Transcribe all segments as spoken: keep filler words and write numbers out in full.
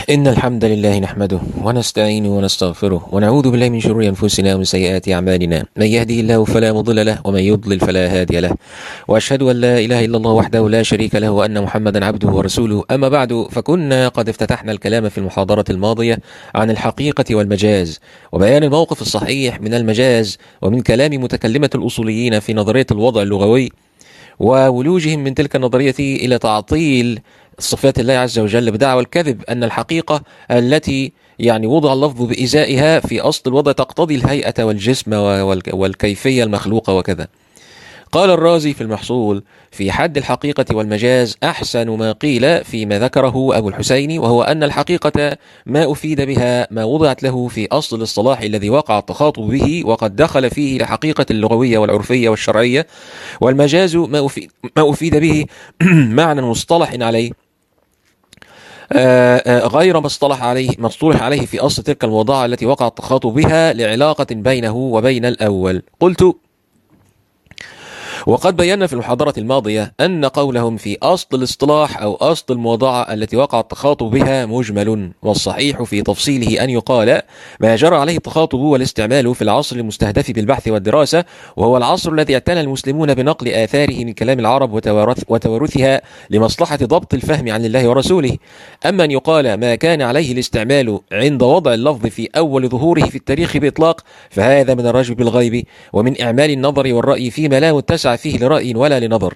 إن الحمد لله نحمده ونستعينه ونستغفره ونعوذ بالله من شرور أنفسنا ومن سيئات أعمالنا، من يهده الله فلا مضل له ومن يضلل فلا هادي له، وأشهد أن لا إله إلا الله وحده لا شريك له وأن محمدا عبده ورسوله. أما بعد، فكنا قد افتتحنا الكلام في المحاضرة الماضية عن الحقيقة والمجاز، وبيان الموقف الصحيح من المجاز ومن كلام متكلمة الأصوليين في نظرية الوضع اللغوي، وولوجهم من تلك النظرية إلى تعطيل صفات الله عز وجل بدعوى الكذب، أن الحقيقة التي يعني وضع اللفظ بإزائها في أصل الوضع تقتضي الهيئة والجسم والكيفية المخلوقة وكذا. قال الرازي في المحصول في حد الحقيقة والمجاز: أحسن ما قيل فيما ذكره أبو الحسين، وهو أن الحقيقة ما أفيد بها ما وضعت له في أصل الاصطلاح الذي وقع التخاطب به وقد دخل فيه الحقيقة اللغوية والعرفية والشرعية، والمجاز ما أفيد, ما أفيد به معنى مصطلح عليه غير ما اصطلح عليه ما اصطلح عليه في أصل تلك الموضوعة التي وقع التخاطب بها لعلاقة بينه وبين الأول. قلت: وقد بينا في المحاضرة الماضية أن قولهم في أصل الاصطلاح أو أصل الموضوعة التي وقع التخاطب بها مجمل، والصحيح في تفصيله أن يقال ما جرى عليه التخاطب والاستعمال في العصر المستهدف بالبحث والدراسة، وهو العصر الذي اعتنى المسلمون بنقل آثاره من كلام العرب وتوارث وتوارثها لمصلحة ضبط الفهم عن الله ورسوله. أما أن يقال ما كان عليه الاستعمال عند وضع اللفظ في أول ظهوره في التاريخ بإطلاق، فهذا من الرجم بالغيب ومن إعمال النظر والرأي فيما لا متسع فيه لرأي ولا لنظر.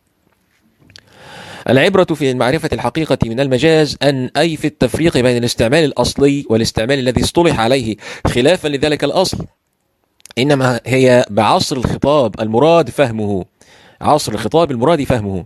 العبرة في معرفة الحقيقة من المجاز أن أي في التفريق بين الاستعمال الأصلي والاستعمال الذي اصطلح عليه خلافا لذلك الأصل، إنما هي بعصر الخطاب المراد فهمه، عصر الخطاب المراد فهمه،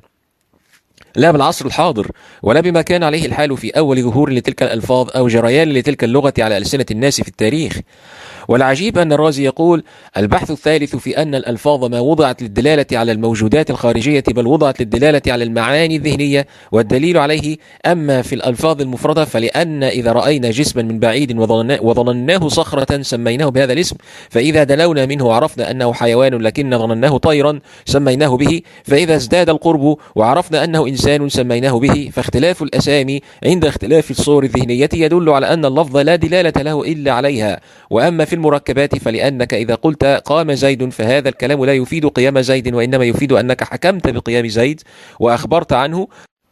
لا بالعصر الحاضر ولا بما كان عليه الحال في أول ظهور لتلك الألفاظ أو جريان لتلك اللغة على ألسنة الناس في التاريخ. والعجيب أن الرازي يقول: البحث الثالث في أن الألفاظ ما وضعت للدلالة على الموجودات الخارجية بل وضعت للدلالة على المعاني الذهنية، والدليل عليه أما في الألفاظ المفردة فلأن إذا رأينا جسما من بعيد وظنناه صخرة سميناه بهذا الاسم، فإذا دلونا منه وعرفنا أنه حيوان لكن ظنناه طيرا سميناه به، فإذا ازداد القرب وعرفنا أنه إنسان سميناه به. فاختلاف الأسامي عند اختلاف الصور الذهنية يدل على أن اللفظ لا دلالة له إلا عليها. وأما في المركبات فلأنك إذا قلت قام زيد فهذا الكلام لا يفيد قيام زيد، وإنما يفيد أنك حكمت بقيام زيد وأخبرت عنه.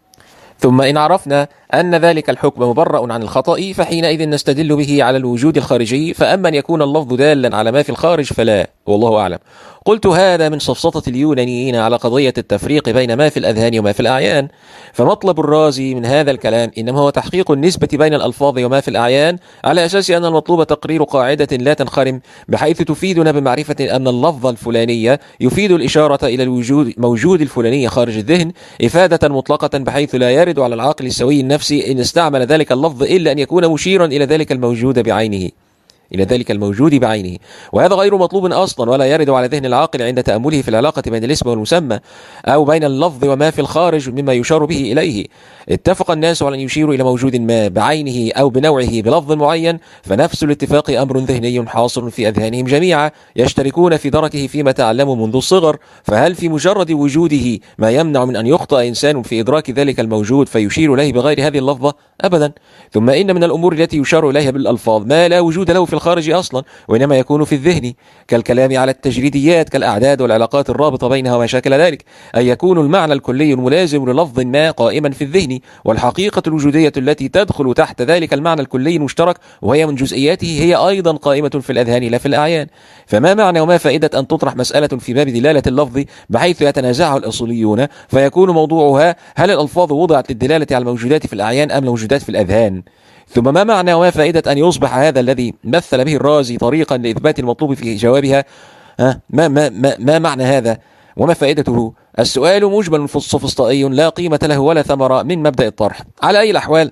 ثم إن عرفنا أن ذلك الحكم مبرأ عن الخطأ فحينئذ نستدل به على الوجود الخارجي، فأما أن يكون اللفظ دالا على ما في الخارج فلا، والله أعلم. قلت: هذا من سفسطة اليونانيين على قضية التفريق بين ما في الأذهان وما في الأعيان، فمطلب الرازي من هذا الكلام إنما هو تحقيق النسبة بين الألفاظ وما في الأعيان، على أساس أن المطلوب تقرير قاعدة لا تنخرم بحيث تفيدنا بمعرفة أن اللفظ الفلاني يفيد الإشارة إلى الوجود موجود الفلاني خارج الذهن إفادة مطلقة، بحيث لا يرد على العاقل السوي النفسي إن استعمل ذلك اللفظ إلا أن يكون مشيرا إلى ذلك الموجود بعينه إلى ذلك الموجود بعينه، وهذا غير مطلوب أصلا ولا يرد على ذهن العاقل عند تأمله في العلاقة بين الاسم والمسمى أو بين اللفظ وما في الخارج مما يشار به إليه. اتفق الناس على أن يشيروا إلى موجود ما بعينه أو بنوعه بلفظ معين، فنفس الاتفاق أمر ذهني حاصل في أذهانهم جميعا يشتركون في دركه فيما تعلموا منذ الصغر. فهل في مجرد وجوده ما يمنع من أن يخطأ إنسان في إدراك ذلك الموجود فيشير إليه بغير هذه اللفظة؟ أبدا. ثم إن من الأمور التي يشار إليها بالألفاظ ما لا وجود له في الخارج أصلا وإنما يكون في الذهن، كالكلام على التجريديات كالأعداد والعلاقات الرابطة بينها وما شاكل ذلك، أن يكون المعنى الكلي الملازم للفظ ما قائما في الذهن، والحقيقة الوجودية التي تدخل تحت ذلك المعنى الكلي المشترك وهي من جزئياته هي أيضا قائمة في الأذهان لا في الأعيان. فما معنى وما فائدة أن تطرح مسألة في باب دلالة اللفظ بحيث يتنازعها الأصوليون فيكون موضوعها هل الألفاظ وضعت للدلالة على الموجودات في الأعيان أم الموجودات في الأذهان؟ ثم ما معنى وما فائدة أن يصبح هذا الذي مثل به الرازي طريقا لإثبات المطلوب في جوابها؟ ما, ما, ما, ما معنى هذا وما فائدته؟ السؤال مجمل سوفسطائي لا قيمة له ولا ثمرة من مبدأ الطرح. على أي الأحوال،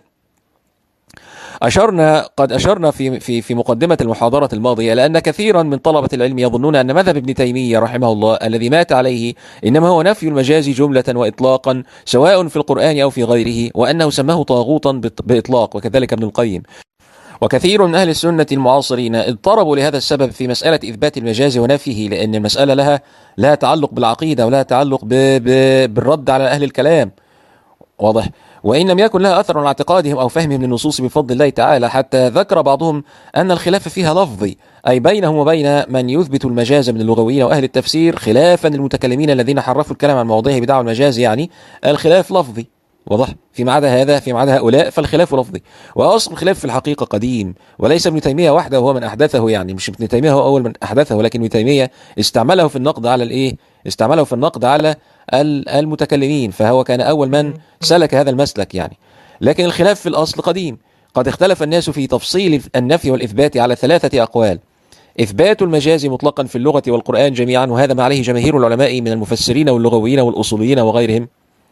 أشرنا قد أشرنا في في في مقدمة المحاضرة الماضية لأن كثيرا من طلبة العلم يظنون أن مذهب ابن تيمية رحمه الله الذي مات عليه إنما هو نفي المجاز جملة وإطلاقا سواء في القرآن أو في غيره، وأنه سماه طاغوتا بإطلاق، وكذلك ابن القيم. وكثير من أهل السنة المعاصرين اضطربوا لهذا السبب في مسألة إثبات المجاز ونفيه، لأن المسألة لها لا تعلق بالعقيدة ولا تعلق ب... ب... بالرد على أهل الكلام، واضح. وإن لم يكن لها أثر على اعتقادهم أو فهمهم للنصوص بفضل الله تعالى، حتى ذكر بعضهم أن الخلاف فيها لفظي، أي بينهم وبين من يثبت المجاز من اللغويين وأهل التفسير، خلافا للمتكلمين الذين حرفوا الكلام عن مواضعه بدعوى المجاز، يعني الخلاف لفظي. واضح. فيما عدا هذا، فيما عدا هؤلاء فالخلاف لفظي. وأصل الخلاف في الحقيقة قديم، وليس ابن تيمية وحده هو من أحدثه، يعني مش ابن تيمية هو أول من أحدثه، ولكن ابن تيمية استعمله في النقد على الإيه؟ استعمله في النقد على المتكلمين، فهو كان أول من سلك هذا المسلك يعني. لكن الخلاف في الأصل قديم. قد اختلف الناس في تفصيل النفي والإثبات على ثلاثة أقوال: إثبات المجاز مطلقا في اللغة والقرآن جميعا، وهذا ما عليه جماهير العلماء من المفسرين واللغويين والأصوليين وغيرهم.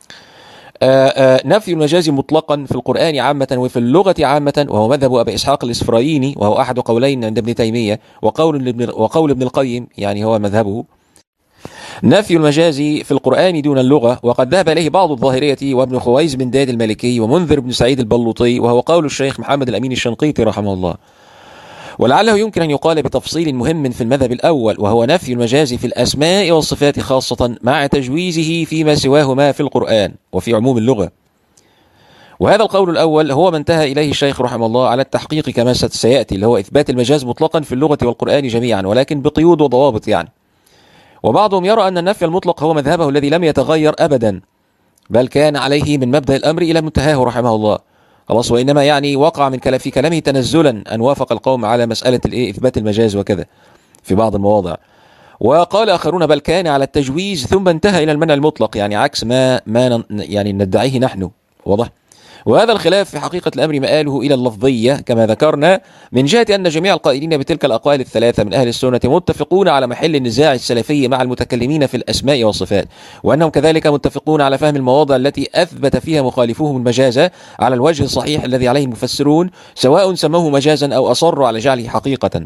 آآ آآ نفي المجاز مطلقا في القرآن عامة وفي اللغة عامة، وهو مذهب أبي إسحاق الإسفرايني، وهو أحد قولين عند ابن تيمية، وقول ابن, وقول ابن القيم، يعني هو مذهبه. نفي المجاز في القرآن دون اللغة، وقد ذهب إليه بعض الظاهرية وابن خويز بن داد المالكي ومنذر بن سعيد البلوطي، وهو قول الشيخ محمد الأمين الشنقيطي رحمه الله. ولعله يمكن أن يقال بتفصيل مهم في المذهب الأول، وهو نفي المجاز في الأسماء والصفات خاصة، مع تجويزه فيما سواهما في القرآن وفي عموم اللغة. وهذا القول الأول هو ما انتهى إليه الشيخ رحمه الله على التحقيق كما سيأتي، اللي هو إثبات المجاز مطلقا في اللغة والقرآن جميعا، ولكن بقيود وضوابط يعني. وبعضهم يرى أن النفي المطلق هو مذهبه الذي لم يتغير أبدا، بل كان عليه من مبدأ الأمر إلى منتهاه رحمه الله. خلاص. وإنما يعني وقع من كلام في كلامه تنزلا أن وافق القوم على مسألة الإيه إثبات المجاز وكذا في بعض المواضع. وقال آخرون بل كان على التجويز ثم انتهى إلى المنع المطلق، يعني عكس ما ما يعني ندعيه نحن. واضح. وهذا الخلاف في حقيقة الأمر مآله إلى اللفظية كما ذكرنا، من جهة أن جميع القائلين بتلك الأقوال الثلاثة من أهل السنة متفقون على محل النزاع السلفي مع المتكلمين في الأسماء والصفات، وأنهم كذلك متفقون على فهم المواضع التي أثبت فيها مخالفوهم المجاز على الوجه الصحيح الذي عليه المفسرون، سواء سموه مجازا أو أصروا على جعله حقيقة.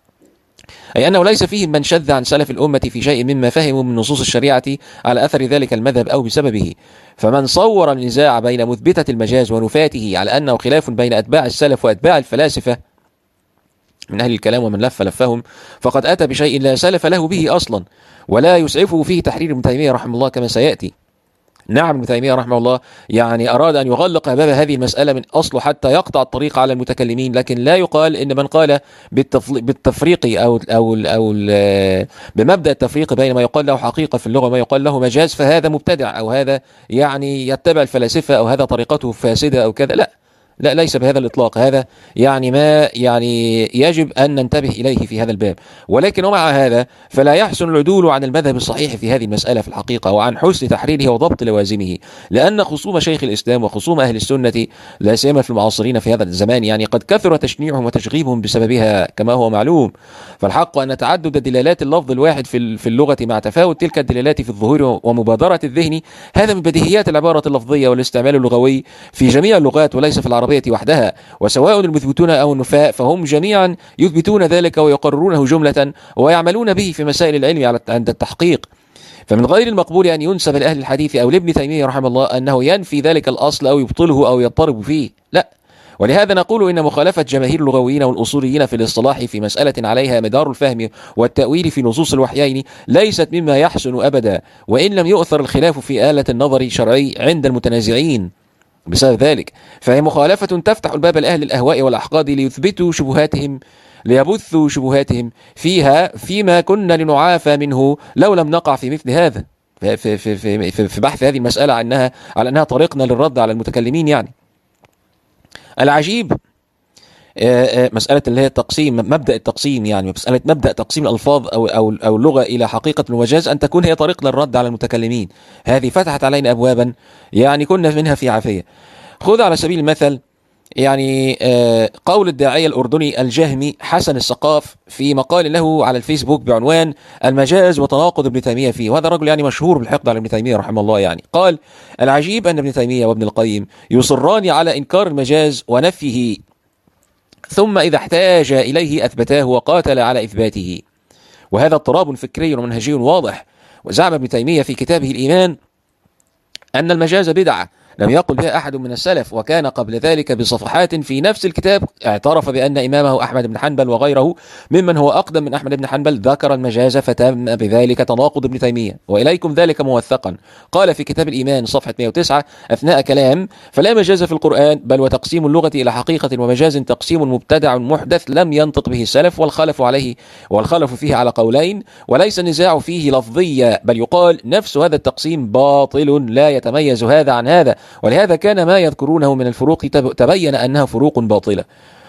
أي أنه ليس فيهم من شذ عن سلف الأمة في شيء مما فهموا من نصوص الشريعة على أثر ذلك المذهب أو بسببه. فمن صور النزاع بين مثبتة المجاز ونفاته على أنه خلاف بين أتباع السلف وأتباع الفلاسفة من أهل الكلام ومن لف لفهم، فقد أتى بشيء لا سلف له به أصلا، ولا يسعفه فيه تحرير ابن تيمية رحمه الله كما سيأتي. نعم، ابن تيمية رحمه الله يعني أراد أن يغلق باب هذه المسألة من أصله حتى يقطع الطريق على المتكلمين، لكن لا يقال إن من قال بالتفريق أو أو أو بمبدأ التفريق بين ما يقال له حقيقة في اللغة وما يقال له مجاز فهذا مبتدع، أو هذا يعني يتبع الفلاسفة، أو هذا طريقته فاسدة أو كذا. لا لا ليس بهذا الإطلاق، هذا يعني ما يعني يجب أن ننتبه إليه في هذا الباب. ولكن ومع هذا فلا يحسن العدول عن المذهب الصحيح في هذه المسألة في الحقيقة، وعن حسن تحريره وضبط لوازمه، لأن خصوم شيخ الإسلام وخصوم أهل السنة لا سيما في المعاصرين في هذا الزمان يعني قد كثر تشنيعهم وتشغيبهم بسببها كما هو معلوم. فالحق أن تعدد دلالات اللفظ الواحد في في اللغة مع تفاوت تلك الدلالات في الظهور ومبادرة الذهن، هذا من بديهيات العبارة اللفظية والاستعمال اللغوي في جميع اللغات وليس في العربية وحدها. وسواء المثبتون أو النفاء فهم جميعا يثبتون ذلك ويقررونه جملة ويعملون به في مسائل العلم عند التحقيق. فمن غير المقبول أن ينسب لأهل الحديث أو لابن تيمية رحمه الله أنه ينفي ذلك الأصل أو يبطله أو يضطرب فيه، لا. ولهذا نقول إن مخالفة جماهير اللغويين والأصوليين في الاصطلاح في مسألة عليها مدار الفهم والتأويل في نصوص الوحيين ليست مما يحسن أبدا، وإن لم يؤثر الخلاف في آلة النظر الشرعي عند المتنازعين بسبب ذلك، فهي مخالفة تفتح الباب لأهل الأهواء والأحقاد ليثبتوا شبهاتهم ليبثوا شبهاتهم فيها فيما كنا لنعافى منه لو لم نقع في مثل هذا في, في, في, في, في بحث هذه المسألة عنها على أنها طريقنا للرد على المتكلمين. يعني العجيب مسألة اللي هي التقسيم، مبدأ التقسيم، يعني مسألة مبدأ تقسيم الألفاظ أو أو أو اللغة إلى حقيقة المجاز أن تكون هي طريق للرد على المتكلمين، هذه فتحت علينا أبوابا يعني كنا منها في عافية. خذ على سبيل المثل يعني قول الداعية الأردني الجهمي حسن السقاف في مقال له على الفيسبوك بعنوان المجاز وتناقض ابن تيمية فيه، وهذا رجل يعني مشهور بالحقد على ابن تيمية رحمه الله. يعني قال العجيب أن ابن تيمية وابن القيم يصران على إنكار المجاز ونفيه، ثم إذا احتاج إليه أثبتاه وقاتل على إثباته، وهذا اضطراب فكري ومنهجي واضح. وزعم ابن تيمية في كتابه الإيمان أن المجاز بدعة لم يقل بها أحد من السلف. وكان قبل ذلك بصفحات في نفس الكتاب اعترف بأن إمامه أحمد بن حنبل وغيره ممن هو أقدم من أحمد بن حنبل ذكر المجاز، فتم بذلك تناقض ابن تيمية. وإليكم ذلك موثقا. قال في كتاب الإيمان صفحة مئة وتسعة أثناء كلام: فلا مجاز في القرآن، بل وتقسيم اللغة إلى حقيقة ومجاز تقسيم مبتدع محدث لم ينطق به السلف، والخلف عليه والخلف فيه على قولين، وليس النزاع فيه لفظية، بل يقال نفس هذا التقسيم باطل لا يتميز هذا عن هذا، ولهذا كان ما يذكرونه من الفروق تبين أنها فروق باطلة.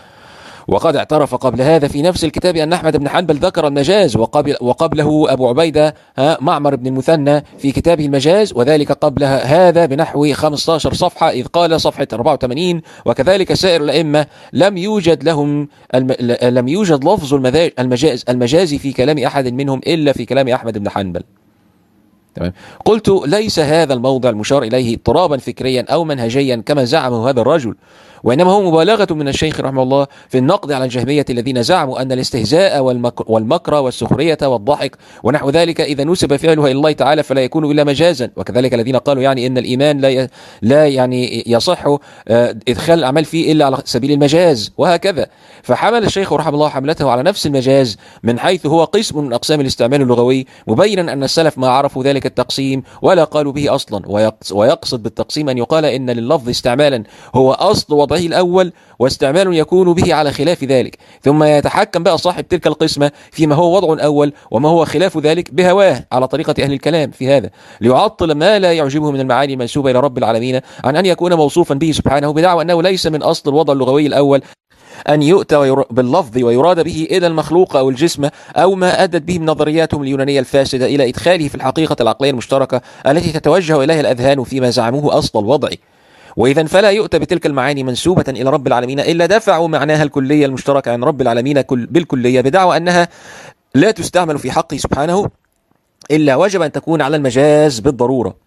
وقد اعترف قبل هذا في نفس الكتاب أن أحمد بن حنبل ذكر المجاز، وقبل وقبله أبو عبيدة معمر بن المثنى في كتابه المجاز، وذلك قبل هذا بنحو خمسة عشر صفحة، إذ قال صفحة أربعة وثمانين: وكذلك سائر الأئمة لم يوجد لهم الم... لم يوجد لفظ المجاز المجازي في كلام أحد منهم إلا في كلام أحمد بن حنبل. تمام. قلت: ليس هذا الموضع المشار إليه اضطرابا فكريا أو منهجيا كما زعمه هذا الرجل، وإنما هو مبالغة من الشيخ رحمه الله في النقد على الجهمية الذين زعموا أن الاستهزاء والمكر, والمكر والسخرية والضحك ونحو ذلك إذا نسب فعلها إلى الله تعالى فلا يكون إلا مجازا، وكذلك الذين قالوا يعني إن الإيمان لا لا يعني يصح إدخال الأعمال فيه إلا على سبيل المجاز، وهكذا. فحمل الشيخ رحمه الله حملته على نفس المجاز من حيث هو قسم من أقسام الاستعمال اللغوي، مبينا أن السلف ما عرفوا ذلك التقسيم ولا قالوا به أصلا. ويقصد بالتقسيم أن يقال إن لللفظ استعمالا هو أصل وضعه الأول، واستعمال يكون به على خلاف ذلك، ثم يتحكم بقى صاحب تلك القسمة فيما هو وضع أول وما هو خلاف ذلك بهواه على طريقة أهل الكلام في هذا، ليعطل ما لا يعجبه من المعاني المنسوبة إلى رب العالمين عن أن يكون موصوفا به سبحانه، بدعوى أنه ليس من أصل الوضع اللغوي الأول أن يؤتى باللفظ ويراد به إلى المخلوق أو الجسم أو ما أدت به من نظرياتهم اليونانية الفاسدة إلى إدخاله في الحقيقة العقلية المشتركة التي تتوجه إليها الأذهان فيما زعموه أصل الوضع. وإذا فلا يؤتى بتلك المعاني منسوبة إلى رب العالمين إلا دفعوا معناها الكلية المشتركة عن رب العالمين بالكلية، بدعوى أنها لا تستعمل في حقه سبحانه إلا وجب أن تكون على المجاز بالضرورة.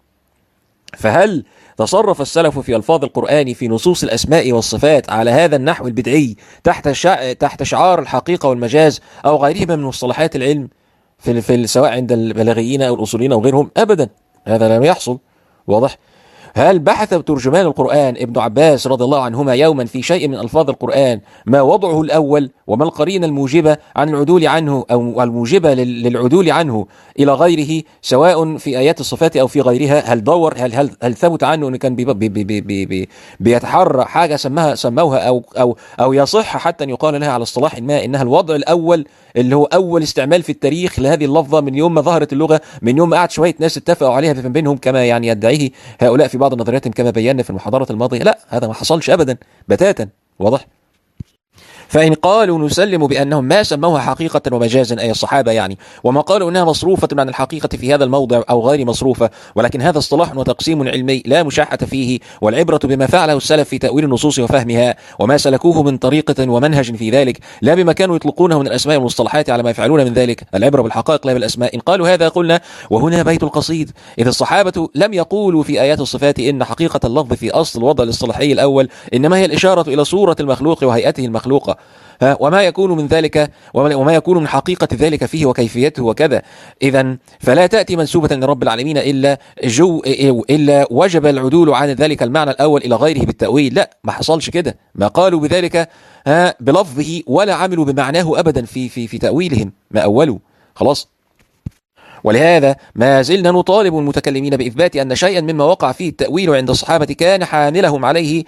فهل تصرف السلف في ألفاظ القرآن في نصوص الأسماء والصفات على هذا النحو البدعي تحت شع... تحت شعار الحقيقة والمجاز أو غيرهما من مصطلحات العلم في, في سواء عند البلاغيين أو الأصوليين أو غيرهم؟ أبدا، هذا لم يحصل. واضح؟ هل بحث ترجمان القرآن ابن عباس رضي الله عنهما يوما في شيء من ألفاظ القرآن ما وضعه الأول وما القرينة الموجبة عن العدول عنه أو الموجبة للعدول عنه إلى غيره سواء في آيات الصفات أو في غيرها؟ هل دور هل هل, هل ثبت عنه أنه كان بي بي بي بي بي بيتحرى حاجة سماها سموها أو أو أو يصح حتى أن يقال لها على اصطلاح ما إنها الوضع الأول اللي هو أول استعمال في التاريخ لهذه اللفظة من يوم ما ظهرت اللغة، من يوم ما قعد شوية ناس اتفقوا عليها في بينهم كما يعني يدعيه هؤلاء في بعض نظرياتهم كما بينا في المحاضرة الماضية؟ لا، هذا ما حصلش أبدا بتاتا. واضح؟ فإن قالوا نسلم بأنهم ما سموها حقيقة ومجازا أي الصحابة يعني، وما قالوا أنها مصروفة عن الحقيقة في هذا الموضع أو غير مصروفة، ولكن هذا اصطلاح وتقسيم علمي لا مشاحة فيه، والعبرة بما فعله السلف في تأويل النصوص وفهمها وما سلكوه من طريقة ومنهج في ذلك، لا بما كانوا يطلقونه من الأسماء والمصطلحات على ما يفعلون من ذلك. العبرة بالحقائق لا بالأسماء. إن قالوا هذا قلنا وهنا بيت القصيد: إذ الصحابة لم يقولوا في آيات الصفات إن حقيقة اللفظ في أصل الوضع الاصطلاحي الأول إنما هي الإشارة إلى صورة المخلوق وهيئته المخلوقة، وما يكون من ذلك وما يكون من حقيقة ذلك فيه وكيفيته وكذا. إذن فلا تأتي منسوبة لرب العالمين إلا جو إلا وجب العدول عن ذلك المعنى الأول إلى غيره بالتأويل. لا، ما حصلش كده، ما قالوا بذلك بلفظه ولا عملوا بمعناه أبدا في في في تأويلهم، ما أولوا خلاص. ولهذا ما زلنا نطالب المتكلمين بإثبات أن شيئا مما وقع فيه التأويل عند الصحابة كان حاملهم عليه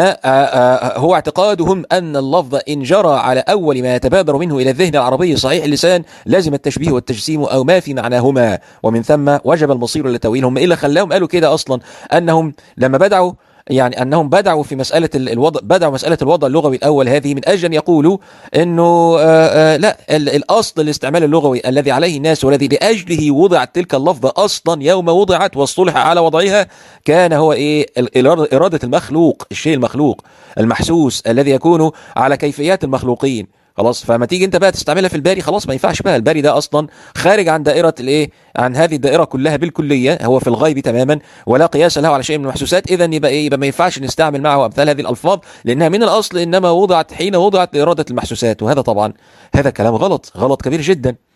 هو اعتقادهم أن اللفظ إن جرى على أول ما يتبادر منه إلى الذهن العربي صحيح اللسان لازم التشبيه والتجسيم أو ما في معناهما، ومن ثم وجب المصير لتأويلهم. إلا خلاهم قالوا كده أصلا أنهم لما بدعوا يعني أنهم بدعوا في مسألة الوضع بدعوا مسألة الوضع اللغوي الأول هذه من أجل أن يقولوا أنه آآ آآ لا الأصل الاستعمال اللغوي الذي عليه الناس والذي لأجله وضعت تلك اللفظة أصلا يوم وضعت واصطلح على وضعها كان هو إيه؟ إرادة المخلوق، الشيء المخلوق المحسوس الذي يكون على كيفيات المخلوقين. خلاص، فما تيجي انت بقى تستعملها في الباري خلاص ما ينفعش بقى، الباري ده اصلا خارج عن دائره الايه، عن هذه الدائره كلها بالكليه، هو في الغيب تماما ولا قياس له على شيء من المحسوسات. اذا يبقى ايه؟ يبقى ما ينفعش نستعمل معه امثال هذه الالفاظ لانها من الاصل انما وضعت حين وضعت لاراده المحسوسات، وهذا طبعا هذا كلام غلط غلط كبير جدا.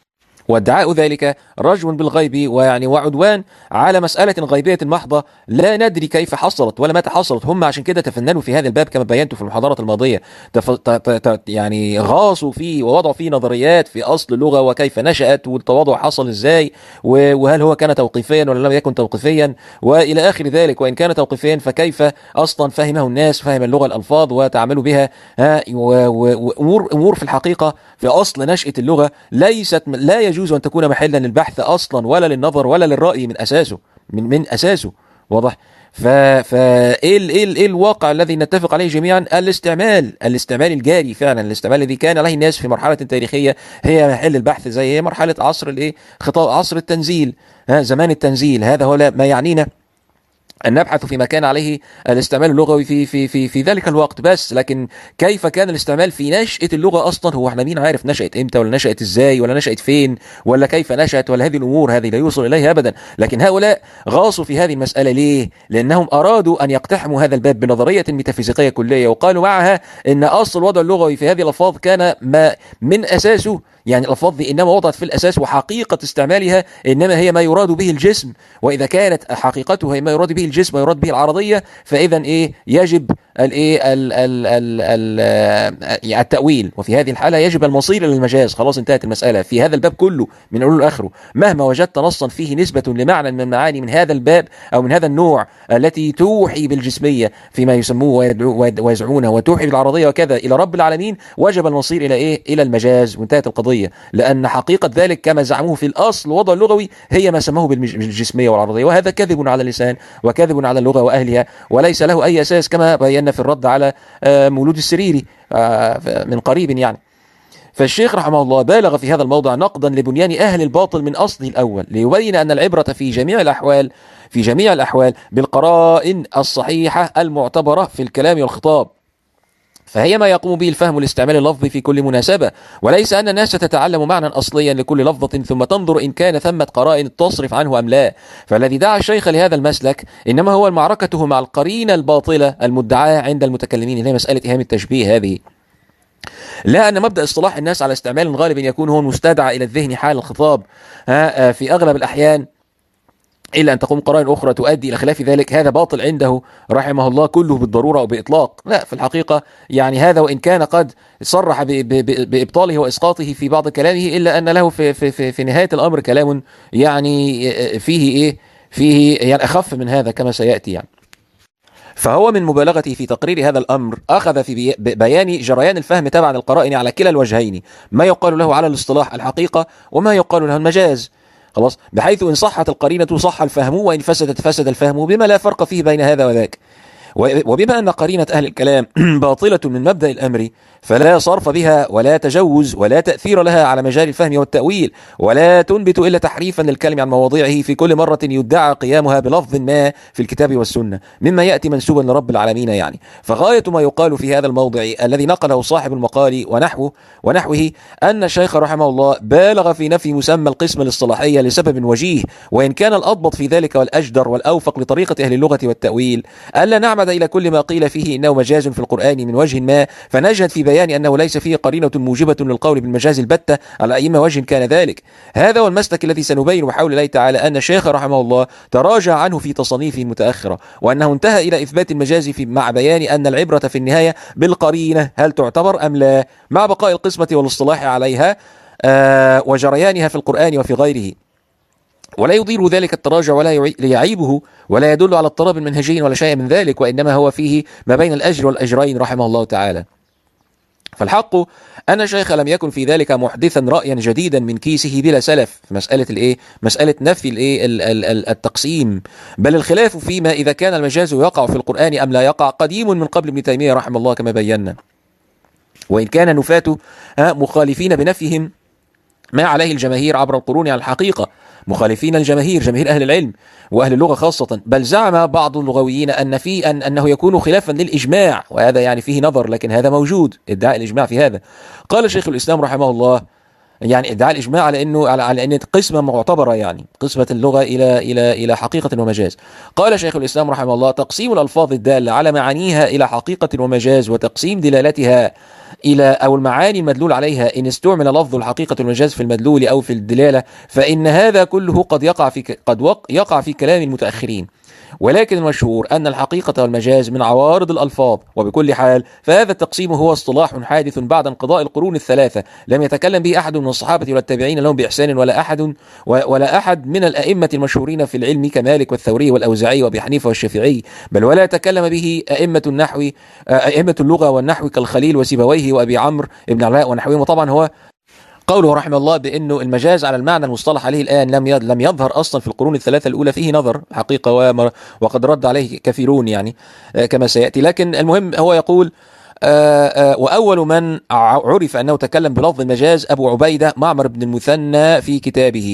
وادعاء ذلك رجم بالغيب ويعني وعدوان على مسألة غيبية محضة لا ندري كيف حصلت ولا متى حصلت. هم عشان كده تفننوا في هذا الباب كما بينت في المحاضرات الماضية، تف... ت... ت... ت... يعني غاصوا فيه ووضعوا فيه نظريات في أصل اللغة وكيف نشأت والتواضع حصل إزاي، و... وهل هو كان توقيفيا ولا لم يكن توقيفيا وإلى آخر ذلك. وإن كان توقيفيا فكيف أصلا فهمه الناس، فهم اللغة الألفاظ وتعاملوا بها، ها وأمور أمور في الحقيقة في أصل نشأة اللغة ليست لا يجوز أن تكون محلا للبحث أصلا ولا للنظر ولا للرأي من أساسه من من أساسه. واضح؟ ف فايه ال... ايه ال... ايه الواقع الذي نتفق عليه جميعا؟ الاستعمال الاستعمال الجاري فعلا، الاستعمال الذي كان عليه الناس في مرحله تاريخيه هي محل البحث، زي هي مرحله عصر الايه خطاب عصر التنزيل، ها زمان التنزيل. هذا هو ما يعنينا أن نبحث في مكان عليه الاستعمال اللغوي في في في في ذلك الوقت بس. لكن كيف كان الاستعمال في نشأة اللغة أصلا؟ هو احنا مين عارف نشأت إمتى ولا نشأت إزاي ولا نشأت فين ولا كيف نشأت ولا هذه الأمور، هذه لا يوصل إليها أبدا. لكن هؤلاء غاصوا في هذه المسألة ليه؟ لأنهم أرادوا أن يقتحموا هذا الباب بنظرية ميتافيزيقية كلية، وقالوا معها إن أصل الوضع اللغوي في هذه الألفاظ كان ما من أساسه، يعني الألفاظ دي إنما وضعت في الأساس وحقيقة استعمالها إنما هي ما يراد به الجسم، وإذا كانت حقيقتها هي ما يراد به الجسم ويراد به العرضية فإذا إيه يجب الايه التأويل، وفي هذه الحالة يجب المصير إلى المجاز. خلاص انتهت المسألة في هذا الباب كله من أوله لآخره. مهما وجدت نصا فيه نسبة لمعنى من المعاني من هذا الباب أو من هذا النوع التي توحي بالجسمية فيما يسموه ويزعونه وتوحي بالعرضية وكذا إلى رب العالمين، وجب المصير إلى إيه؟ إلى المجاز، وانتهت القضية. لأن حقيقة ذلك كما زعموه في الأصل وضع اللغوي هي ما سموه بالجسمية والعرضية، وهذا كذب على اللسان وكذب على اللغة وأهلها وليس له أي أساس، كما بينا في الرد على مولود السريري من قريب يعني. فالشيخ رحمه الله بالغ في هذا الموضع نقدا لبنيان أهل الباطل من أصله الأول، ليبين أن العبرة في جميع الأحوال في جميع الأحوال بالقرائن الصحيحة المعتبرة في الكلام والخطاب، فهي ما يقوم به الفهم والاستعمال اللفظي في كل مناسبة، وليس أن الناس تتعلم معنى أصليا لكل لفظة ثم تنظر إن كان ثمة قرائن تصرف عنه أم لا. فالذي دعا الشيخ لهذا المسلك إنما هو معركته مع القرينة الباطلة المدعاة عند المتكلمين، اللي هي مسألة إهام التشبيه هذه، لا أن مبدأ اصطلاح الناس على استعمال غالب يكون هو مستدعى إلى الذهن حال الخطاب في أغلب الأحيان، إلا أن تقوم قرائن أخرى تؤدي إلى خلاف ذلك. هذا باطل عنده رحمه الله كله بالضرورة أو بإطلاق. لا، في الحقيقة يعني هذا وإن كان قد صرح بإبطاله وإسقاطه في بعض كلامه، إلا أن له في, في, في, في نهاية الأمر كلام يعني فيه إيه فيه يعني أخف من هذا كما سيأتي يعني. فهو من مبالغته في تقرير هذا الأمر أخذ في بيان جريان الفهم تبعا القرائن على كلا الوجهين، ما يقال له على الاصطلاح الحقيقة وما يقال له المجاز، خلاص، بحيث إن صحت القرينة صح الفهم وإن فسدت فسد الفهم، بما لا فرق فيه بين هذا وذاك. وبما أن قرينة أهل الكلام باطلة من مبدأ الأمر فلا صرف بها ولا تجوز ولا تأثير لها على مجال الفهم والتأويل، ولا تنبت إلا تحريفا للكلم عن مواضيعه في كل مرة يدعى قيامها بلفظ ما في الكتاب والسنة مما يأتي منسوبا لرب العالمين يعني. فغاية ما يقال في هذا الموضع الذي نقله صاحب المقال ونحوه ونحوه أن الشيخ رحمه الله بالغ في نفي مسمى القسم الاصطلاحية لسبب وجيه، وإن كان الأضبط في ذلك والأجدر والأوفق لطريقة أهل اللغة والتأويل ألا نعمد إلى كل ما قيل فيه إنه مجاز في القرآن من وجه ما، فنجد في بيان أنه ليس فيه قرينة موجبة للقول بالمجاز البتة على أي وجه كان ذلك. هذا هو المسلك الذي سنبين بحول الله تعالى أن الشيخ رحمه الله تراجع عنه في تصنيفه المتأخرة، وأنه انتهى إلى إثبات المجاز في مع بيان أن العبرة في النهاية بالقرينة هل تعتبر أم لا، مع بقاء القسمة والاصطلاح عليها آه وجريانها في القرآن وفي غيره. ولا يضير ذلك التراجع ولا يعيبه ولا يدل على اضطراب منهجي ولا شيء من ذلك، وإنما هو فيه ما بين الأجر والأجرين رحمه الله تعالى. فالحق أن الشيخ لم يكن في ذلك محدثا رأيا جديدا من كيسه بلا سلف في مسألة الإيه؟ مسألة نفي الإيه؟ التقسيم، بل الخلاف فيما إذا كان المجاز يقع في القرآن أم لا يقع قديم من قبل ابن تيمية رحمه الله كما بينا، وإن كان نفاة مخالفين بنفيهم ما عليه الجماهير عبر القرون على الحقيقة، مخالفين الجماهير جماهير أهل العلم وأهل اللغة خاصة، بل زعم بعض اللغويين أن في أن أنه يكون خلافا للإجماع، وهذا يعني فيه نظر، لكن هذا موجود ادعاء الإجماع في هذا. قال شيخ الإسلام رحمه الله يعني ادعاء الإجماع على أنه على, على أن قسمة معتبرة، يعني قسمة اللغة إلى إلى إلى حقيقة ومجاز. قال شيخ الإسلام رحمه الله: تقسيم الألفاظ الدالة على معانيها إلى حقيقة ومجاز، وتقسيم دلالتها إلى أو المعاني المدلول عليها إن استعمل لفظ الحقيقة والمجاز في المدلول أو في الدلالة، فإن هذا كله قد يقع في قد وق يقع في كلام المتأخرين، ولكن المشهور أن الحقيقة والمجاز من عوارض الألفاظ. وبكل حال فهذا التقسيم هو اصطلاح حادث بعد انقضاء القرون الثلاثة، لم يتكلم به أحد من الصحابة ولا التابعين لهم بإحسان، ولا أحد ولا أحد من الأئمة المشهورين في العلم كمالك والثوري والأوزاعي وأبي حنيفة والشافعي، بل ولا تكلم به أئمة النحو أئمة اللغة والنحو كالخليل وسيبويه وأبي عمرو بن علاء ونحوهم. وطبعا هو قوله رحمه الله بأنه المجاز على المعنى المصطلح عليه الآن لم لم يظهر أصلا في القرون الثلاثة الأولى فيه نظر حقيقة، وقد رد عليه كثيرون يعني كما سيأتي. لكن المهم هو يقول: وأول من عرف أنه تكلم بلفظ المجاز أبو عبيدة معمر بن المثنى في كتابه،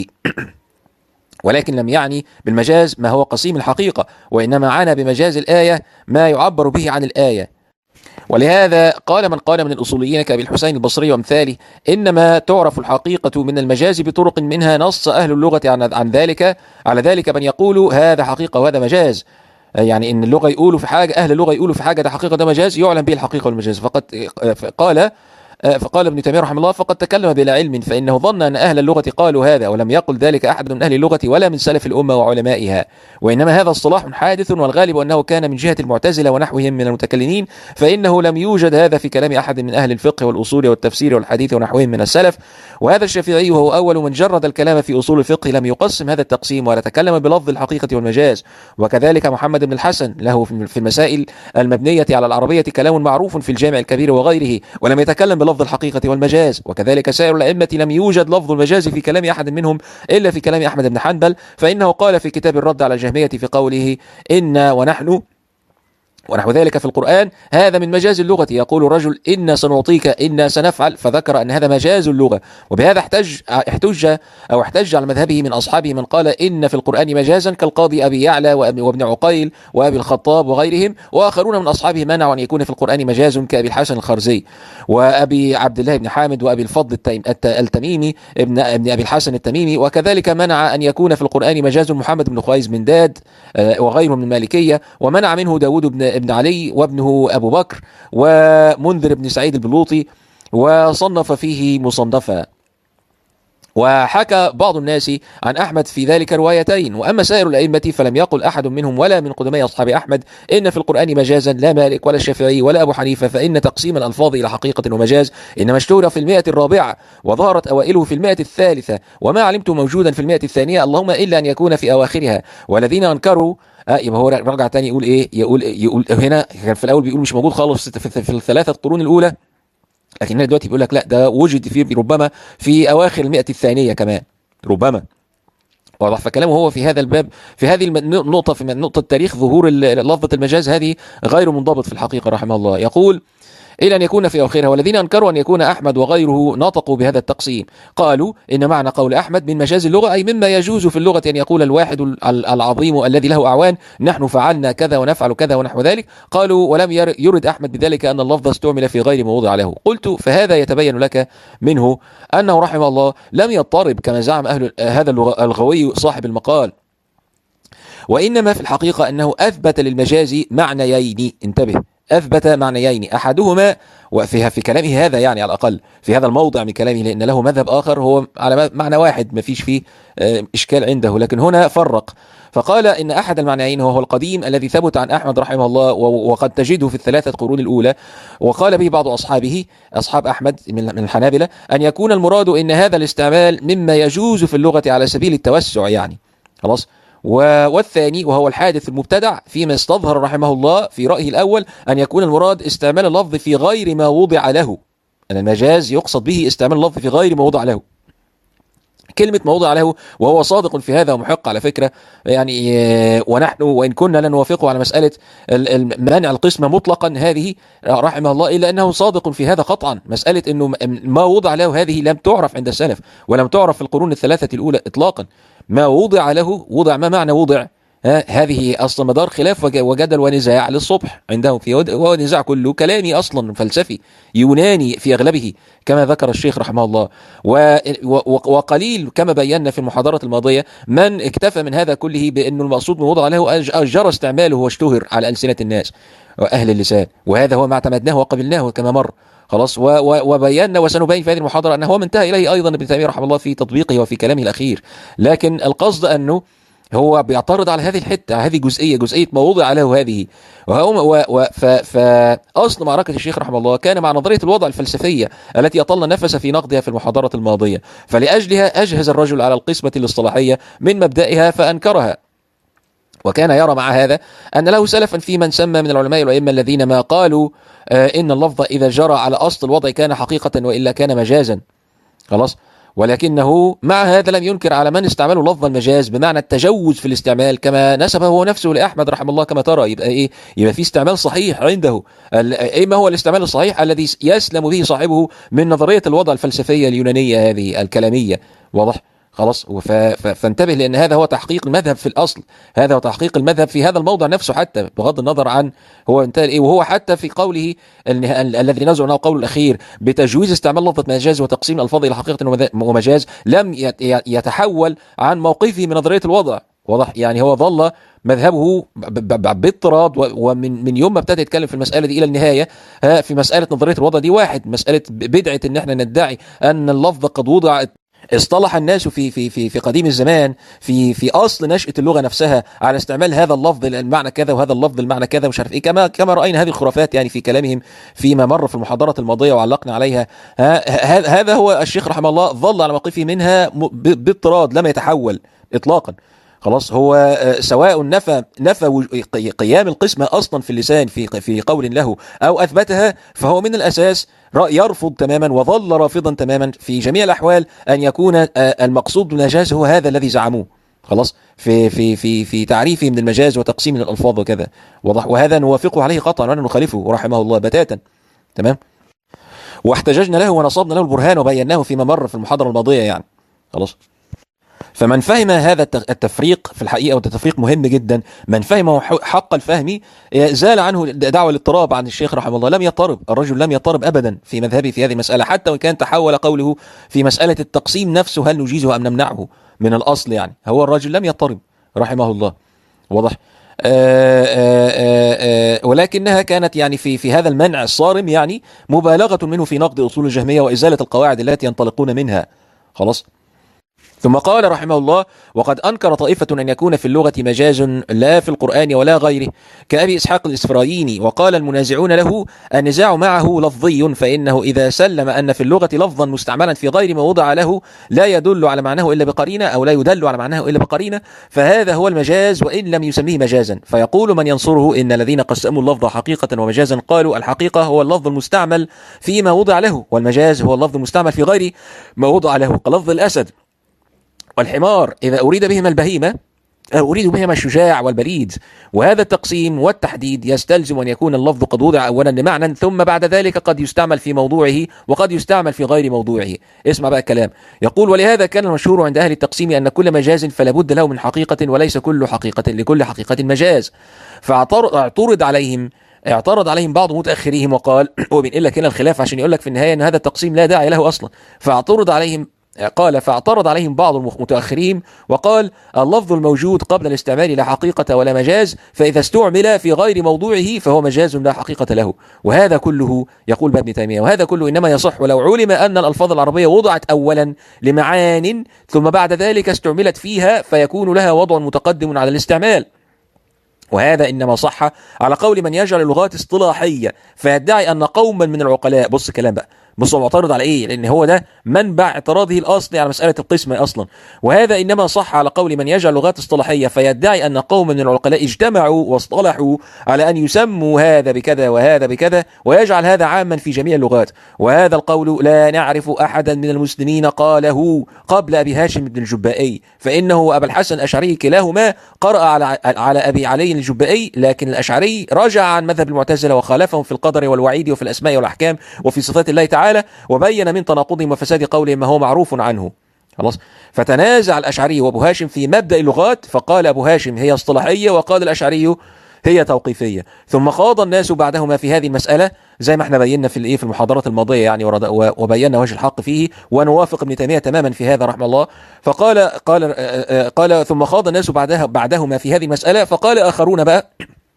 ولكن لم يعني بالمجاز ما هو قسيم الحقيقة، وإنما عانى بمجاز الآية ما يعبر به عن الآية. ولهذا قال من قال من الأصوليين كأبي الحسين البصري وامثاله: إنما تعرف الحقيقة من المجاز بطرق منها نص أهل اللغة عن, عن ذلك على ذلك من يقول هذا حقيقة وهذا مجاز، يعني إن اللغة يقولوا في حاجة، أهل اللغة يقولوا في حاجة ده حقيقة ده مجاز، يعلم به الحقيقة والمجاز. فقد قال فقال ابن تيمية رحمه الله: فقد تكلم بلا علم، فإنه ظن أن أهل اللغة قالوا هذا، ولم يقل ذلك أحد من أهل اللغة ولا من سلف الأمة وعلمائها، وإنما هذا اصطلاح حادث، والغالب أنه كان من جهة المعتزلة ونحوهم من المتكلمين، فإنه لم يوجد هذا في كلام أحد من أهل الفقه والأصول والتفسير والحديث ونحوهم من السلف. وهذا الشافعي وهو أول من جرد الكلام في أصول الفقه لم يقسم هذا التقسيم ولا تكلم بلفظ الحقيقة والمجاز. وكذلك محمد بن الحسن له في المسائل المبنية على العربية كلام معروف في الجامع الكبير وغيره، ولم يتكلم بلفظ الحقيقة والمجاز. وكذلك سائر الأئمة لم يوجد لفظ المجاز في كلام أحد منهم إلا في كلام أحمد بن حنبل، فإنه قال في كتاب الرد على الجهمية في قوله: إن ونحن ونحو ذلك في القرآن هذا من مجاز اللغة، يقول رجل إنا سنعطيك إنا سنفعل، فذكر أن هذا مجاز اللغة. وبهذا احتج احتج أو احتج على مذهبه من أصحابه من قال إن في القرآن مجازا كالقاضي أبي يعلى وابن عقيل وأبي الخطاب وغيرهم، وآخرون من أصحابه منعوا أن يكون في القرآن مجاز كأبي الحسن الخرزي وأبي عبد الله بن حامد وأبي الفضل التميمي ابن ابن أبي الحسن التميمي. وكذلك منع أن يكون في القرآن مجاز محمد بن خويز من داد وغيره من المالكية، ومنع منه داود بن ابن علي وابنه أبو بكر ومنذر بن سعيد البلوطي، وصنف فيه مصنفا. وحكى بعض الناس عن أحمد في ذلك روايتين. وأما سائر الأئمة فلم يقل أحد منهم ولا من قدماء أصحاب أحمد إن في القرآن مجازا، لا مالك ولا الشافعي ولا أبو حنيفة، فإن تقسيم الألفاظ إلى حقيقة ومجاز إنما اشتهر في المئة الرابعة وظهرت أوائله في المئة الثالثة، وما علمت موجودا في المئة الثانية، اللهم إلا أن يكون في أواخرها. والذين أنكروا آه يبقى هو رجع تاني يقول إيه، يقول يقول هنا كان في الأول بيقول مش موجود خالص في الثلاثة قرون الأولى، لكن هنا دلوقتي بيقول لك لا ده وجد فيه ربما في أواخر المئة الثانية كمان ربما. واضح؟ فكلامه هو في هذا الباب في هذه النقطة في نقطة تاريخ ظهور لفظة المجاز هذه غير منضبط في الحقيقة رحمه الله. يقول إلى أن يكون في أواخرها. والذين أنكروا أن يكون أحمد وغيره نطقوا بهذا التقسيم، قالوا إن معنى قول أحمد من مجاز اللغة أي مما يجوز في اللغة أن يقول الواحد العظيم الذي له أعوان نحن فعلنا كذا ونفعل كذا ونحو ذلك. قالوا ولم يرد أحمد بذلك أن اللفظ استعمل في غير ما وضع له. قلت فهذا يتبين لك منه أنه رحمه الله لم يضطرب كما زعم أهل هذا الغوي صاحب المقال، وإنما في الحقيقة أنه أثبت للمجاز معنيين. انتبه، أثبت معنيين أحدهما وفيها في كلامه هذا، يعني على الأقل في هذا الموضع من كلامه، لأن له مذهب آخر هو على معنى واحد ما فيش فيه إشكال عنده، لكن هنا فرق فقال إن أحد المعنيين هو القديم الذي ثبت عن أحمد رحمه الله وقد تجده في الثلاثة قرون الأولى، وقال به بعض أصحابه أصحاب أحمد من الحنابلة أن يكون المراد إن هذا الاستعمال مما يجوز في اللغة على سبيل التوسع، يعني خلاص. والثاني وهو الحادث المبتدع فيما استظهر رحمه الله في رأيه الأول أن يكون المراد استعمال اللفظ في غير ما وضع له، أن المجاز يقصد به استعمال اللفظ في غير ما وضع له. كلمة ما وضع له، وهو صادق في هذا ومحق على فكرة، يعني ونحن وإن كنا لا نوافقه على مسألة منع القسمة مطلقا هذه رحمه الله، إلا أنه صادق في هذا قطعا. مسألة أنه ما وضع له هذه لم تعرف عند السلف ولم تعرف في القرون الثلاثة الأولى إطلاقا. ما وضع له، وضع ما معنى وضع؟ ها هذه أصلا مدار خلاف وجدل ونزاع للصبح عندهم، في ونزاع كله كلامي أصلا فلسفي يوناني في أغلبه كما ذكر الشيخ رحمه الله. وقليل كما بينا في المحاضرة الماضية من اكتفى من هذا كله بأنه المقصود من وضع له جرى استعماله واشتهر على ألسنة الناس وأهل اللسان، وهذا هو ما اعتمدناه وقبلناه كما مر خلاص. وبينا وسنبين في هذه المحاضرة أنه هو من انتهى إليه أيضا ابن تيمية رحمه الله في تطبيقه وفي كلامه الأخير. لكن القصد أنه هو بيعترض على هذه الحته، هذه جزئيه جزئيه ما وضع له هذه. وهو فاصل معركه الشيخ رحمه الله كان مع نظريه الوضع الفلسفيه التي اطلنا نفس في نقدها في المحاضره الماضيه، فلاجلها اجهز الرجل على القسمه الاصطلاحيه من مبدئها فانكرها. وكان يرى مع هذا أن له سلفا في من سمى من العلماء والأئمة الذين ما قالوا إن اللفظ إذا جرى على أصل الوضع كان حقيقة وإلا كان مجازا خلاص. ولكنه مع هذا لم ينكر على من استعملوا لفظ المجاز بمعنى التجوز في الاستعمال كما نسبه هو نفسه لأحمد رحمه الله كما ترى. يبقى إيه؟ يبقى في استعمال صحيح عنده. إيه ما هو الاستعمال الصحيح الذي يسلم به صاحبه من نظرية الوضع الفلسفية اليونانية هذه الكلامية؟ واضح؟ خلاص. فانتبه لأن هذا هو تحقيق المذهب في الأصل، هذا هو تحقيق المذهب في هذا الموضع نفسه حتى بغض النظر عن هو انتهى إيه. وهو حتى في قوله الذي نزعه أنه قول الأخير بتجويز استعمال لفظة مجاز وتقسيم الألفاظ إلى حقيقة ومجاز لم يتحول عن موقفه من نظرية الوضع. واضح؟ يعني هو ظل مذهبه باضطراد ومن من يوم ما ابتدى يتكلم في المسألة دي إلى النهاية في مسألة نظرية الوضع دي واحد، مسألة بدعة إن احنا ندعي أن اللفظ قد وضع. اصطلح الناس في في في في قديم الزمان في في اصل نشأة اللغة نفسها على استعمال هذا اللفظ للمعنى كذا وهذا اللفظ للمعنى كذا مش عارف ايه، كما كما راينا هذه الخرافات يعني في كلامهم فيما مر في المحاضرات الماضيه وعلقنا عليها. هذا هو الشيخ رحمه الله ظل على موقفه منها باضطراد لم يتحول اطلاقا خلاص. هو سواء نفى نفى قيام القسمة اصلا في اللسان في في قول له او اثبتها، فهو من الاساس يرفض تماما وظل رافضا تماما في جميع الاحوال ان يكون المقصود بالمجاز هو هذا الذي زعموه خلاص في في في في تعريفه من المجاز وتقسيم الالفاظ وكذا. واضح؟ وهذا نوافقه عليه قطعا ولا نخالفه رحمه الله بتاتا. تمام. واحتججنا له ونصبنا له البرهان وبيناه فيما مر في المحاضرة الماضية يعني خلاص. فمن فهم هذا التفريق في الحقيقة وده تفريق مهم جدا، من فهمه حق الفهم زال عنه دعوة الاضطراب عن الشيخ رحمه الله. لم يضطرب الرجل، لم يضطرب أبدا في مذهبه في هذه المسألة، حتى وإن كان تحول قوله في مسألة التقسيم نفسه هل نجيزه أم نمنعه من الأصل. يعني هو الرجل لم يضطرب رحمه الله. واضح؟ آآ آآ آآ ولكنها كانت يعني في في هذا المنع الصارم يعني مبالغة منه في نقد أصول الجهمية وإزالة القواعد التي ينطلقون منها خلاص. ثم قال رحمه الله: وقد أنكر طائفة أن يكون في اللغة مجاز لا في القرآن ولا غيره كأبي إسحاق الإسفرايني، وقال المنازعون له: النزاع معه لفظي، فإنه إذا سلم أن في اللغة لفظا مستعملا في غير ما وضع له لا يدل على معناه إلا بقرينة أو لا يدل على معناه إلا بقرينة فهذا هو المجاز وإن لم يسميه مجازا. فيقول من ينصره: إن الذين قسموا اللفظ حقيقة ومجازا قالوا الحقيقة هو اللفظ المستعمل فيما وضع له، والمجاز هو اللفظ المستعمل في غير ما وضع له، كلفظ الأسد والحمار إذا أريد بهما البهيمة أريد بهما الشجاع والبليد. وهذا التقسيم والتحديد يستلزم أن يكون اللفظ قد وضع أولا لمعنى ثم بعد ذلك قد يستعمل في موضوعه وقد يستعمل في غير موضوعه. اسمع بقى الكلام. يقول: ولهذا كان المشهور عند أهل التقسيم أن كل مجاز فلا بد له من حقيقة وليس كل حقيقة لكل حقيقة مجاز. فاعترض عليهم اعترض عليهم بعض متأخريهم وقال وبينقل لك هنا الخلاف عشان يقول لك في النهاية أن هذا التقسيم لا داعي له أصلا. فاعترض عليهم قال فاعترض عليهم بعض المتأخرين وقال: اللفظ الموجود قبل الاستعمال لا حقيقة ولا مجاز، فإذا استعمل في غير موضوعه فهو مجاز لا حقيقة له. وهذا كله يقول ابن تيمية وهذا كله إنما يصح ولو علم أن الألفاظ العربية وضعت أولا لمعان ثم بعد ذلك استعملت فيها فيكون لها وضع متقدم على الاستعمال. وهذا إنما صح على قول من يجعل اللغات اصطلاحية فيدعي أن قوما من العقلاء. بص الكلام بقى، بص هو معترض على ايه؟ لان هو ده منبع اعتراضه الاصلي على مساله القسمه اصلا. وهذا انما صح على قول من يجعل لغات اصطلاحيه فيدعي ان قوم من العقلاء اجتمعوا واصطلحوا على ان يسموا هذا بكذا وهذا بكذا ويجعل هذا عاما في جميع اللغات. وهذا القول لا نعرف احدا من المسلمين قاله قبل ابي هاشم بن الجبائي، فانه وابا الحسن الاشعري كلاهما قرأ على على ابي علي الجبائي، لكن الاشعري رجع عن مذهب المعتزله وخالفهم في القدر والوعيد وفي الاسماء والاحكام وفي صفات الله تعالى، وبين من تناقضهم وفساد قولهم ما هو معروف عنه. خلاص. فتنازع الأشعري وأبو هاشم في مبدأ اللغات، فقال أبو هاشم هي اصطلاحية وقال الأشعري هي توقيفية. ثم خاض الناس بعدهما في هذه المسألة زي ما احنا بينا في الايه في المحاضرات الماضية يعني، وبينا وجه الحق فيه، ونوافق ابن تيمية تماما في هذا رحمه الله. فقال قال قال ثم خاض الناس بعدها بعدهما في هذه المسألة، فقال آخرون بقى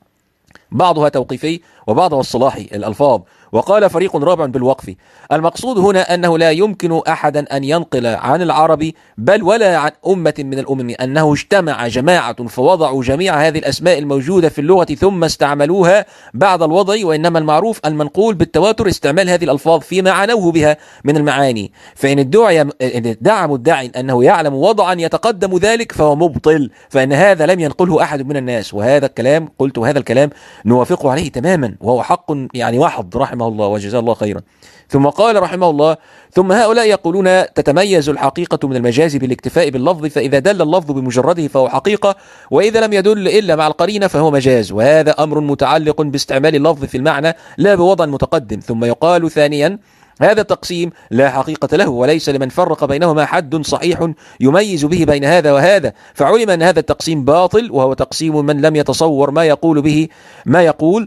بعضها توقيفي وبعضها الصلاحي الألفاظ، وقال فريق رابع بالوقف. المقصود هنا أنه لا يمكن أحدا أن ينقل عن العربي بل ولا عن أمة من الأمم أنه اجتمع جماعة فوضعوا جميع هذه الأسماء الموجودة في اللغة ثم استعملوها بعد الوضع، وإنما المعروف المنقول بالتواتر استعمال هذه الألفاظ فيما عنوه بها من المعاني. فإن ادعى ادعى مدعي أنه يعلم وضعا يتقدم ذلك فهو مبطل، فإن هذا لم ينقله أحد من الناس. وهذا الكلام قلت هذا الكلام نوافقه عليه تماما، وهو حق يعني واحد رحمه الله وجزاه الله خيرا. ثم قال رحمه الله: ثم هؤلاء يقولون تتميز الحقيقة من المجاز بالاكتفاء باللفظ، فإذا دل اللفظ بمجرده فهو حقيقة، وإذا لم يدل إلا مع القرينة فهو مجاز، وهذا أمر متعلق باستعمال اللفظ في المعنى لا بوضع متقدم. ثم يقال ثانيا: هذا التقسيم لا حقيقة له، وليس لمن فرق بينهما حد صحيح يميز به بين هذا وهذا، فعلم أن هذا التقسيم باطل، وهو تقسيم من لم يتصور ما يقول به ما يقول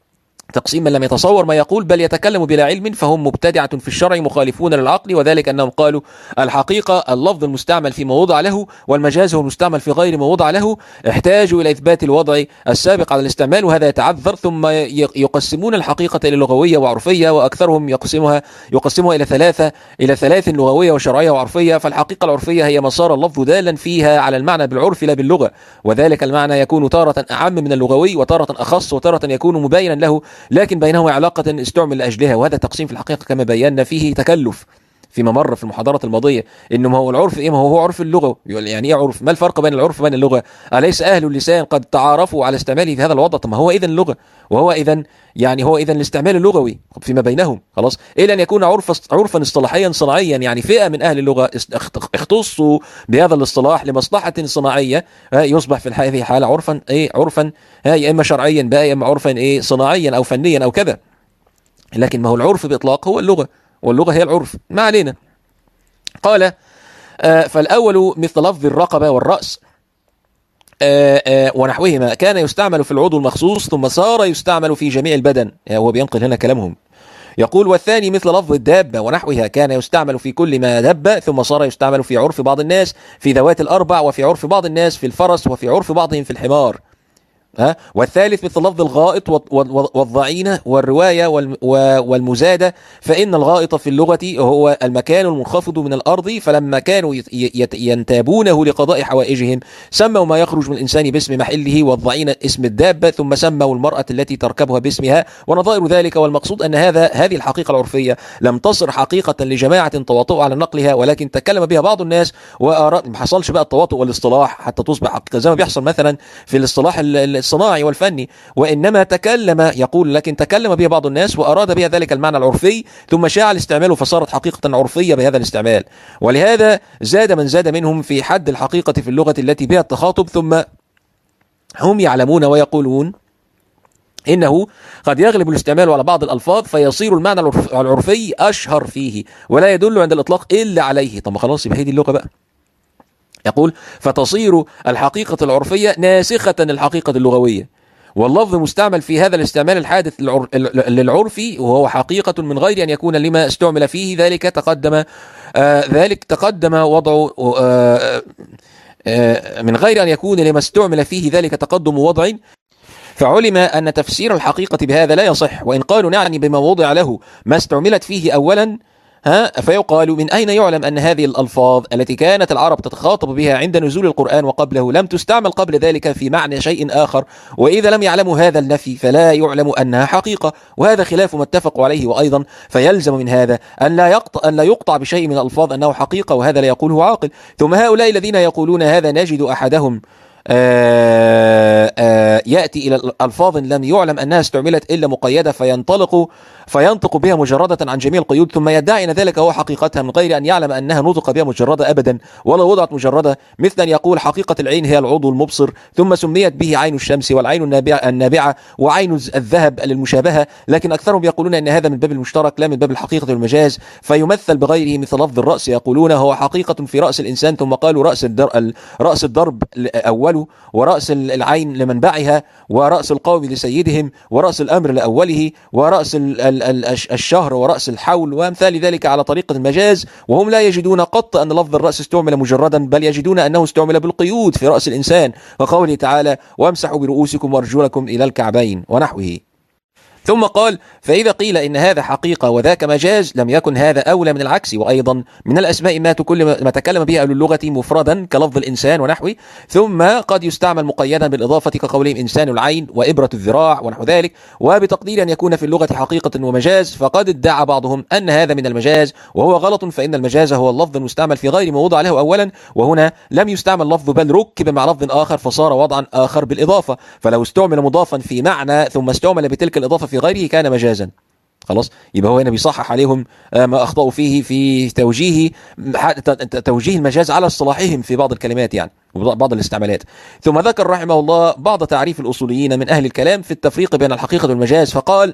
تقسيم من لم يتصور ما يقول بل يتكلم بلا علم، فهم مبتدعة في الشرع مخالفون للعقل، وذلك أنهم قالوا الحقيقة اللفظ المستعمل في موضع له، والمجاز هو المستعمل في غير موضع له، احتاجوا إلى إثبات الوضع السابق على الاستعمال وهذا يتعذر. ثم يقسمون الحقيقة إلى لغوية وعرفية، وأكثرهم يقسمها يقسمها إلى ثلاثة إلى ثلاث لغوية وشرعية وعرفية. فالحقيقة العرفية هي ما صار اللفظ دالا فيها على المعنى بالعرف لا باللغة، وذلك المعنى يكون تارة أعم من اللغوي وتارة أخص وتارة يكون مبينا له لكن بينهما علاقة استعمل لأجلها. وهذا تقسيم في الحقيقة كما بينا فيه تكلف فيما مر في المحاضرات الماضية، إنما هو العرف إيه؟ ما هو هو عرف اللغة. يعني إيه عرف؟ ما الفرق بين العرف وبين اللغة؟ أليس أهل اللسان قد تعارفوا على استعماله في هذا الوضع؟ ما هو إذن اللغة، وهو إذن يعني هو إذن الاستعمال اللغوي فيما بينهم. خلاص، إلى أن يكون عرف عرفا اصطلاحيا صناعيا، يعني فئة من أهل اللغة اختصوا بهذا الاصطلاح لمصلحة صناعية، يصبح في هذه الحالة عرفا إيه عرفا يا إما شرعيا بقى يا إما عرفا إيه صناعيا أو فنيا أو كذا. لكن ما هو العرف بإطلاق هو اللغة، واللغة هي العرف. ما علينا. قال آه فالأول مثل لفظ الرقبة والرأس آه آه ونحوهما كان يستعمل في العضو المخصوص ثم صار يستعمل في جميع البدن. يعني هو بينقل هنا كلامهم. يقول: والثاني مثل لفظ الدابة ونحوها كان يستعمل في كل ما دب ثم صار يستعمل في عرف بعض الناس في ذوات الأربع، وفي عرف بعض الناس في الفرس، وفي عرف بعضهم في الحمار. ها. والثالث مثل لفظ الغائط والضعينة والرواية والمزادة، فإن الغائط في اللغة هو المكان المنخفض من الأرض، فلما كانوا ينتابونه لقضاء حوائجهم سموا ما يخرج من الإنسان باسم محله، والضعينة اسم الدابة، ثم سموا المرأة التي تركبها باسمها ونظائر ذلك. والمقصود أن هذا هذه الحقيقة العرفية لم تصر حقيقة لجماعة تواطؤوا على نقلها، ولكن تكلم بها بعض الناس وآراء. ما حصلش بقى التواطؤ والاصطلاح حتى تصبح حقيقة زي ما بيحصل مثلا في الاصطلاح الصناعي والفني، وإنما تكلم يقول لكن تكلم بها بعض الناس وأراد بها ذلك المعنى العرفي، ثم شاع الاستعمال فصارت حقيقة عرفية بهذا الاستعمال. ولهذا زاد من زاد منهم في حد الحقيقة في اللغة التي بها التخاطب، ثم هم يعلمون ويقولون إنه قد يغلب الاستعمال على بعض الألفاظ فيصير المعنى العرفي أشهر فيه ولا يدل عند الإطلاق إلا عليه. طب خلاص يبقى هي دي اللغة بقى. يقول: فتصير الحقيقة العرفية ناسخة الحقيقة اللغوية، واللفظ مستعمل في هذا الاستعمال الحادث للعرفي وهو حقيقة من غير أن يكون لما استعمل فيه ذلك تقدم آه ذلك تقدم وضع آه آه من غير أن يكون لما استعمل فيه ذلك تقدم وضع، فعلم أن تفسير الحقيقة بهذا لا يصح. وإن قالوا نعني بما وضع له ما استعملت فيه أولا ها فيقال: من أين يعلم أن هذه الألفاظ التي كانت العرب تتخاطب بها عند نزول القرآن وقبله لم تستعمل قبل ذلك في معنى شيء آخر؟ وإذا لم يعلموا هذا النفي فلا يعلم أنها حقيقة، وهذا خلاف ما اتفقوا عليه. وأيضا فيلزم من هذا أن لا يقطع أن لا يقطع بشيء من الألفاظ أنه حقيقة، وهذا لا يقوله عاقل. ثم هؤلاء الذين يقولون هذا نجد أحدهم آآ آآ يأتي إلى ألفاظ لم يعلم أنها استعملت إلا مقيدة فينطلق فينطق بها مجردة عن جميع القيود، ثم يدعي أن ذلك هو حقيقتها من غير أن يعلم أنها نطق بها مجردة أبدا ولا وضعت مجردة، مثل أن يقول حقيقة العين هي العضو المبصر ثم سميت به عين الشمس والعين النابعة, النابعة وعين الذهب للمشابهة، لكن أكثرهم يقولون أن هذا من باب المشترك لا من باب الحقيقة والمجاز، فيمثل بغيره مثل لفظ الرأس، يقولون هو حقيقة في رأس الإنسان، ثم قالوا رأس الدر... رأس الضرب أوله، ورأس العين لمنبعها، ورأس القوم لسيدهم، ورأس الأمر لأوله، ورأس ال... ال... ال... الشهر ورأس الحول، وأمثال ذلك على طريقة المجاز، وهم لا يجدون قط أن لفظ الرأس استعمل مجردا، بل يجدون أنه استعمل بالقيود في رأس الإنسان، وقوله تعالى وامسحوا برؤوسكم وارجلكم إلى الكعبين ونحوه. ثم قال فإذا قيل إن هذا حقيقة وذاك مجاز لم يكن هذا أولى من العكس، وأيضا من الأسماء ما كل ما تكلم به أهل اللغة مفردا كلفظ الإنسان ونحوه، ثم قد يستعمل مقيدا بالإضافة كقولهم إنسان العين وإبرة الذراع ونحو ذلك، وبتقدير أن يكون في اللغة حقيقة ومجاز، فقد ادعى بعضهم أن هذا من المجاز وهو غلط، فإن المجاز هو اللفظ المستعمل في غير ما وضع له أولا، وهنا لم يستعمل لفظ بل ركب مع لفظ آخر فصار وضعا آخر بالإضافة، فلو استعمل مضافا في معنى ثم استعمل بتلك الإضافة في غيره كان مجازا. خلاص، يبقى هو هنا بيصحح عليهم ما أخطأوا فيه في توجيه توجيه المجاز على اصطلاحهم في بعض الكلمات يعني وبعض الاستعمالات. ثم ذكر رحمه الله بعض تعريف الأصوليين من أهل الكلام في التفريق بين الحقيقة والمجاز، فقال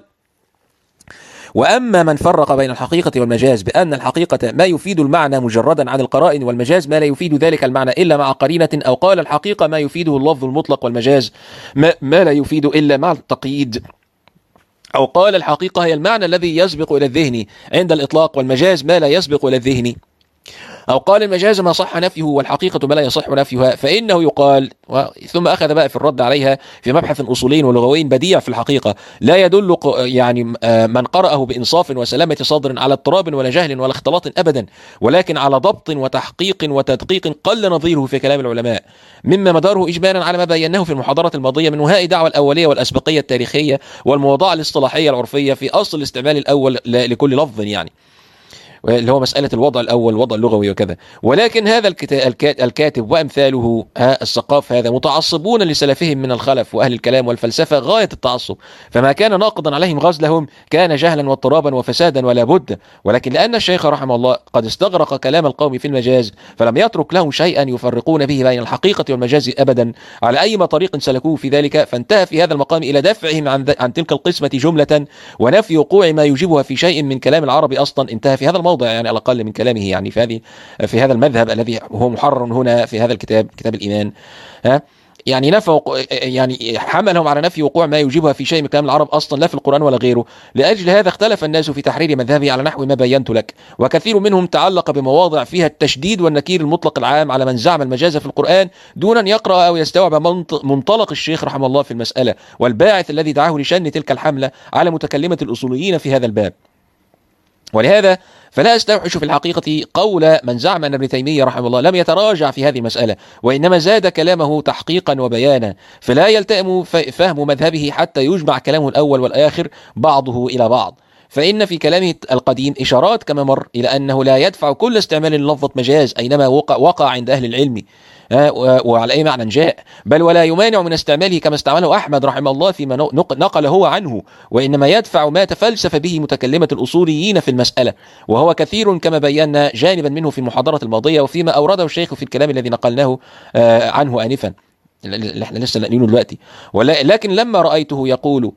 وأما من فرق بين الحقيقة والمجاز بأن الحقيقة ما يفيد المعنى مجردا عن القرائن، والمجاز ما لا يفيد ذلك المعنى إلا مع قرينة، أو قال الحقيقة ما يفيده اللفظ المطلق والمجاز ما, ما لا يفيد إلا مع التقييد، أو قال الحقيقة هي المعنى الذي يسبق إلى الذهن عند الإطلاق والمجاز ما لا يسبق إلى الذهن، أو قال المجاز ما صح نفيه والحقيقة ما لا يصح نفيها، فإنه يقال. ثم أخذ بقى في الرد عليها في مبحث أصولي ولغوي بديع في الحقيقة لا يدل يعني من قرأه بإنصاف وسلامة صدر على اضطراب ولا جهل ولا اختلاط أبدا، ولكن على ضبط وتحقيق وتدقيق قل نظيره في كلام العلماء، مما مداره إجمالا على ما بيناه في المحاضرات الماضية من وهاء دعوى الأولية والأسبقية التاريخية والمواضعة الاصطلاحية العرفية في أصل الاستعمال الأول لكل لفظ، يعني اللي هو مسألة الوضع الأول الوضع اللغوي وكذا. ولكن هذا الكاتب وأمثاله الثقاف هذا متعصبون لسلفهم من الخلف وأهل الكلام والفلسفة غاية التعصب، فما كان ناقضا عليهم غزلهم كان جهلا واضطرابا وفسادا ولا بد، ولكن لأن الشيخ رحمه الله قد استغرق كلام القوم في المجاز فلم يترك لهم شيئا يفرقون به بين الحقيقة والمجاز أبدا على أي طريق سلكوه في ذلك، فانتهى في هذا المقام إلى دفعهم عن, عن تلك القسمة جملة ونفي وقوع ما يجيبها في شيء من كلام العربي أصلا، انتهى في هذا الموضوع يعني على الأقل من كلامه يعني في هذه في هذا المذهب الذي هو محرر هنا في هذا الكتاب كتاب الإيمان. ها يعني نفى يعني حملهم على نفي وقوع ما يجيبها في شيء من كلام العرب أصلا لا في القرآن ولا غيره. لأجل هذا اختلف الناس في تحرير مذهبه على نحو ما بينت لك، وكثير منهم تعلق بمواضع فيها التشديد والنكير المطلق العام على من زعم المجاز في القرآن دون أن يقرأ أو يستوعب منطلق الشيخ رحمه الله في المسألة والباعث الذي دعاه لشن تلك الحملة على متكلمة الأصوليين في هذا الباب. ولهذا فلا استوحش في الحقيقة قول من زعم أن ابن تيمية رحمه الله لم يتراجع في هذه المسألة، وإنما زاد كلامه تحقيقا وبيانا، فلا يلتئم فهم مذهبه حتى يجمع كلامه الأول والآخر بعضه إلى بعض، فإن في كلامه القديم إشارات كما مر إلى أنه لا يدفع كل استعمال للفظة مجاز أينما وقع, وقع عند أهل العلم وعلى أي معنى جاء، بل ولا يمانع من استعماله كما استعمله أحمد رحمه الله فيما نقل هو عنه، وإنما يدفع ما تفلسف به متكلمة الأصوليين في المسألة، وهو كثير كما بينا جانبا منه في المحاضرة الماضية وفيما أورده الشيخ في الكلام الذي نقلناه عنه آنفا اللي احنا لسه نقلينه دلوقتي. ولكن لما رأيته يقول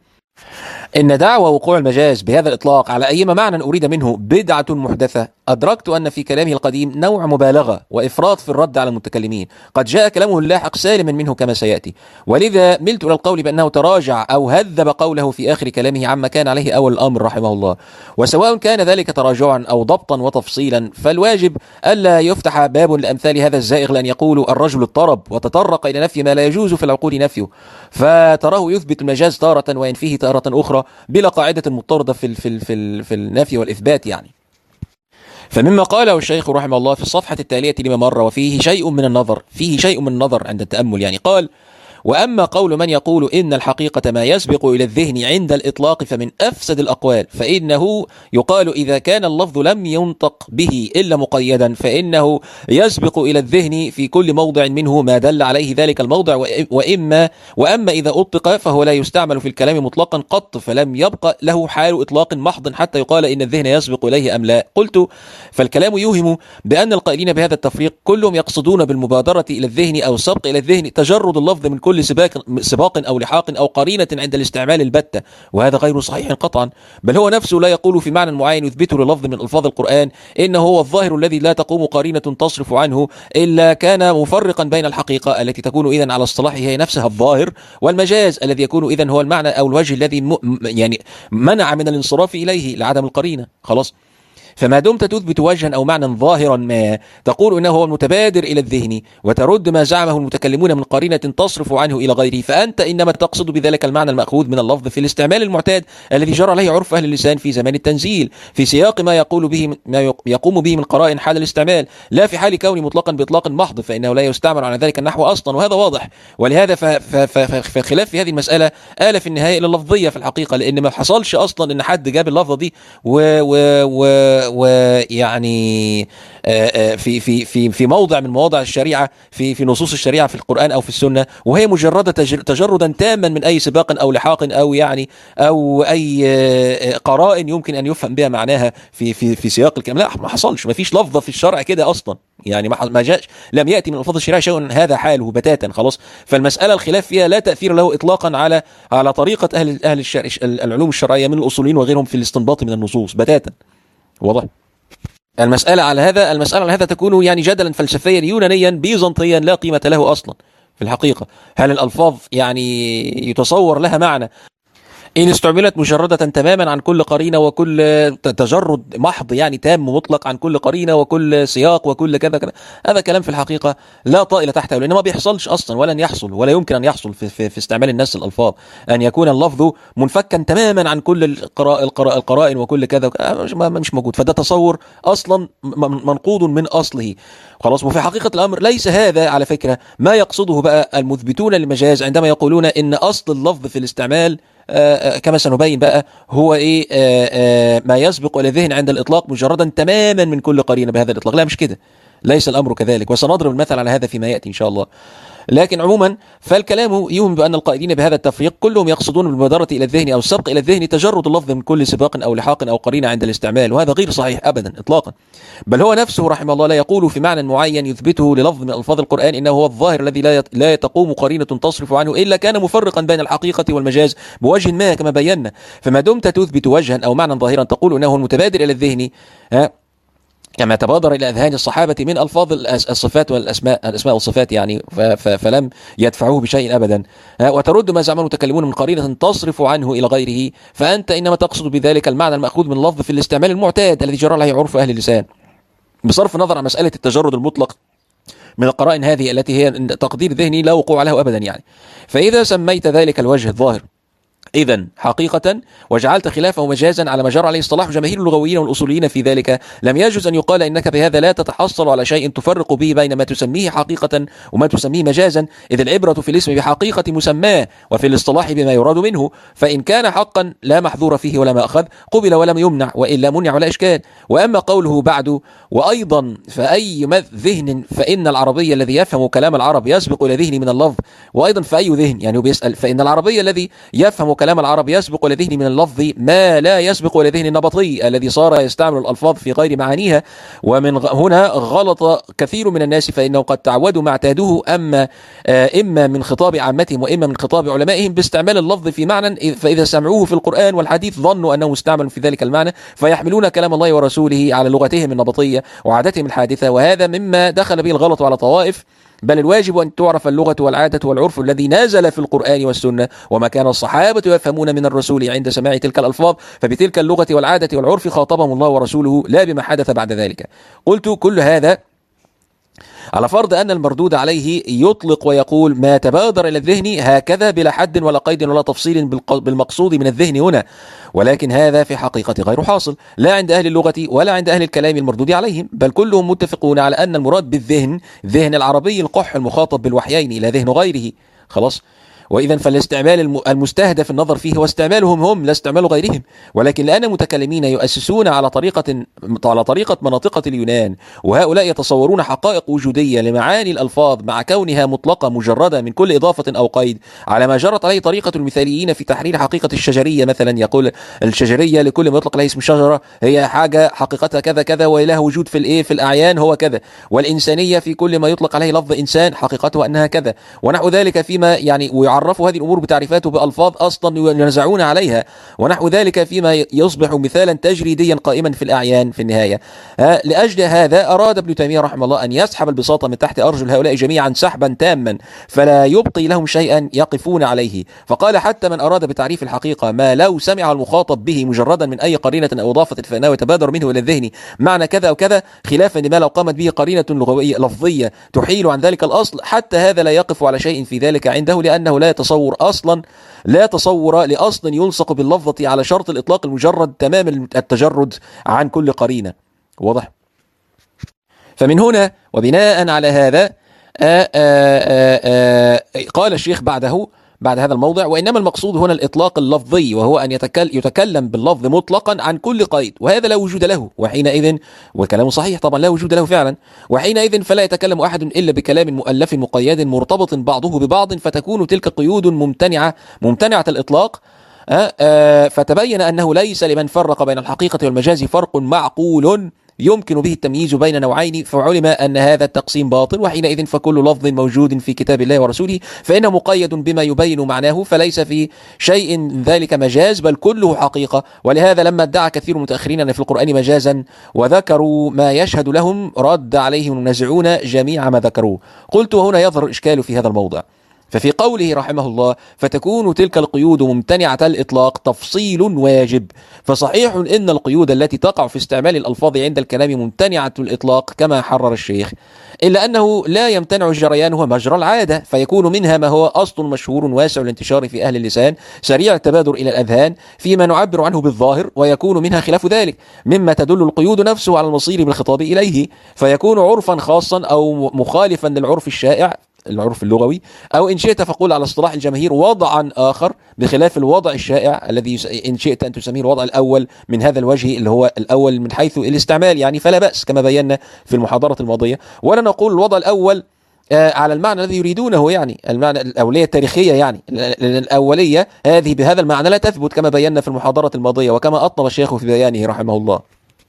إن دعوى وقوع المجاز بهذا الإطلاق على أي معنى أريد منه بدعة محدثة، أدركت أن في كلامه القديم نوع مبالغة وإفراط في الرد على المتكلمين، قد جاء كلامه اللاحق سالما منه كما سيأتي، ولذا ملت إلى القول بأنه تراجع أو هذب قوله في آخر كلامه عما كان عليه أول الأمر رحمه الله، وسواء كان ذلك تراجعا أو ضبطا وتفصيلا فالواجب ألا يفتح باب لأمثال هذا الزائغ لأن يقول الرجل اضطرب وتطرق إلى نفي ما لا يجوز في العقول نفيه، فتراه يثبت المجاز تارة وينفيه تارة أخرى بلا قاعدة مضطردة في في في, في النفي والإثبات يعني. فمما قاله الشيخ رحمه الله في الصفحة التالية لما مر وفيه شيء من النظر فيه شيء من النظر عند التأمل يعني، قال وأما قول من يقول إن الحقيقة ما يسبق إلى الذهن عند الإطلاق فمن أفسد الأقوال، فإنه يقال إذا كان اللفظ لم ينطق به إلا مقيدا فإنه يسبق إلى الذهن في كل موضع منه ما دل عليه ذلك الموضع، وإما وأما إذا أطلق فهو لا يستعمل في الكلام مطلقا قط، فلم يبقى له حال إطلاق محض حتى يقال إن الذهن يسبق إليه أم لا. قلت فالكلام يوهم بأن القائلين بهذا التفريق كلهم يقصدون بالمبادرة إلى الذهن أو السبق إلى الذهن تجرد اللفظ من كل سباق سباق أو لحاق أو قرينة عند الاستعمال البتة، وهذا غير صحيح قطعا، بل هو نفسه لا يقول في معنى معين يثبته للفظ من ألفاظ القرآن إنه هو الظاهر الذي لا تقوم قرينة تصرف عنه إلا كان مفرقا بين الحقيقة التي تكون إذن على اصطلاحه هي نفسها الظاهر، والمجاز الذي يكون إذن هو المعنى أو الوجه الذي م... يعني منع من الانصراف إليه لعدم القرينة. خلاص، فما دمت تثبت وجها أو معنى ظاهرا ما تقول إنه هو المتبادر إلى الذهن وترد ما زعمه المتكلمون من قرينة تصرف عنه إلى غيره، فأنت إنما تقصد بذلك المعنى المأخوذ من اللفظ في الاستعمال المعتاد الذي جرى عليه عرف أهل اللسان في زمان التنزيل في سياق ما يقول به ما يقوم به من قرائن حال الاستعمال، لا في حال كونه مطلقا بإطلاق محض فإنه لا يستعمل على ذلك النحو أصلا، وهذا واضح. ولهذا فخلاف في هذه المسألة آل في النهاية إلى اللفظية في الحقيقة، لأن ما حصلش أصلا إن حد جاب اللفظة دي و, و, و ويعني في في في في موضع من مواضع الشريعه في في نصوص الشريعه في القرآن او في السنه، وهي مجرده تجردا تاما من اي سباق او لحاق او يعني او اي قرائن يمكن ان يفهم بها معناها في في في سياق الكلام. لا، ما حصلش، ما فيش لفظه في الشرع كده اصلا، يعني ما جاءش، لم ياتي من الفاظ الشريعه شيء هذا حاله بتاتا. خلاص، فالمساله الخلاف فيها لا تاثير له اطلاقا على على طريقه اهل اهل الشرع العلوم الشرعيه من الاصوليين وغيرهم في الاستنباط من النصوص بتاتا. واضح؟ المسألة على هذا المسألة على هذا تكون يعني جدلا فلسفيا يونانيا بيزنطيا لا قيمة له أصلا في الحقيقة. هل الألفاظ يعني يتصور لها معنى إن استعملت مجردة تماما عن كل قرينة وكل تجرد محض يعني تام مطلق عن كل قرينة وكل سياق وكل كذا كذا، هذا كلام في الحقيقة لا طائل تحته، لأنه ما بيحصلش أصلا ولن يحصل ولا يمكن أن يحصل في, في, في استعمال الناس الألفاظ أن يكون اللفظ منفكا تماما عن كل القراء القراء القرائن وكل كذا، مش موجود. فده تصور أصلا منقوض من أصله. خلاص، وفي حقيقة الأمر ليس هذا على فكرة ما يقصده بقى المثبتون للمجاز عندما يقولون إن أصل اللفظ في الاستعمال آه كما سنبين بقى هو ايه آه آه ما يسبق الى الذهن عند الاطلاق مجردا تماما من كل قرينه بهذا الاطلاق. لا، مش كده، ليس الامر كذلك، وسنضرب المثل على هذا فيما ياتي ان شاء الله. لكن عموما فالكلام يوهم بأن القائلين بهذا التفريق كلهم يقصدون بالمبادرة إلى الذهن أو السبق إلى الذهن تجرد اللفظ من كل سباق أو لحاق أو قرينة عند الاستعمال، وهذا غير صحيح أبدا إطلاقا، بل هو نفسه رحمه الله لا يقول في معنى معين يثبته للفظ من ألفاظ القرآن إنه هو الظاهر الذي لا لا تقوم قرينة تصرف عنه إلا كان مفرقا بين الحقيقة والمجاز بوجه ما كما بينا. فما دمت تثبت وجها أو معنى ظاهرا تقول إنه المتبادر إلى الذهن ها كما تبادر إلى أذهان الصحابة من ألفاظ الصفات والأسماء الأسماء والصفات يعني فلم يدفعوه بشيء أبدا، وترد ما زعمه المتكلمون من قرينة تصرف عنه إلى غيره، فأنت إنما تقصد بذلك المعنى المأخوذ من اللفظ في الاستعمال المعتاد الذي جرى عليه عرف أهل اللسان، بصرف النظر عن مسألة التجرد المطلق من القرائن هذه التي هي تقدير ذهني لا وقوع له أبدا يعني. فإذا سميت ذلك الوجه الظاهر إذن حقيقة وجعلت خلافه مجازا على ما جرى عليه اصطلاح جماهير اللغويين والأصوليين في ذلك، لم يجوز أن يقال إنك بهذا لا تتحصل على شيء تفرق به بين ما تسميه حقيقة وما تسميه مجازا، إذ العبرة في الاسم بحقيقة مسماه وفي الاصطلاح بما يراد منه، فإن كان حقا لا محظور فيه ولا مأخذ قبل ولم يمنع، وإلا منع ولا إشكال. وأما قوله بعد وأيضا فأي ذهن فإن العربي الذي يفهم كلام العرب يسبق إلى ذهني من اللفظ، وأيضا فأي ذهن يعني بيسأل فإن العربي الذي يفهم كلام العرب يسبق إلى ذهني من اللفظ ما لا يسبق إلى ذهن النبطي الذي صار يستعمل الألفاظ في غير معانيها. ومن هنا غلط كثير من الناس، فإنه قد تعودوا ما اعتادوه أما إما من خطاب عامتهم وإما من خطاب علمائهم باستعمال اللفظ في معنى، فإذا سمعوه في القرآن والحديث ظنوا أنه مستعمل في ذلك المعنى فيحملون كلام الله ورسوله على لغتهم النبطية وعادتهم الحادثة، وهذا مما دخل به الغلط على طوائف. بل الواجب أن تعرف اللغة والعادة والعرف الذي نازل في القرآن والسنة، وما كان الصحابة يفهمون من الرسول عند سماع تلك الألفاظ، فبتلك اللغة والعادة والعرف خاطبهم الله ورسوله لا بما حدث بعد ذلك. قلت كل هذا على فرض أن المردود عليه يطلق ويقول ما تبادر إلى الذهن هكذا بلا حد ولا قيد ولا تفصيل بالمقصود من الذهن هنا، ولكن هذا في حقيقة غير حاصل لا عند أهل اللغة ولا عند أهل الكلام المردود عليهم، بل كلهم متفقون على أن المراد بالذهن ذهن العربي القح المخاطب بالوحيين لا ذهن غيره. خلاص. وإذا فالاستعمال المستهدف النظر فيه هو استعمالهم هم لا استعمال غيرهم، ولكن لأن المتكلمين يؤسسون على طريقة على طريقة مناطقة اليونان، وهؤلاء يتصورون حقائق وجودية لمعاني الألفاظ مع كونها مطلقة مجردة من كل إضافة أو قيد، على ما جرت عليه طريقة المثاليين في تحرير حقيقة الشجرية مثلا. يقول الشجرية لكل ما يطلق عليه اسم شجرة هي حاجة حقيقتها كذا كذا ولها وجود في الإيه في الأعيان هو كذا، والإنسانية في كل ما يطلق عليه لفظ إنسان حقيقته أنها كذا، ونحو ذلك فيما يعني ويعرفوا هذه الأمور بتعريفاته بألفاظ أصلا ينزعون عليها، ونحو ذلك فيما يصبح مثالا تجريديا قائما في الأعيان في النهاية. لأجل هذا أراد ابن تيمية رحمه الله أن يسحب البساطة من تحت أرجل هؤلاء جميعا سحبا تاما، فلا يبقي لهم شيئا يقفون عليه. فقال حتى من أراد بتعريف الحقيقة ما لو سمع المخاطب به مجردا من أي قرينة أو إضافة فإنه يتبادر منه إلى الذهن معنى كذا أو كذا، خلافا لما لو قامت به قرينة لغوية لفظية تحيل عن ذلك الأصل، حتى هذا لا يقف على شيء في ذلك عنده، لأنه لا يتصور أصلا لا تصور لأصل يلصق باللفظة على شرط الإطلاق المجرد تمام التجرد عن كل قرينة. واضح؟ فمن هنا وبناء على هذا آآ آآ آآ قال الشيخ بعده بعد هذا الموضع: وإنما المقصود هنا الإطلاق اللفظي، وهو أن يتكلم, يتكلم باللفظ مطلقا عن كل قيد، وهذا لا وجود له، وحينئذ والكلام صحيح طبعا لا وجود له فعلا، وحينئذ فلا يتكلم أحد إلا بكلام مؤلف مقيد مرتبط بعضه ببعض، فتكون تلك قيود ممتنعة ممتنعة الإطلاق. آآ آآ فتبين أنه ليس لمن فرق بين الحقيقة والمجاز فرق معقول يمكن به التمييز بين نوعين، فعلم أن هذا التقسيم باطل، وحينئذ فكل لفظ موجود في كتاب الله ورسوله فإنه مقيد بما يبين معناه، فليس في شيء ذلك مجاز بل كله حقيقة. ولهذا لما ادعى كثير من المتأخرين أن في القرآن مجازا وذكروا ما يشهد لهم، رد عليهم المنازعون جميع ما ذكروه. قلت وهنا يظهر الإشكال في هذا الموضع. ففي قوله رحمه الله: فتكون تلك القيود ممتنعة الإطلاق، تفصيل واجب. فصحيح إن القيود التي تقع في استعمال الألفاظ عند الكلام ممتنعة الإطلاق كما حرر الشيخ، إلا أنه لا يمتنع الجريان هو مجرى العادة، فيكون منها ما هو أصل مشهور واسع الانتشار في أهل اللسان سريع التبادر إلى الأذهان فيما نعبر عنه بالظاهر، ويكون منها خلاف ذلك مما تدل القيود نفسه على المصير بالخطاب إليه، فيكون عرفا خاصا أو مخالفا للعرف الشائع العرف اللغوي، أو إن شئت فقول على اصطلاح الجماهير وضعا آخر بخلاف الوضع الشائع الذي إن شئت أن تسميه الوضع الأول من هذا الوجه اللي هو الأول من حيث الاستعمال يعني، فلا بأس كما بينا في المحاضرة الماضية. ولا نقول الوضع الأول على المعنى الذي يريدونه يعني المعنى الأولية التاريخية يعني، لأن الأولية هذه بهذا المعنى لا تثبت كما بينا في المحاضرة الماضية وكما أطنب الشيخ في بيانه رحمه الله.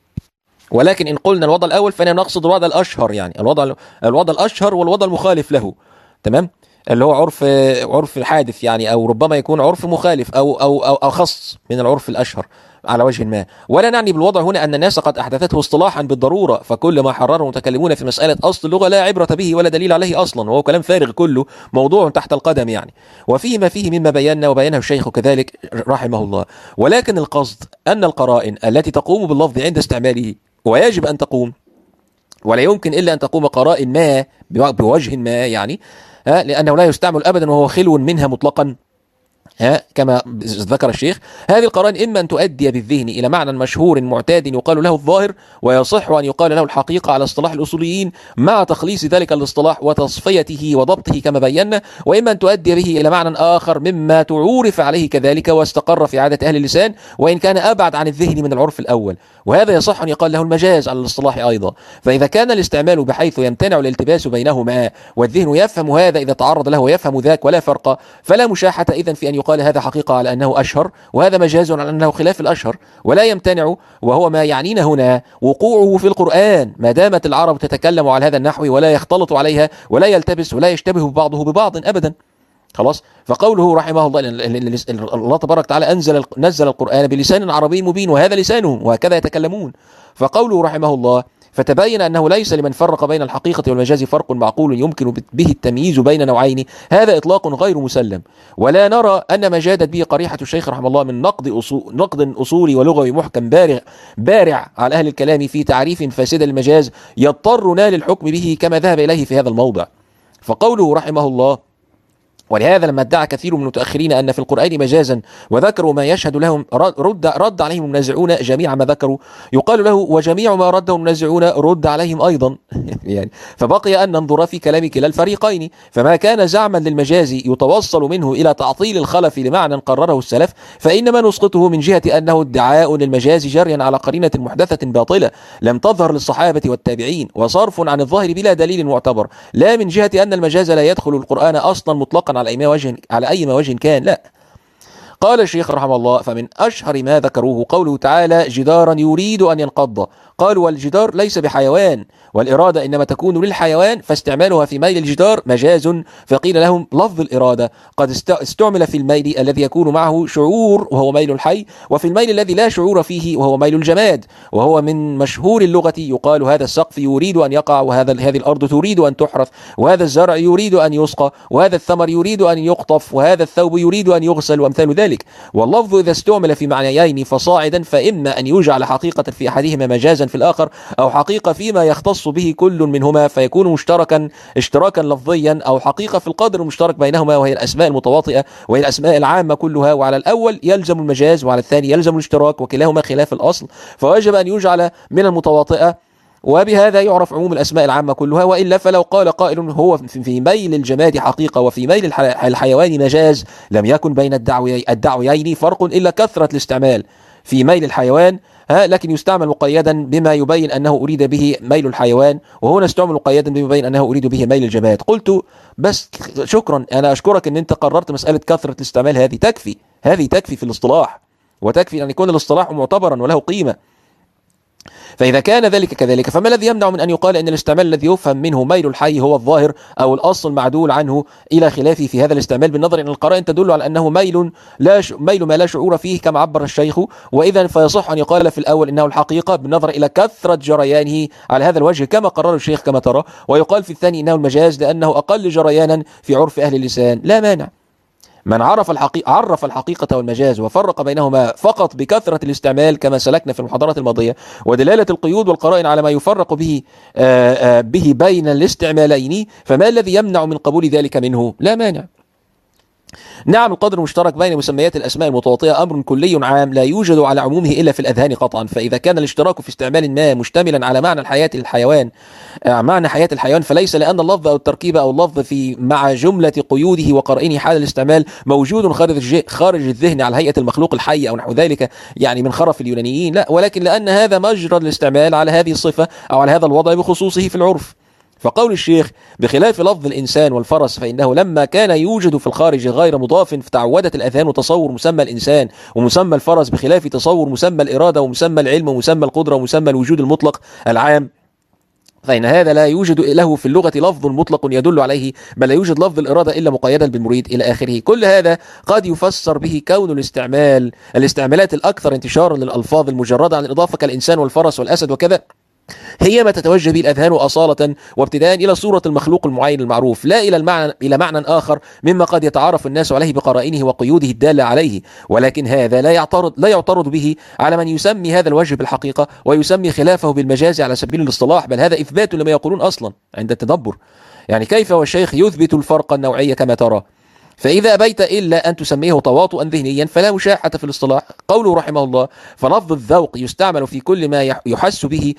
ولكن إن قلنا الوضع الأول فإننا نقصد الوضع الأشهر، يعني الوضع الوضع الأشهر والوضع المخالف له، تمام، اللي هو عرف عرف الحادث يعني، أو ربما يكون عرف مخالف أو أو أو أخص من العرف الأشهر على وجه ما. ولا نعني بالوضع هنا أن الناس قد أحدثته اصطلاحا بالضرورة، فكل ما حرره المتكلمون في مسألة أصل اللغة لا عبرة به ولا دليل عليه أصلا، وهو كلام فارغ كله موضوع تحت القدم يعني، وفيه ما فيه مما بينا وبينه الشيخ كذلك رحمه الله. ولكن القصد أن القرائن التي تقوم باللفظ عند استعماله ويجب أن تقوم، ولا يمكن إلا أن تقوم قرائن ما بوجه ما يعني، لأنه لا يستعمل أبدا وهو خلو منها مطلقا ها كما ذكر الشيخ. هذه القرائن إما أن تؤدي بالذهن إلى معنى مشهور معتاد يقال له الظاهر، ويصح أن يقال له الحقيقة على اصطلاح الأصوليين مع تخليص ذلك الاصطلاح وتصفيته وضبطه كما بينا، وإما أن تؤدي به إلى معنى آخر مما تعورف عليه كذلك واستقر في عادة أهل اللسان وإن كان أبعد عن الذهن من العرف الأول، وهذا يصح أن يقال له المجاز على الاصطلاح أيضا. فإذا كان الاستعمال بحيث يمتنع الالتباس بينهما والذهن يفهم هذا إذا تعرض له ويفهم ذاك ولا فرق، فلا مشاحة إذن في أن يقال هذا حقيقة على أنه أشهر، وهذا مجاز على أنه خلاف الأشهر، ولا يمتنع، وهو ما يعنينا هنا وقوعه في القرآن ما دامت العرب تتكلم على هذا النحو ولا يختلط عليها ولا يلتبس ولا يشتبه بعضه ببعض أبدا. خلاص. فقوله رحمه الله: الله تبارك وتعالى أنزل نزل القرآن بلسان عربي مبين وهذا لسانهم وهكذا يتكلمون. فقوله رحمه الله: فتبين أنه ليس لمن فرق بين الحقيقة والمجاز فرق معقول يمكن به التمييز بين نوعين، هذا إطلاق غير مسلم، ولا نرى أن ما جادت به قريحة الشيخ رحمه الله من نقد أصول نقد أصولي ولغوي محكم بارع بارع على أهل الكلام في تعريف فاسد المجاز يضطرنا للحكم به كما ذهب إليه في هذا الموضع. فقوله رحمه الله: ولهذا لما ادعى كثير من المتأخرين أن في القرآن مجازا وذكروا ما يشهد لهم رد, رد عليهم المنازعون جميع ما ذكروا، يقال له وجميع ما رده المنازعون رد عليهم أيضا. يعني فبقي أن ننظر في كلام كلا الفريقين، فما كان زعما للمجاز يتوصل منه إلى تعطيل الخلف لمعنى قرره السلف، فإنما نسقطه من جهة أنه ادعاء للمجاز جريا على قرينة محدثة باطلة لم تظهر للصحابة والتابعين، وصرف عن الظاهر بلا دليل معتبر، لا من جهة أن المجاز لا يدخل القرآن أصلا مطلقا على أي وجه على أي وجه كان، لا. قال الشيخ رحمه الله: فمن أشهر ما ذكروه قوله تعالى: جدارا يريد أن ينقض. قالوا: والجدار ليس بحيوان، والإرادة إنما تكون للحيوان، فاستعمالها في ميل الجدار مجاز. فقيل لهم: لفظ الإرادة قد استعمل في الميل الذي يكون معه شعور وهو ميل الحي، وفي الميل الذي لا شعور فيه وهو ميل الجماد، وهو من مشهور اللغة. يقال: هذا السقف يريد أن يقع، وهذا هذه الأرض تريد أن تحرث، وهذا الزرع يريد أن يسقى، وهذا الثمر يريد أن يقطف، وهذا الثوب يريد أن يغسل، وأمثال ذلك. واللفظ إذا استعمل في معنيين فصاعدا فإما أن يجعل حقيقة في أحدهما مجازا في الآخر، أو حقيقة فيما يختص به كل منهما فيكون مشتركا اشتراكا لفظيا، أو حقيقة في القدر المشترك بينهما وهي الأسماء المتواطئة وهي الأسماء العامة كلها. وعلى الأول يلزم المجاز وعلى الثاني يلزم الاشتراك، وكلاهما خلاف الأصل، فوجب أن يجعل من المتواطئة، وبهذا يعرف عموم الأسماء العامة كلها. وإلا فلو قال قائل هو في ميل الجماد حقيقة وفي ميل الحيوان مجاز لم يكن بين الدعويين فرق إلا كثرة الاستعمال في ميل الحيوان، ها لكن يستعمل مقيدا بما يبين أنه أريد به ميل الحيوان، وهنا استعمل مقيدا بما يبين أنه أريد به ميل الجماد. قلت: بس شكرا، أنا أشكرك أن أنت قررت مسألة كثرة الاستعمال، هذه تكفي، هذه تكفي في الاصطلاح، وتكفي أن يكون الاصطلاح معتبرا وله قيمة. فإذا كان ذلك كذلك، فما الذي يمنع من أن يقال أن الاستعمال الذي يفهم منه ميل الحي هو الظاهر أو الأصل معدول عنه إلى خلافه في هذا الاستعمال، بالنظر أن القرائن تدل على أنه ميل لا ش... ميل ما لا شعور فيه كما عبر الشيخ، وإذا فيصح أن يقال في الأول إنه الحقيقة بالنظر إلى كثرة جريانه على هذا الوجه كما قرر الشيخ كما ترى، ويقال في الثاني إنه المجاز لأنه أقل جريانا في عرف أهل اللسان. لا مانع. من عرف الحقيقة عرف الحقيقة والمجاز وفرق بينهما فقط بكثرة الاستعمال كما سلكنا في المحاضرات الماضية، ودلالة القيود والقرائن على ما يفرق به آآ آآ به بين الاستعمالين، فما الذي يمنع من قبول ذلك منه؟ لا مانع. نعم، القدر المشترك بين مسميات الأسماء المتواطئة أمر كلي عام لا يوجد على عمومه إلا في الأذهان قطعا، فإذا كان الاشتراك في استعمال ما مشتملا على معنى الحياة الحيوان معنى حياة الحيوان، فليس لأن اللفظ أو التركيب أو اللفظ في مع جملة قيوده وقرائنه حال الاستعمال موجود خارج خارج الذهن على هيئة المخلوق الحي أو نحو ذلك، يعني من خرف اليونانيين، لا، ولكن لأن هذا مجرى الاستعمال على هذه الصفة أو على هذا الوضع بخصوصه في العرف. فقول الشيخ: بخلاف لفظ الإنسان والفرس فإنه لما كان يوجد في الخارج غير مضاف فتعودت الأذهان تصور مسمى الإنسان ومسمى الفرس بخلاف تصور مسمى الإرادة ومسمى العلم ومسمى القدرة ومسمى الوجود المطلق العام، فإن هذا لا يوجد له في اللغة لفظ مطلق يدل عليه، بل لا يوجد لفظ الإرادة إلا مقيدا بالمريد إلى آخره. كل هذا قد يفسر به كون الاستعمال الاستعمالات الأكثر انتشارا للألفاظ المجردة عن الإضافة كالإنسان والفرس والأسد وكذا هي ما تتوجه به الأذهان أصالة وابتداء إلى صورة المخلوق المعين المعروف، لا إلى المعنى إلى معنى آخر مما قد يتعارف الناس عليه بقرائنه وقيوده الدالة عليه. ولكن هذا لا يعترض لا يعترض به على من يسمي هذا الوجه بالحقيقة ويسمي خلافه بالمجاز على سبيل الاصطلاح، بل هذا إثبات لما يقولون أصلا عند التدبر. يعني كيف والشيخ يثبت الفرق النوعي كما ترى؟ فإذا أبيت إلا أن تسميه تواطؤا ذهنيا فلا مشاحة في الاصطلاح. قوله رحمه الله: فلفظ الذوق يستعمل في كل ما يحس به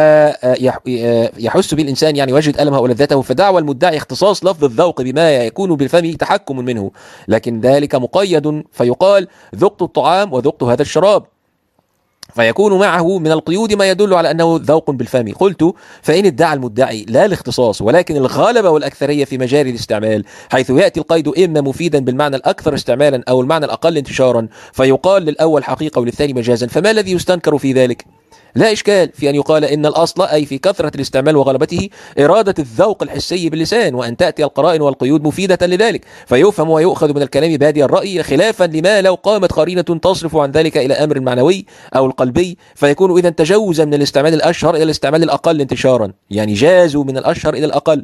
ويحس به الإنسان، يعني وجد ألمه ولذته، فدعوى المدعي اختصاص لفظ الذوق بما يكون بالفم تحكم منه، لكن ذلك مقيد، فيقال: ذقت الطعام وذقت هذا الشراب، فيكون معه من القيود ما يدل على أنه ذوق بالفم. قلت: فإن ادعى المدعي لا الاختصاص ولكن الغالبة والأكثرية في مجال الاستعمال، حيث يأتي القيد إما مفيدا بالمعنى الأكثر استعمالا أو المعنى الأقل انتشارا، فيقال للأول حقيقة وللثاني مجازا، فما الذي يستنكر في ذلك؟ لا إشكال في أن يقال إن الأصل أي في كثرة الاستعمال وغلبته إرادة الذوق الحسي باللسان، وأن تأتي القرائن والقيود مفيدة لذلك، فيفهم ويؤخذ من الكلام بادي الرأي، خلافا لما لو قامت قرينة تصرف عن ذلك إلى أمر معنوي أو القلبي، فيكون إذن تجوزا من الاستعمال الأشهر إلى الاستعمال الأقل انتشارا، يعني جازوا من الأشهر إلى الأقل.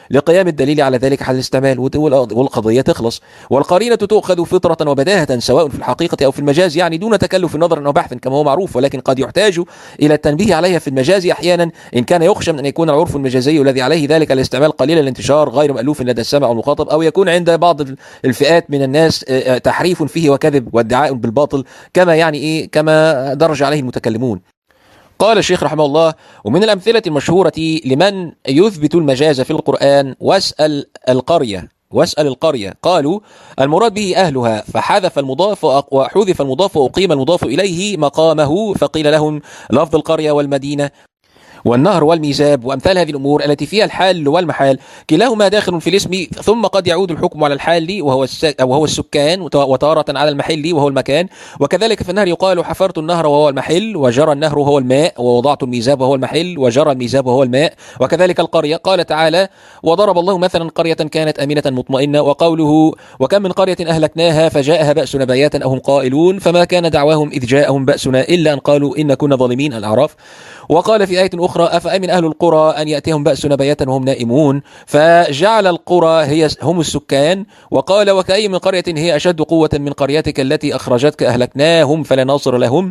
لقيام الدليل على ذلك حال الاستعمال، والقضية تخلص. والقرينة تؤخذ فطرة وبداهة سواء في الحقيقة أو في المجاز، يعني دون تكلف نظر أو بحث كما هو معروف، ولكن قد يحتاج إلى التنبيه عليها في المجاز أحيانا إن كان يخشى من أن يكون العرف المجازي الذي عليه ذلك الاستعمال قليل الانتشار غير مألوف لدى السامع والمخاطب، أو يكون عند بعض الفئات من الناس تحريف فيه وكذب وادعاء بالباطل كما يعني إيه كما درج عليه المتكلمون. قال الشيخ رحمه الله: ومن الأمثلة المشهورة لمن يثبت المجاز في القرآن واسأل القرية واسأل القرية، قالوا المراد به أهلها، فحذف المضاف وحذف المضاف وأقيم المضاف إليه مقامه، فقيل لهم لفظ القرية والمدينة والنهر والميزاب وأمثال هذه الأمور التي فيها الحال والمحال كلاهما داخل في الاسم، ثم قد يعود الحكم على الحال وهو وهو السكان، وتارة على المحل وهو المكان. وكذلك في النهر يقال حفرت النهر وهو المحل، وجرى النهر وهو الماء، ووضعت الميزاب وهو المحل، وجرى الميزاب وهو الماء. وكذلك القرية، قال تعالى: وضرب الله مثلا قرية كانت آمنة مطمئنة، وقوله: وكم من قرية أهلكناها فجاءها بأسنا بياتا أو هم قائلون، فما كان دعواهم إذ جاءهم بأسنا إلا أن قالوا إن كنا ظالمين. الأعراف. وقال في آية أخرى: أفأمن أهل القرى أن يأتيهم بأسنا بياتا وهم نائمون، فجعل القرى هي هم السكان. وقال: وكأي من قرية هي أشد قوة من قريتك التي أخرجتك أهلكناهم فلا ناصر لهم،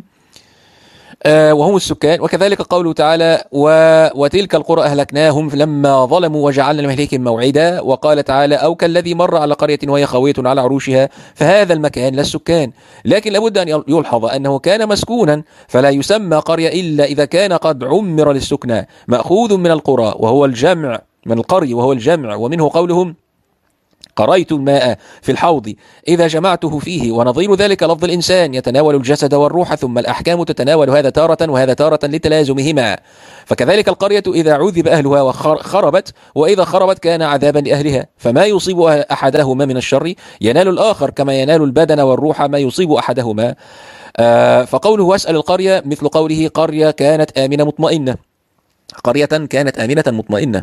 آه وهم السكان. وكذلك قوله تعالى: و... وتلك القرى أهلكناهم لما ظلموا وجعلنا لمهلكهم موعدا. وقال تعالى: أو كالذي مر على قرية وهي خاوية على عروشها، فهذا المكان للسكان. لكن لابد أن يلحظ أنه كان مسكونا، فلا يسمى قرية إلا إذا كان قد عمر للسكنى، مأخوذ من القرى وهو الجمع، من القري وهو الجمع، ومنه قولهم: قريت الماء في الحوض إذا جمعته فيه. ونظير ذلك لفظ الإنسان يتناول الجسد والروح، ثم الأحكام تتناول هذا تارة وهذا تارة لتلازمهما. فكذلك القرية إذا عذب أهلها وخربت، وإذا خربت كان عذابا لأهلها، فما يصيب أحدهما من الشر ينال الآخر، كما ينال البدن والروح ما يصيب أحدهما. آه فقوله واسأل القرية مثل قوله قرية كانت آمنة مطمئنة، قرية كانت آمنة مطمئنة.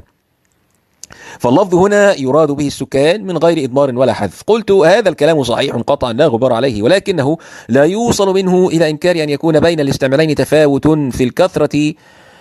فاللفظ هنا يراد به السكان من غير إضمار ولا حذف. قلت: هذا الكلام صحيح قطعا لا غبار عليه، ولكنه لا يوصل منه إلى إنكار أن يكون بين الاستعمالين تفاوت في الكثرة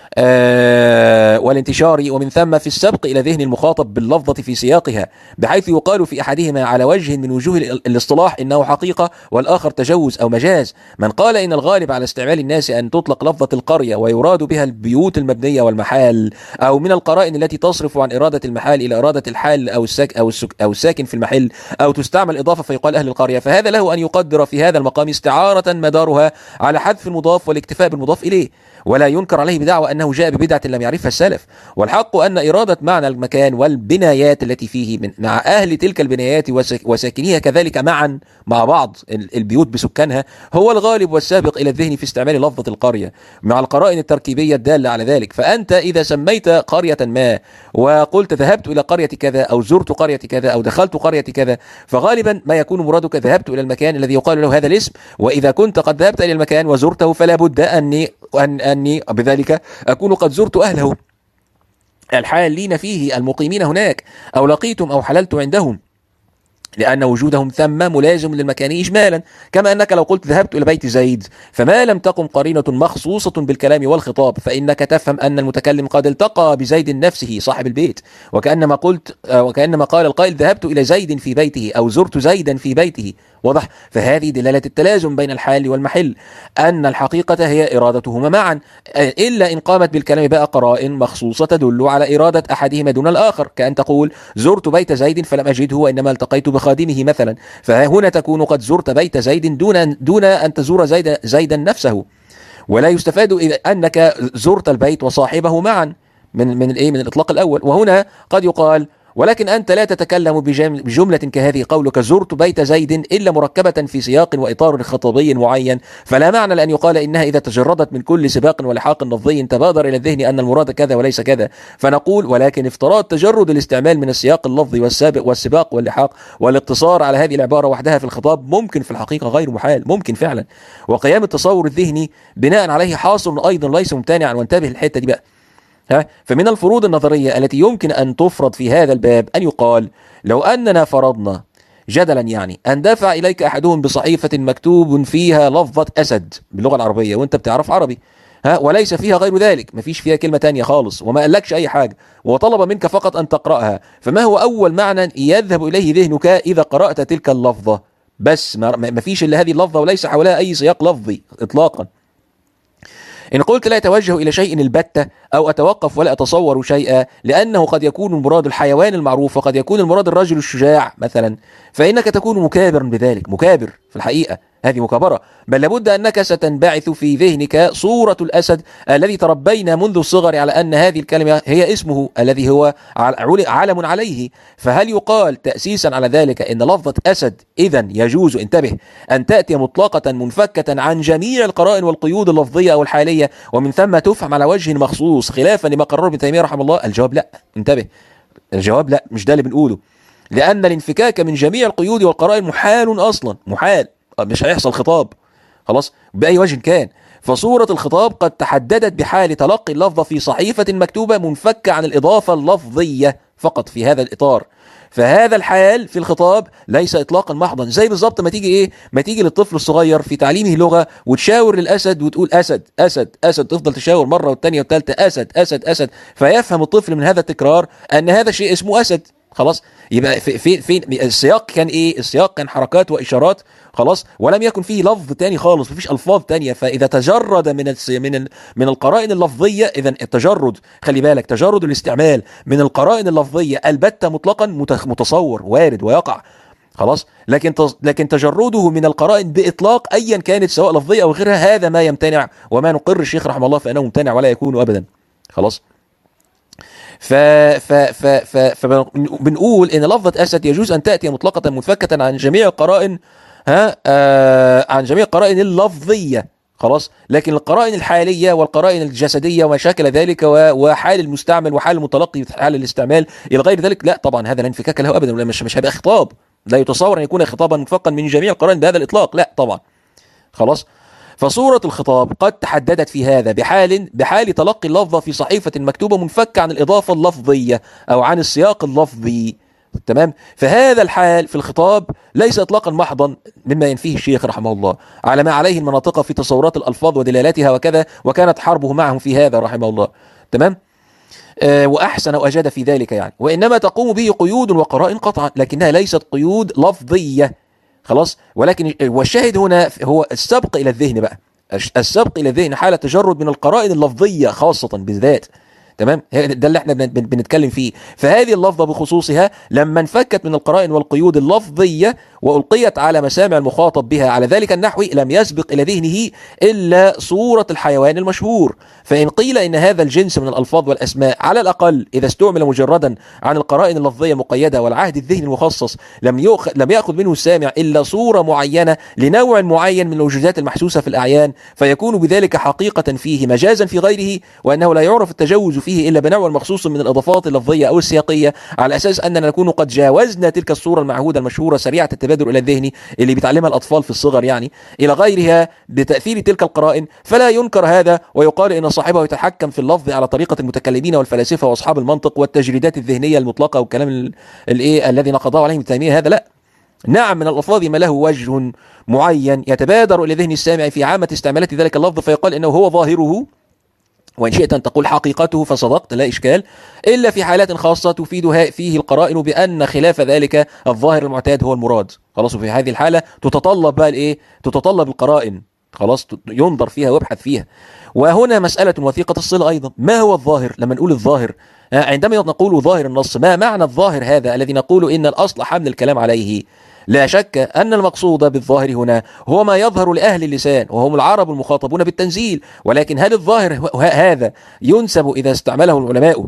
آه والانتشار، ومن ثم في السبق إلى ذهن المخاطب باللفظة في سياقها، بحيث يقال في أحدهما على وجه من وجوه الاصطلاح إنه حقيقة، والآخر تجوز أو مجاز. من قال إن الغالب على استعمال الناس أن تطلق لفظة القرية ويراد بها البيوت المبنية والمحال، أو من القرائن التي تصرف عن إرادة المحال إلى إرادة الحال أو الساك أو, السك أو الساكن في المحل، أو تستعمل إضافة فيقال أهل القرية، فهذا له أن يقدر في هذا المقام استعارة مدارها على حذف المضاف والاكتفاء بالمضاف إليه، ولا ينكر عليه بدعوى أنه جاء ببدعة لم يعرفها السلف. والحق أن إرادة معنى المكان والبنايات التي فيه من مع أهل تلك البنايات وساكنيها كذلك معا مع بعض البيوت بسكانها هو الغالب والسابق إلى الذهن في استعمال لفظة القرية مع القرائن التركيبية الدالة على ذلك. فأنت إذا سميت قرية ما وقلت ذهبت إلى قرية كذا أو زرت قرية كذا أو دخلت قرية كذا، فغالبا ما يكون مرادك ذهبت إلى المكان الذي يقال له هذا الاسم. وإذا كنت قد ذهبت إلى المكان وزرته فلا بد أني أن أني بذلك أكون قد زرت أهله الحالين فيه المقيمين هناك، أو لقيتم أو حللت عندهم، لأن وجودهم ثم ملازم للمكان إجمالا. كما أنك لو قلت ذهبت إلى بيت زيد فما لم تقم قرينة مخصوصة بالكلام والخطاب، فإنك تفهم أن المتكلم قد التقى بزيد نفسه صاحب البيت، وكأنما قلت وكأنما قال القائل ذهبت إلى زيد في بيته أو زرت زيدا في بيته. واضح؟ فهذه دلالة التلازم بين الحال والمحل، أن الحقيقة هي إرادتهما معا، إلا إن قامت بالكلام بقى قرائن مخصوصة تدل على إرادة أحدهما دون الآخر، كأن تقول زرت بيت زيد فلم أجده وإنما التقيت بخادمه مثلا، فهنا تكون قد زرت بيت زيد دون دون أن تزور زيد زيدا نفسه. ولا يستفاد إذا أنك زرت البيت وصاحبه معا من من الإيه من الإطلاق الأول. وهنا قد يقال ولكن أنت لا تتكلم بجملة كهذه قولك زرت بيت زيد إلا مركبة في سياق وإطار خطابي معين، فلا معنى لأن يقال إنها إذا تجردت من كل سباق ولحاق لفظي تبادر إلى الذهن أن المراد كذا وليس كذا. فنقول ولكن افتراض تجرد الاستعمال من السياق اللفظي والسابق والسباق واللحاق والاقتصار على هذه العبارة وحدها في الخطاب ممكن في الحقيقة غير محال، ممكن فعلا، وقيام التصور الذهني بناء عليه حاصل أيضا ليس ممتنعا. وانتبه الحتة دي بقى. ها فمن الفروض النظرية التي يمكن أن تفرض في هذا الباب أن يقال لو أننا فرضنا جدلا يعني أن دفع إليك أحدهم بصحيفة مكتوب فيها لفظة أسد باللغة العربية وأنت بتعرف عربي، ها وليس فيها غير ذلك، ما فيش فيها كلمة تانية خالص، وما قالكش أي حاجة، وطلب منك فقط أن تقرأها. فما هو أول معنى يذهب إليه ذهنك إذا قرأت تلك اللفظة؟ بس ما فيش إلا هذه اللفظة وليس حولها أي سياق لفظي إطلاقا. إن قلت لا أتوجه إلى شيء البتة أو أتوقف ولا أتصور شيئا، لأنه قد يكون المراد الحيوان المعروف وقد يكون المراد الرجل الشجاع مثلا، فإنك تكون مكابرا بذلك، مكابر في الحقيقة، هذه مكابرة، بل لابد أنك ستنبعث في ذهنك صورة الأسد الذي تربينا منذ الصغر على أن هذه الكلمة هي اسمه الذي هو علم عليه. فهل يقال تأسيسا على ذلك أن لفظة أسد إذن يجوز، انتبه، أن تأتي مطلقة منفكة عن جميع القرائن والقيود اللفظية أو الحالية، ومن ثم تفهم على وجه مخصوص خلافا لما قرره ابن تيمية رحمه الله؟ الجواب لا، انتبه، الجواب لا، مش ده اللي بنقوله، لأن الانفكاك من جميع القيود والقرائن محال أصلا، محال، مش هيحصل خطاب خلاص بأي وجه كان. فصورة الخطاب قد تحددت بحال تلقي اللفظة في صحيفة مكتوبة منفكة عن الإضافة اللفظية فقط في هذا الإطار. فهذا الحال في الخطاب ليس إطلاقا محضا، زي بالظبط ما تيجي إيه، ما تيجي للطفل الصغير في تعليمه لغة وتشاور للأسد وتقول أسد أسد أسد، تفضل تشاور مرة والثانية والثالثة أسد أسد أسد، فيفهم الطفل من هذا التكرار أن هذا شيء اسمه أسد. خلاص، يبقى في في في السياق كان ايه؟ السياق كان حركات واشارات، خلاص، ولم يكن فيه لفظ تاني خالص، مفيش الفاظ تانية. فاذا تجرد من الس من ال من القرائن اللفظيه، اذا التجرد، خلي بالك، تجرد الاستعمال من القرائن اللفظيه البتة مطلقا متصور وارد ويقع، خلاص، لكن لكن تجرده من القرائن باطلاق ايا كانت سواء لفظيه او غيرها، هذا ما يمتنع، وما نقر الشيخ رحمه الله فانه ممتنع ولا يكون ابدا. خلاص، ف ف ف ف فبنقول ان لفظة اسد يجوز ان تاتي مطلقة منفكة عن جميع القرائن، ها آه عن جميع القرائن اللفظية، خلاص، لكن القرائن الحالية والقرائن الجسدية وما شاكل ذلك وحال المستعمل وحال المتلقي في حال الاستعمال الى غير ذلك، لا طبعا هذا لا انفكاك له ابدا، مش مش هيبقى خطاب، لا يتصور ان يكون خطابا منفكا من جميع القرائن بهذا الاطلاق، لا طبعا. خلاص، فصورة الخطاب قد تحددت في هذا بحال بحال تلقي اللفظة في صحيفة مكتوبة منفكة عن الإضافة اللفظية أو عن السياق اللفظي، تمام. فهذا الحال في الخطاب ليس إطلاقا محضا مما ينفيه الشيخ رحمه الله على ما عليه المناطق في تصورات الألفاظ ودلالاتها وكذا، وكانت حربه معهم في هذا رحمه الله، تمام. آه وأحسن وأجاد في ذلك يعني، وإنما تقوم به قيود وقرائن قطعا، لكنها ليست قيود لفظية، خلاص. ولكن والشاهد هنا هو السبق إلى الذهن بقى، السبق إلى الذهن حالة تجرد من القرائن اللفظية خاصة بالذات، تمام، ده اللي احنا بنتكلم فيه. فهذه اللفظة بخصوصها لما انفكت من القرائن والقيود اللفظية وألقيت على مسامع المخاطب بها على ذلك النحو، لم يسبق إلى ذهنه إلا صورة الحيوان المشهور. فإن قيل إن هذا الجنس من الألفاظ والأسماء على الأقل إذا استعمل مجردا عن القرائن اللفظية المقيدة والعهد الذهني المخصص، لم يأخذ لم يأخذ منه السامع إلا صورة معينة لنوع معين من الوجودات المحسوسة في الأعيان، فيكون بذلك حقيقة فيه مجازا في غيره، وأنه لا يعرف التجوز فيه إلا بنوع مخصوص من الإضافات اللفظية أو السياقية، على أساس أننا نكون قد جاوزنا تلك الصورة المعهودة المشهورة سريعة التبادل إلى الذهني اللي بيتعلمها الأطفال في الصغر يعني إلى غيرها بتأثير تلك القرائن. فلا ينكر هذا، ويقال إن صاحبه يتحكم في اللفظ على طريقة المتكلمين والفلاسفة وأصحاب المنطق والتجريدات الذهنية المطلقة والكلام الإيه الذي نقضاه عليه ابن تيمية، هذا لا. نعم، من الألفاظ ما له وجه معين يتبادر إلى ذهن السامع في عامة استعمالات ذلك اللفظ، فيقال إنه هو ظاهره، وإن شئت أن تقول حقيقته فصدقت لا إشكال، إلا في حالات خاصة تفيدها فيه القرائن بأن خلاف ذلك الظاهر المعتاد هو المراد. خلاص، وفي هذه الحالة تتطلب بقى الإيه؟ تتطلب القرائن، خلاص، ينظر فيها ويبحث فيها. وهنا مسألة وثيقة الصلة أيضا، ما هو الظاهر؟ لما نقول الظاهر، عندما نقول ظاهر النص، ما معنى الظاهر هذا الذي نقول إن الأصل حمل الكلام عليه؟ لا شك أن المقصود بالظاهر هنا هو ما يظهر لأهل اللسان وهم العرب المخاطبون بالتنزيل، ولكن هل الظاهر هذا ينسب إذا استعمله العلماء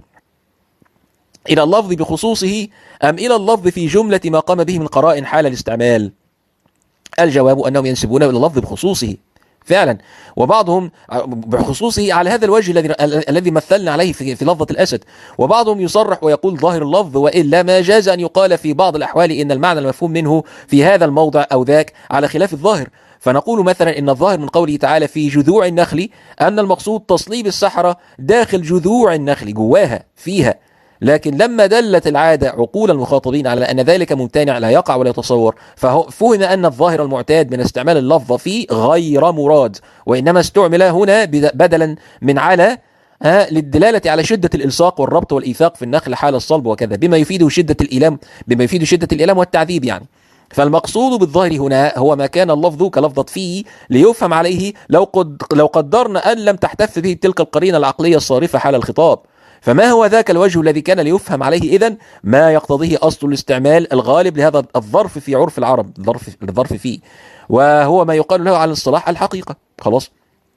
إلى اللفظ بخصوصه أم إلى اللفظ في جملة ما قام به من قرائن حال الاستعمال؟ الجواب أنهم ينسبونه إلى اللفظ بخصوصه فعلا، وبعضهم بخصوصه على هذا الوجه الذي الذي مثلنا عليه في في لفظة الأسد، وبعضهم يصرح ويقول ظاهر اللفظ، وإلا ما جاز أن يقال في بعض الأحوال إن المعنى المفهوم منه في هذا الموضع أو ذاك على خلاف الظاهر. فنقول مثلا إن الظاهر من قوله تعالى في جذوع النخل أن المقصود تصليب السحرة داخل جذوع النخل، جواها فيها، لكن لما دلت العادة عقول المخاطبين على أن ذلك ممتنع لا يقع ولا يتصور، فهم أن الظاهر المعتاد من استعمال اللفظ فيه غير مراد، وإنما استعمل هنا بدلا من على للدلالة على شدة الإلصاق والربط والإيثاق في النقل حال الصلب وكذا، بما يفيد شدة الإيلام بما يفيد شدة الإيلام والتعذيب يعني. فالمقصود بالظاهر هنا هو ما كان اللفظ كلفظة فيه ليفهم عليه لو قد لو قدرنا أن لم تحتف به تلك القرينة العقلية الصارفة حال الخطاب. فما هو ذاك الوجه الذي كان ليفهم عليه إذن؟ ما يقتضيه أصل الاستعمال الغالب لهذا الظرف في عرف العرب، الظرف الظرف فيه، وهو ما يقال له على الاصطلاح الحقيقة. خلاص.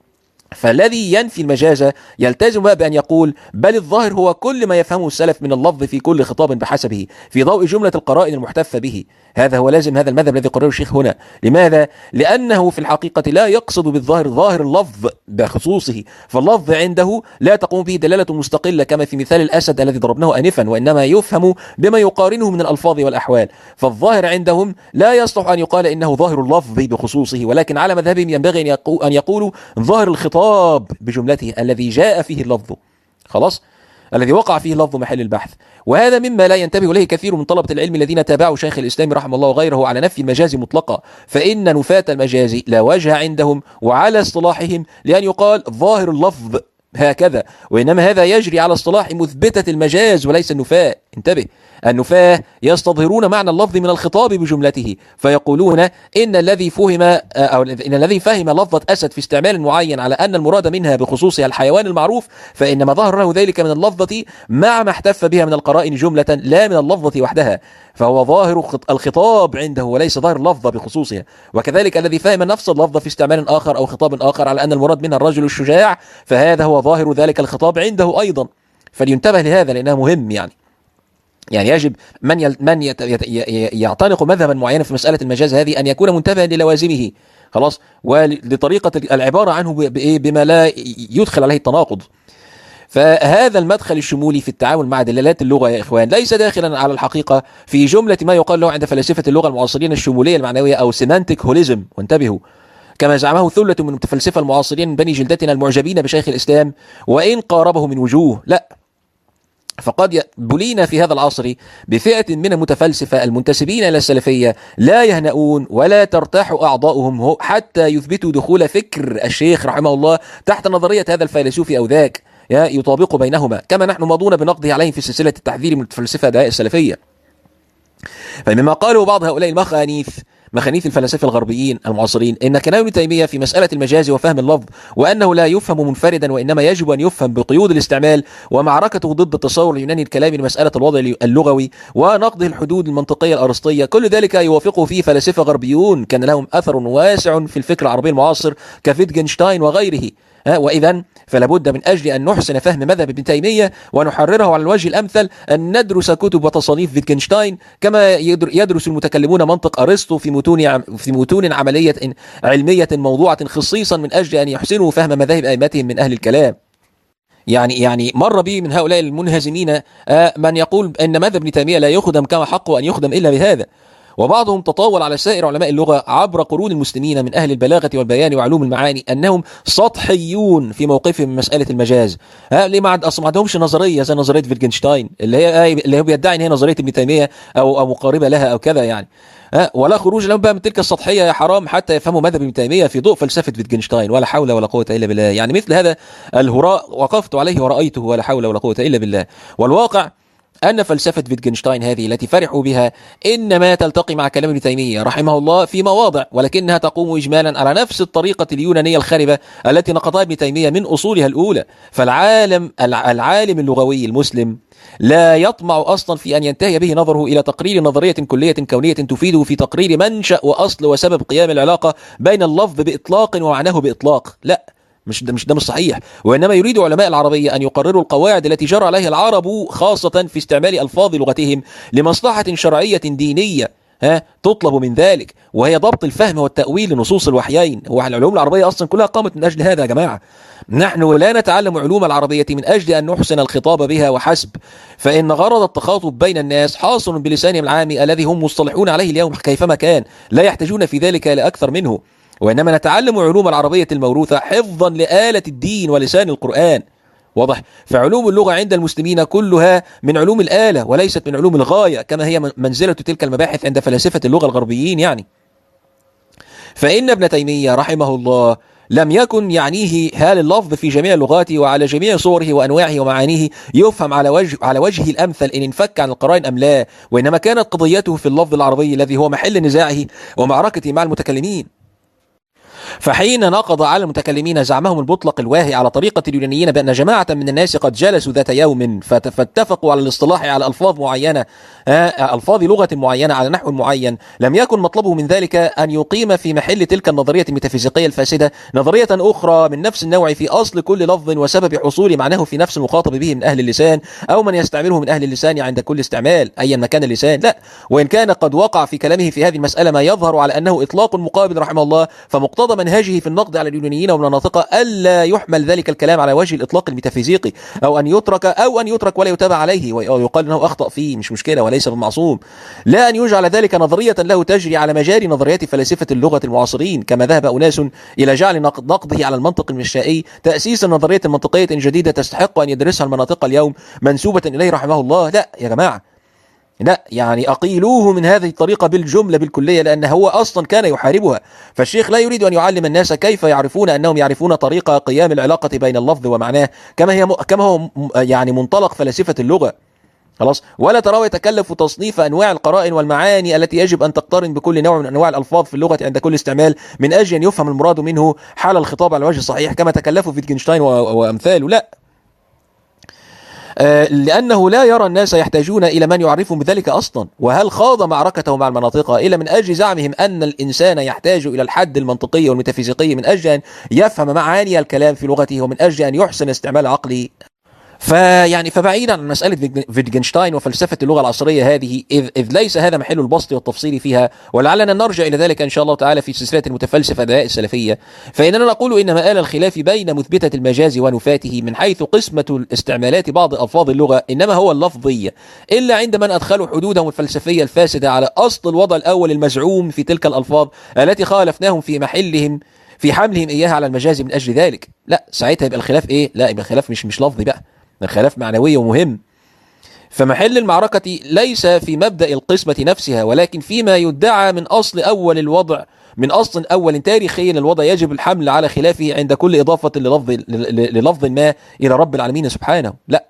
فالذي ينفي المجاز يلتزم بأن يقول بل الظاهر هو كل ما يفهمه السلف من اللفظ في كل خطاب بحسبه في ضوء جملة القرائن المحتفة به. هذا هو لازم هذا المذهب الذي قرره الشيخ هنا. لماذا؟ لأنه في الحقيقة لا يقصد بالظاهر ظاهر اللفظ بخصوصه، فاللفظ عنده لا تقوم به دلالة مستقلة كما في مثال الأسد الذي ضربناه آنفا، وإنما يفهم بما يقارنه من الألفاظ والأحوال. فالظاهر عندهم لا يصلح أن يقال إنه ظاهر اللفظ بخصوصه، ولكن على مذهبهم ينبغي أن يقولوا ظاهر الخطاب بجملته الذي جاء فيه اللفظ، خلاص، الذي وقع فيه لفظ محل البحث. وهذا مما لا ينتبه إليه كثير من طلبة العلم الذين تابعوا شيخ الإسلام رحمه الله وغيره على نفي المجاز مطلقا، فإن نفاة المجاز لا وجه عندهم وعلى اصطلاحهم لأن يقال ظاهر اللفظ هكذا، وإنما هذا يجري على اصطلاح مثبتة المجاز وليس النفاة. انتبه، النفاة يستظهرون معنى اللفظ من الخطاب بجملته، فيقولون إن الذي فهم أو إن الذي فهم لفظة أسد في استعمال معين على أن المراد منها بخصوصها الحيوان المعروف، فإنما ظهر له ذلك من اللفظة مع ما احتف بها من القرائن جملة لا من اللفظة وحدها، فهو ظاهر الخطاب عنده وليس ظاهر اللفظة بخصوصها. وكذلك الذي فهم نفس اللفظة في استعمال آخر أو خطاب آخر على أن المراد منها الرجل الشجاع، فهذا هو ظاهر ذلك الخطاب عنده أيضا. فلينتبه لهذا لأنه مهم يعني. يعني يجب من يل من يت يعتنق مذهبا معينا في مسألة المجاز هذه أن يكون منتبها للوازمه، خلاص، ولطريقة العبارة عنه بما لا يدخل عليه التناقض. فهذا المدخل الشمولي في التعامل مع دلالات اللغة يا إخوان ليس داخلا على الحقيقة في جملة ما يقال له عند فلاسفة اللغة المعاصرين الشمولية المعنوية أو سيمانتيك هوليزم، وانتبهوا، كما زعمه ثلة من المتفلسفة المعاصرين من بني جلدتنا المعجبين بشيخ الإسلام وإن قاربه من وجوه. لا، فقد بلينا في هذا العصر بفئة من المتفلسفة المنتسبين إلى السلفية لا يهنؤون ولا ترتاح أعضاؤهم حتى يثبتوا دخول فكر الشيخ رحمه الله تحت نظرية هذا الفيلسوف أو ذاك يطابق بينهما، كما نحن ماضون بنقده عليهم في سلسلة التحذير من الفلسفة أدعاء السلفية. فمما قاله بعض هؤلاء المخانيث مخانيث الفلاسفة الغربيين المعاصرين إن كلام ابن تيمية في مسألة المجاز وفهم اللفظ وأنه لا يفهم منفردا وإنما يجب أن يفهم بقيود الاستعمال، ومعركته ضد التصور اليوناني الكلامي لمسألة الوضع اللغوي ونقضه الحدود المنطقية الأرسطية، كل ذلك يوافقه فيه فلاسفة غربيون كان لهم أثر واسع في الفكر العربي المعاصر كفيتجنشتاين وغيره. وإذن فلا بد من أجل أن نحسن فهم مذهب ابن تيمية ونحرره على الوجه الأمثل أن ندرس كتب وتصانيف فيتجنشتاين كما يدرس المتكلمون منطق أرسطو في متون في متون عملية علمية موضوعة خصيصا من أجل أن يحسنوا فهم مذاهب أئمتهم من أهل الكلام. يعني يعني مر بي من هؤلاء المنهزمين من يقول أن مذهب ابن تيمية لا يخدم كما حقه أن يخدم إلا بهذا، وبعضهم تطاول على سائر علماء اللغة عبر قرون المسلمين من أهل البلاغة والبيان وعلوم المعاني أنهم سطحيون في موقفهم من مسألة المجاز. ها ليه ما عندهمش نظرية زي نظرية فيتجنشتاين اللي هي اللي هو بيدعي ان هي نظرية ابن تيمية أو أو مقاربة لها أو كذا يعني، ها ولا خروج لهم بقى من تلك السطحية يا حرام حتى يفهموا مذهب ابن تيمية في ضوء فلسفة فيتجنشتاين، ولا حول ولا قوة إلا بالله. يعني مثل هذا الهراء وقفت عليه ورأيته ولا حول ولا قوة إلا بالله. والواقع أن فلسفة فيتجنشتاين هذه التي فرحوا بها إنما تلتقي مع كلام ابن تيمية رحمه الله في مواضع، ولكنها تقوم إجمالا على نفس الطريقة اليونانية الخاربة التي نقضها ابن تيمية من أصولها الأولى. فالعالم العالم اللغوي المسلم لا يطمع أصلا في أن ينتهي به نظره إلى تقرير نظرية كلية كونية تفيده في تقرير منشأ وأصل وسبب قيام العلاقة بين اللفظ بإطلاق ومعناه بإطلاق. لا، مش ده مش ده مش صحيح. وإنما يريد علماء العربية أن يقرروا القواعد التي جرى عليها العرب خاصة في استعمال ألفاظ لغتهم لمصلحة شرعية دينية ها تطلب من ذلك، وهي ضبط الفهم والتأويل لنصوص الوحيين. هو العلوم العربية أصلا كلها قامت من أجل هذا يا جماعة. نحن لا نتعلم علوم العربية من أجل أن نحسن الخطاب بها وحسب، فإن غرض التخاطب بين الناس حاصل بلسانهم العامي الذي هم مصطلحون عليه اليوم كيفما كان، لا يحتاجون في ذلك لأكثر منه. وإنما نتعلم علوم العربية الموروثة حفظا لآلة الدين ولسان القرآن، واضح؟ فعلوم اللغة عند المسلمين كلها من علوم الآلة وليست من علوم الغاية، كما هي منزلة تلك المباحث عند فلاسفة اللغة الغربيين يعني. فإن ابن تيمية رحمه الله لم يكن يعنيه هل اللفظ في جميع اللغات وعلى جميع صوره وأنواعه ومعانيه يفهم على وجه على وجه الأمثل إن انفك عن القرائن أم لا، وإنما كانت قضيته في اللفظ العربي الذي هو محل نزاعه ومعركته مع المتكلمين. فحين نقض على المتكلمين زعمهم المطلق الواهي على طريقة اليونانيين بأن جماعة من الناس قد جلسوا ذات يوم فاتفقوا على الاصطلاح على ألفاظ معينة، ألفاظ لغة معينة على نحو معين، لم يكن مطلبه من ذلك أن يقيم في محل تلك النظرية الميتافيزيقية الفاسدة نظرية أخرى من نفس النوع في أصل كل لفظ وسبب حصول معناه في نفس المخاطب به من أهل اللسان أو من يستعمله من أهل اللسان عند كل استعمال أيا ما كان اللسان. لا، وإن كان قد وقع في كلامه في هذه المسألة ما يظهر على أنه إطلاق مقابل رحمه الله، فمقتضى منهجه في النقد على اليونانيين والمناطق ألا يحمل ذلك الكلام على وجه الإطلاق الميتافيزيقي، أو أن يترك أو أن يترك ولا يتابع عليه ويقال أنه أخطأ فيه، مش مشكلة وليس بالمعصوم. لا أن يجعل ذلك نظرية له تجري على مجاري نظريات فلاسفة اللغة المعاصرين، كما ذهب أناس إلى جعل نقده على المنطق المشائي تأسيسا نظرية منطقية جديدة تستحق أن يدرسها المناطق اليوم منسوبة إليه رحمه الله. لا يا جماعة، لا، يعني أقيلوه من هذه الطريقة بالجملة بالكلية، لأن هو أصلا كان يحاربها. فالشيخ لا يريد أن يعلم الناس كيف يعرفون أنهم يعرفون طريقة قيام العلاقة بين اللفظ ومعناه كما هي كما هو يعني منطلق فلاسفة اللغة، خلاص. ولا تراه يتكلف تصنيف أنواع القرائن والمعاني التي يجب أن تقترن بكل نوع من أنواع الألفاظ في اللغة عند كل استعمال من أجل أن يفهم المراد منه حال الخطاب على الوجه الصحيح كما تكلفوا فيتجنشتاين وأمثاله. لا، لأنه لا يرى الناس يحتاجون إلى من يعرفهم بذلك أصلا. وهل خاض معركته مع المناطق إلا من أجل زعمهم أن الإنسان يحتاج إلى الحد المنطقي والميتافيزيقي من أجل أن يفهم معاني الكلام في لغته ومن أجل أن يحسن استعمال عقله؟ فيعني فبعيدا عن مسألة فيتجنشتاين وفلسفة اللغة العصرية هذه، إذ, إذ ليس هذا محل البسط والتفصيل فيها، ولعلنا نرجع إلى ذلك إن شاء الله تعالى في سلسلة المتفلسفة دعاء السلفية، فإننا نقول إن مآل الخلاف بين مثبتة المجاز ونفاته من حيث قسمة استعمالات بعض ألفاظ اللغة إنما هو اللفظية، إلا عند من أدخلوا حدودهم الفلسفية الفاسدة على أصل الوضع الأول المزعوم في تلك الألفاظ التي خالفناهم في محلهم في حملهم إياها على المجاز من أجل ذلك. لا، ساعتها يبقى الخلاف إيه؟ لا، يبقى الخلاف مش مش لفظي بقى، الخلاف معنوي ومهم. فمحل المعركة ليس في مبدأ القسمة نفسها، ولكن فيما يدعى من أصل أول الوضع من أصل أول تاريخي الوضع يجب الحمل على خلافه عند كل إضافة للفظ, للفظ ما إلى رب العالمين سبحانه. لا،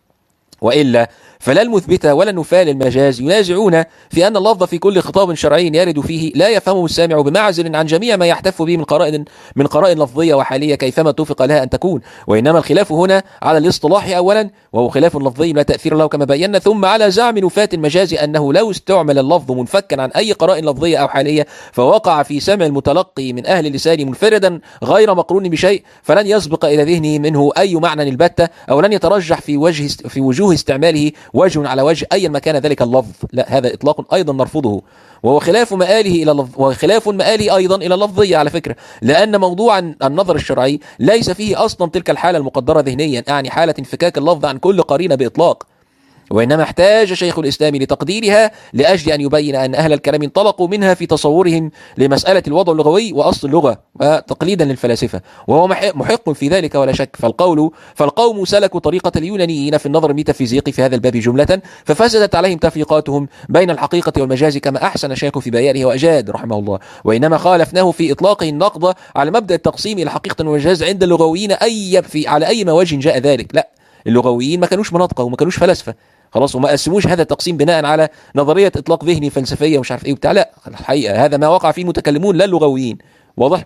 وإلا فلا المثبتة ولا النفاة للمجاز ينازعون في أن اللفظ في كل خطاب شرعي يرد فيه لا يفهمه السامع بمعزل عن جميع ما يحتف به من قرائن من قرائن لفظية وحالية كيفما توفق لها أن تكون. وإنما الخلاف هنا على الاصطلاح أولا، وهو خلاف لفظي لا تأثير له كما بينا، ثم على زعم نفاة المجاز أنه لو استعمل اللفظ منفكا عن أي قرائن لفظية أو حالية فوقع في سمع المتلقي من أهل اللسان منفردا غير مقرون بشيء، فلن يسبق إلى ذهنه منه أي معنى البتة، أو لن يترجح في وجه في وجوه استعماله وجه على وجه أي ما كان ذلك اللفظ. لا، هذا إطلاق أيضا نرفضه، وهو خلاف مآله إلى لفظ وخلاف مآله أيضا إلى اللفظية على فكرة، لأن موضوع النظر الشرعي ليس فيه أصلا تلك الحالة المقدرة ذهنيا، أعني حالة انفكاك اللفظ عن كل قرينة بإطلاق، وإنما احتاج شيخ الإسلام لتقديرها لأجل أن يبين أن أهل الكلام انطلقوا منها في تصورهم لمسألة الوضع اللغوي وأصل اللغة تقليدا للفلاسفة، وهو محق في ذلك ولا شك. فالقول فالقوم سلكوا طريقة اليونانيين في النظر الميتافيزيقي في هذا الباب جملة، ففسدت عليهم تفريقاتهم بين الحقيقة والمجاز كما أحسن شيخ في بيانه وأجاد رحمه الله. وإنما خالفناه في إطلاقه النقد على مبدأ التقسيم إلى حقيقة والمجاز عند اللغويين أي في على أي ما وجه جاء ذلك. لا، اللغويين ما كانوش مناطقة وما كانوش فلسفة، خلاص، وما قسموش هذا التقسيم بناء على نظرية إطلاق ذهني فلسفية ومش عارف إيه وبتاع. لا، الحقيقة هذا ما وقع فيه المتكلمون لا اللغويين. واضح؟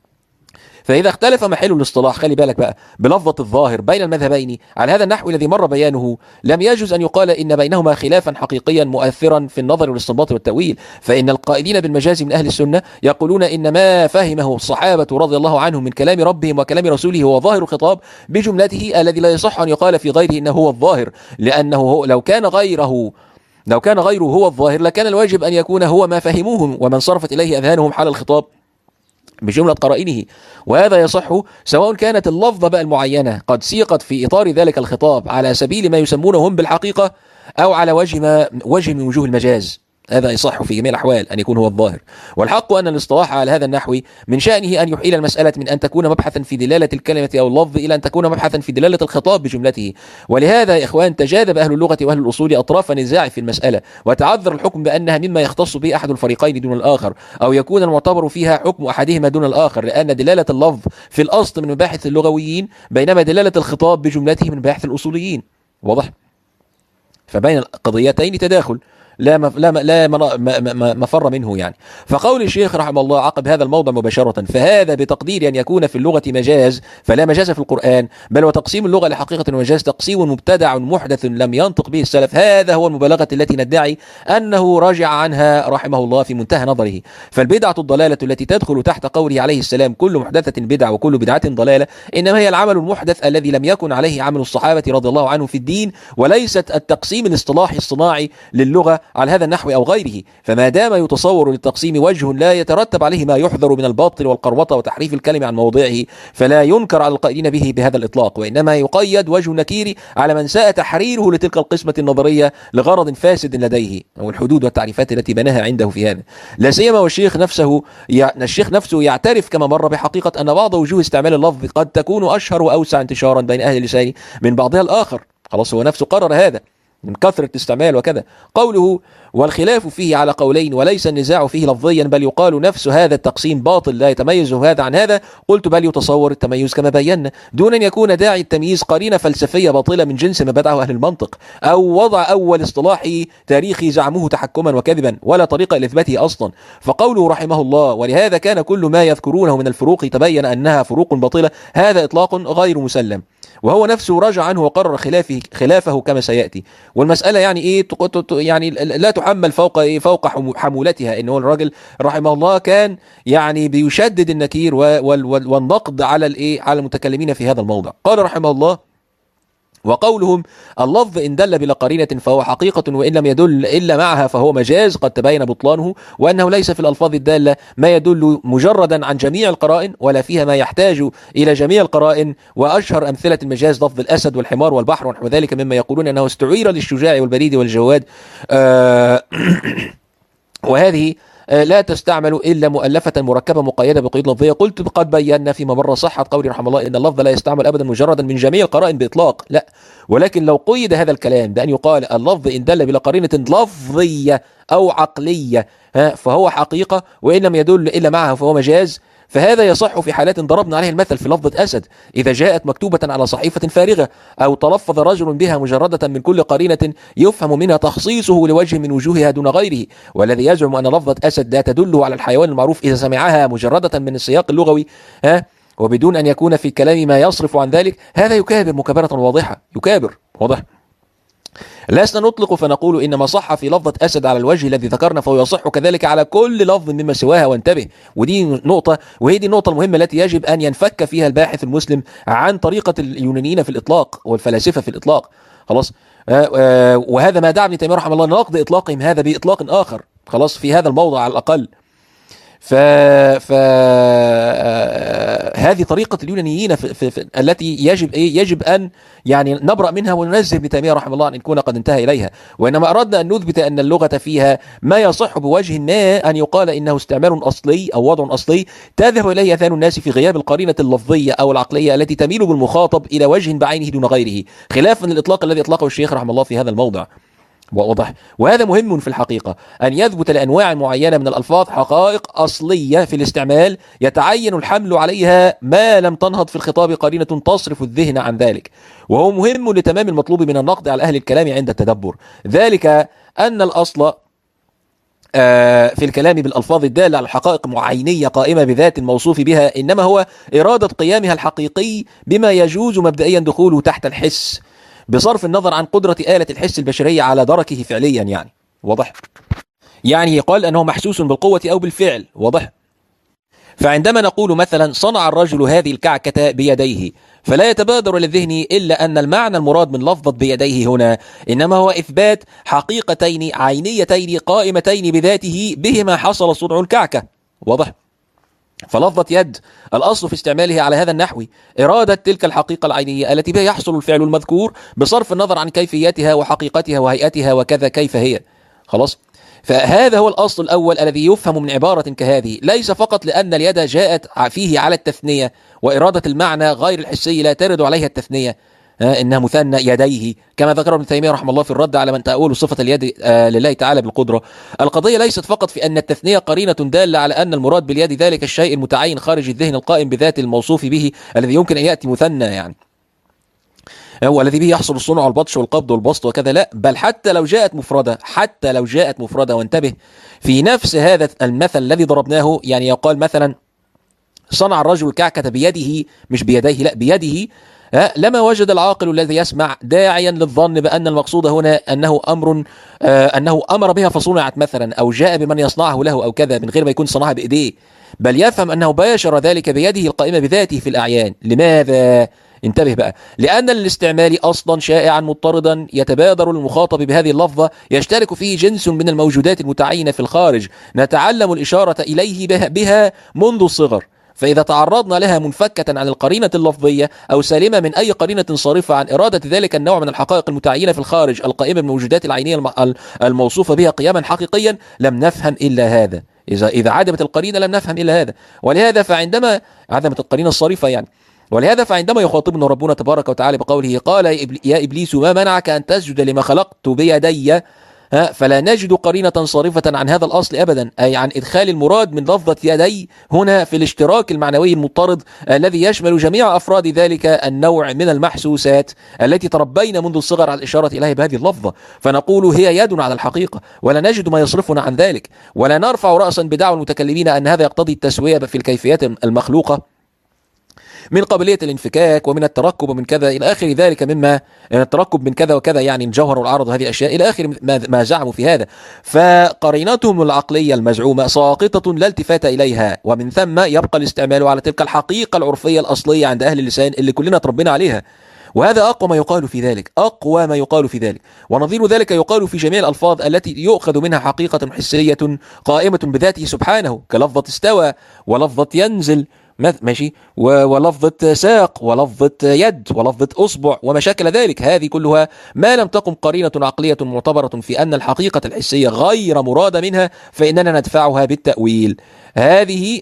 فإذا اختلف محل الاصطلاح، خلي بالك بقى، بلفظة الظاهر بين المذهبين على هذا النحو الذي مر بيانه، لم يجوز أن يقال إن بينهما خلافا حقيقيا مؤثرا في النظر والاستنباط والتأويل. فإن القائلين بالمجاز من أهل السنة يقولون إن ما فهمه الصحابة رضي الله عنهم من كلام ربهم وكلام رسوله هو ظاهر الخطاب بجملته الذي لا يصح أن يقال في غيره إنه هو الظاهر، لأنه هو لو كان غيره لو كان غيره هو الظاهر لكان الواجب أن يكون هو ما فهموه ومن صرفت إليه أذهانهم حال الخطاب بجملة قرائنه. وهذا يصح سواء كانت اللفظة بقى المعينة قد سيقت في إطار ذلك الخطاب على سبيل ما يسمونه هم بالحقيقة، أو على وجه ما وجه من وجوه المجاز. هذا يصح في جميع الأحوال أن يكون هو الظاهر. والحق أن الاصطلاح على هذا النحو من شأنه أن يحيل المسألة من أن تكون مبحثا في دلالة الكلمة أو اللفظ إلى أن تكون مبحثا في دلالة الخطاب بجملته. ولهذا يا إخوان تجاذب أهل اللغة وأهل الأصول أطراف النزاع في المسألة، وتعذر الحكم بأنها مما يختص به أحد الفريقين دون الآخر، أو يكون المعتبر فيها حكم أحدهما دون الآخر، لأن دلالة اللفظ في الأصل من مباحث اللغويين، بينما دلالة الخطاب بجملته من مباحث الأصوليين. واضح؟ فبين القضيتين تداخل لا مف... لا م... لا م... مفر منه يعني. فقول الشيخ رحمه الله عقب هذا الموضع مباشرة: فهذا بتقدير أن يكون في اللغة مجاز، فلا مجاز في القرآن، بل وتقسيم اللغة لحقيقة ومجاز تقسيم مبتدع محدث لم ينطق به السلف. هذا هو المبالغة التي ندعي أنه راجع عنها رحمه الله في منتهى نظره. فالبدعة الضلالة التي تدخل تحت قوله عليه السلام: كل محدثة بدعة وكل بدعة ضلالة، إنما هي العمل المحدث الذي لم يكن عليه عمل الصحابة رضي الله عنهم في الدين، وليست التقسيم الاصطلاحي الصناعي للغة على هذا النحو أو غيره. فما دام يتصور للتقسيم وجه لا يترتب عليه ما يحذر من الباطل والقروطة وتحريف الكلمة عن موضعه، فلا ينكر على القائلين به بهذا الإطلاق، وإنما يقيد وجه نكير على من ساء تحريره لتلك القسمة النظرية لغرض فاسد لديه، أو الحدود والتعريفات التي بناها عنده في هذا. لا سيما والشيخ نفسه ي... الشيخ نفسه يعترف كما مر بحقيقة أن بعض وجوه استعمال اللفظ قد تكون أشهر وأوسع انتشارا بين أهل اللسان من بعضها الآخر. خلاص هو نفسه قرر هذا من كثرة استعمال وكذا. قوله: والخلاف فيه على قولين وليس النزاع فيه لفظيا، بل يقال نفس هذا التقسيم باطل لا يتميز هذا عن هذا. قلت: بل يتصور التميز كما بينا، دون أن يكون داعي التمييز قرينة فلسفية باطلة من جنس ما بدعه أهل المنطق، أو وضع أول اصطلاحي تاريخي زعموه تحكما وكذبا، ولا طريقة لإثباته أصلا. فقوله رحمه الله: ولهذا كان كل ما يذكرونه من الفروق تبين أنها فروق باطلة، هذا إطلاق غير مسلم، وهو نفسه راجع عنه وقرر خلافه خلافه كما سيأتي. والمسألة يعني إيه يعني لا تحمل فوق إيه فوق حمولتها. إنه الراجل رحمه الله كان يعني بيشدد النكير والنقد على الإيه على المتكلمين في هذا الموضع. قال رحمه الله: وقولهم: اللفظ إن دل بلا قرينة فهو حقيقة، وإن لم يدل إلا معها فهو مجاز، قد تبين بطلانه، وأنه ليس في الألفاظ الدالة ما يدل مجردا عن جميع القرائن، ولا فيها ما يحتاج إلى جميع القرائن. وأشهر أمثلة المجاز لفظ الأسد والحمار والبحر ونحو ذلك، مما يقولون أنه استعير للشجاع والبريد والجواد، آه وهذه لا تستعمل إلا مؤلفة مركبة مقيدة بقيود لفظية. قلت: قد بينا فيما مر صحة قولي رحمه الله إن اللفظ لا يستعمل أبدا مجردا من جميع القرائن بإطلاق، لا، ولكن لو قيد هذا الكلام بأن يقال اللفظ إن دل بلا قرينة لفظية أو عقلية فهو حقيقة، وإن لم يدل إلا معها فهو مجاز، فهذا يصح في حالات ضربنا عليه المثل في لفظة أسد، إذا جاءت مكتوبة على صحيفة فارغة، أو تلفظ رجل بها مجردة من كل قرينة يفهم منها تخصيصه لوجه من وجوهها دون غيره. والذي يزعم أن لفظة أسد لا تدل على الحيوان المعروف إذا سمعها مجردة من السياق اللغوي ها وبدون أن يكون في الكلام ما يصرف عن ذلك، هذا يكابر مكابرة واضحة، يكابر واضح. لسنا نطلق فنقول إنما صح في لفظة أسد على الوجه الذي ذكرنا فهو يصح كذلك على كل لفظ مما سواها. وانتبه، ودي نقطة، وهي دي النقطة المهمة التي يجب أن ينفك فيها الباحث المسلم عن طريقة اليونانيين في الإطلاق والفلاسفة في الإطلاق. خلاص، آه آه وهذا ما دعا ابن تيمية رحمه الله نقد إطلاقهم هذا بإطلاق آخر، خلاص، في هذا الموضع على الأقل. ف... ف... هذه طريقة اليونانيين في... في... في... التي يجب إيه؟ يجب أن يعني نبرأ منها وننزه ابن تيمية رحمه الله أن نكون قد انتهى إليها. وإنما أردنا أن نثبت أن اللغة فيها ما يصح بوجه ما أن يقال إنه استعمال أصلي أو وضع أصلي تذهب إليه أذهان الناس في غياب القرينة اللفظية أو العقلية التي تميل بالمخاطب إلى وجه بعينه دون غيره، خلافا للإطلاق الذي أطلقه الشيخ رحمه الله في هذا الموضع. واضح. وهذا مهم في الحقيقة، أن يثبت لأنواع معينة من الألفاظ حقائق أصلية في الاستعمال يتعين الحمل عليها ما لم تنهض في الخطاب قرينة تصرف الذهن عن ذلك، وهو مهم لتمام المطلوب من النقد على أهل الكلام عند التدبر. ذلك أن الأصل في الكلام بالألفاظ الدالة على حقائق معينية قائمة بذات الموصوف بها إنما هو إرادة قيامها الحقيقي بما يجوز مبدئيا دخوله تحت الحس، بصرف النظر عن قدرة آلة الحس البشرية على دركه فعليا. يعني واضح، يعني يقال أنه محسوس بالقوة أو بالفعل. واضح. فعندما نقول مثلا صنع الرجل هذه الكعكة بيديه، فلا يتبادر للذهن إلا أن المعنى المراد من لفظة بيديه هنا إنما هو إثبات حقيقتين عينيتين قائمتين بذاته بهما حصل صنع الكعكة. واضح. فلفظة يد الأصل في استعمالها على هذا النحو إرادة تلك الحقيقة العينية التي بها يحصل الفعل المذكور بصرف النظر عن كيفيتها وحقيقتها وهيئتها وكذا كيف هي. خلاص. فهذا هو الأصل الأول الذي يفهم من عبارة كهذه، ليس فقط لأن اليد جاءت فيه على التثنية وإرادة المعنى غير الحسي لا ترد عليها التثنية، إنها مثنى يديه كما ذكر ابن تيمية رحمه الله في الرد على من تأول صفة اليد لله تعالى بالقدرة. القضية ليست فقط في أن التثنية قرينة دالة على أن المراد باليد ذلك الشيء المتعين خارج الذهن القائم بذات الموصوف به الذي يمكن أن يأتي مثنى يعني هو الذي به يحصل الصنع والبطش والقبض والبسط وكذا، لا، بل حتى لو جاءت مفردة، حتى لو جاءت مفردة، وانتبه في نفس هذا المثل الذي ضربناه، يعني يقال مثلا صنع الرجل الكعكة بيده مش بيديه، لا بيده، لما وجد العاقل الذي يسمع داعيا للظن بأن المقصود هنا أنه أمر آه أنه أمر بها فصنعت مثلا، أو جاء بمن يصنعه له أو كذا من غير ما يكون صنعها بإيديه، بل يفهم أنه باشر ذلك بيده القائمة بذاته في الأعيان. لماذا؟ انتبه بقى، لأن الاستعمال أصلا شائعا مضطردا يتبادر المخاطب بهذه اللفظة يشترك فيه جنس من الموجودات المتعينة في الخارج نتعلم الإشارة إليه بها منذ الصغر، فإذا تعرضنا لها منفكة عن القرينة اللفظية أو سالمة من أي قرينة صارفة عن إرادة ذلك النوع من الحقائق المتعينة في الخارج القائمة بالموجودات العينية الموصوفة بها قياما حقيقيا، لم نفهم إلا هذا. إذا إذا عدمت القرينة لم نفهم إلا هذا. ولهذا فعندما عدمت القرينة الصارفة يعني ولهذا فعندما يخاطبنا ربنا تبارك وتعالى بقوله قال يا إبليس ما منعك أن تسجد لما خلقت بيدي، فلا نجد قرينة صارفة عن هذا الأصل أبدا، أي عن إدخال المراد من لفظة يدي هنا في الاشتراك المعنوي المضطرد الذي يشمل جميع أفراد ذلك النوع من المحسوسات التي تربينا منذ الصغر على الإشارة إليه بهذه اللفظة، فنقول هي يد على الحقيقة، ولا نجد ما يصرفنا عن ذلك، ولا نرفع رأسا بدعوى المتكلمين أن هذا يقتضي التسوية في الكيفيات المخلوقة من قابلية الانفكاك ومن التركب ومن كذا إلى آخر ذلك، مما التركب من كذا وكذا يعني الجوهر والعرض وهذه الأشياء إلى آخر ما زعموا في هذا. فقرينتهم العقلية المزعومة ساقطة لا التفات إليها، ومن ثم يبقى الاستعمال على تلك الحقيقة العرفية الأصلية عند أهل اللسان اللي كلنا تربينا عليها، وهذا أقوى ما يقال في ذلك، أقوى ما يقال في ذلك. ونظير ذلك يقال في جميع الألفاظ التي يؤخذ منها حقيقة حسية قائمة بذاته سبحانه، كلفظة استوى ولفظة ينزل ماشي ولفظة ساق ولفظة يد ولفظة أصبع وما شاكل ذلك، هذه كلها ما لم تقم قرينة عقلية معتبرة في أن الحقيقة الحسية غير مراد منها فإننا ندفعها بالتأويل. هذه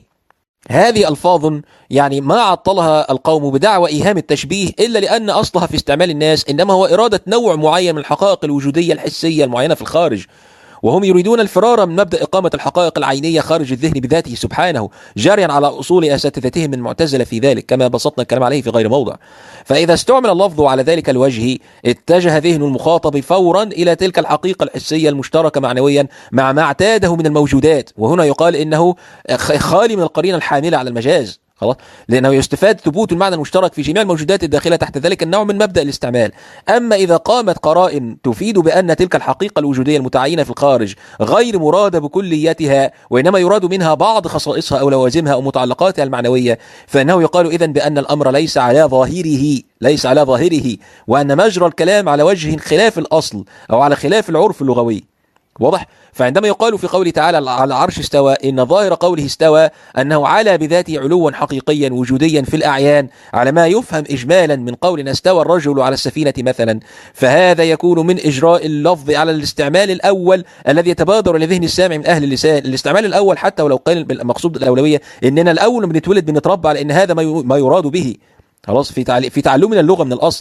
هذه ألفاظ يعني ما عطلها القوم بدعوى إيهام التشبيه إلا لأن أصلها في استعمال الناس إنما هو إرادة نوع معين من الحقائق الوجودية الحسية المعينة في الخارج، وهم يريدون الفرار من مبدأ إقامة الحقائق العينية خارج الذهن بذاته سبحانه جاريا على أصول أساتذتهم من معتزلة في ذلك كما بسطنا الكلام عليه في غير موضع. فإذا استعمل اللفظ على ذلك الوجه اتجه ذهن المخاطب فورا إلى تلك الحقيقة الحسية المشتركة معنويا مع ما اعتاده من الموجودات، وهنا يقال إنه خالي من القرينة الحاملة على المجاز، خلاص، لأنه يستفاد ثبوت المعنى المشترك في جميع الموجودات الداخلة تحت ذلك النوع من مبدأ الاستعمال. أما إذا قامت قرائن تفيد بأن تلك الحقيقة الوجودية المتعينة في الخارج غير مرادة بكليتها وإنما يراد منها بعض خصائصها أو لوازمها أو متعلقاتها المعنوية، فإنه يقال إذن بأن الأمر ليس على ظاهره ليس على ظاهره وأن مجرى الكلام على وجه خلاف الأصل أو على خلاف العرف اللغوي. واضح؟ فعندما يقال في قوله تعالى على العرش استوى إن ظاهر قوله استوى أنه على بذاته علوا حقيقيا وجوديا في الأعيان على ما يفهم إجمالا من قول استوى الرجل على السفينة مثلا، فهذا يكون من إجراء اللفظ على الاستعمال الأول الذي يتبادر لذهن السامع من أهل اللسان. الاستعمال الأول حتى ولو قال بالمقصود الأولوية إننا الأول بنتولد بنتربى على إن هذا ما يراد به، خلاص، في في تعلمنا اللغة من الأصل،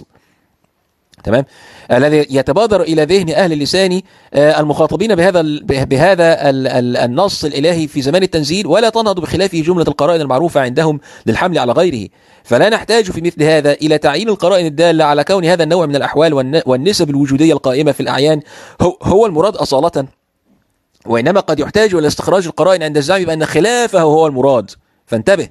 تمام، الذي يتبادر إلى ذهن أهل اللسان المخاطبين بهذا بهذا النص الإلهي في زمان التنزيل، ولا تنهض بخلافه جملة القرائن المعروفة عندهم للحمل على غيره. فلا نحتاج في مثل هذا إلى تعيين القرائن الدالة على كون هذا النوع من الأحوال والنسب الوجودية القائمة في الأعيان هو المراد أصالة، وإنما قد يحتاج إلى استخراج القرائن عند الزعم بأن خلافه هو المراد. فانتبه.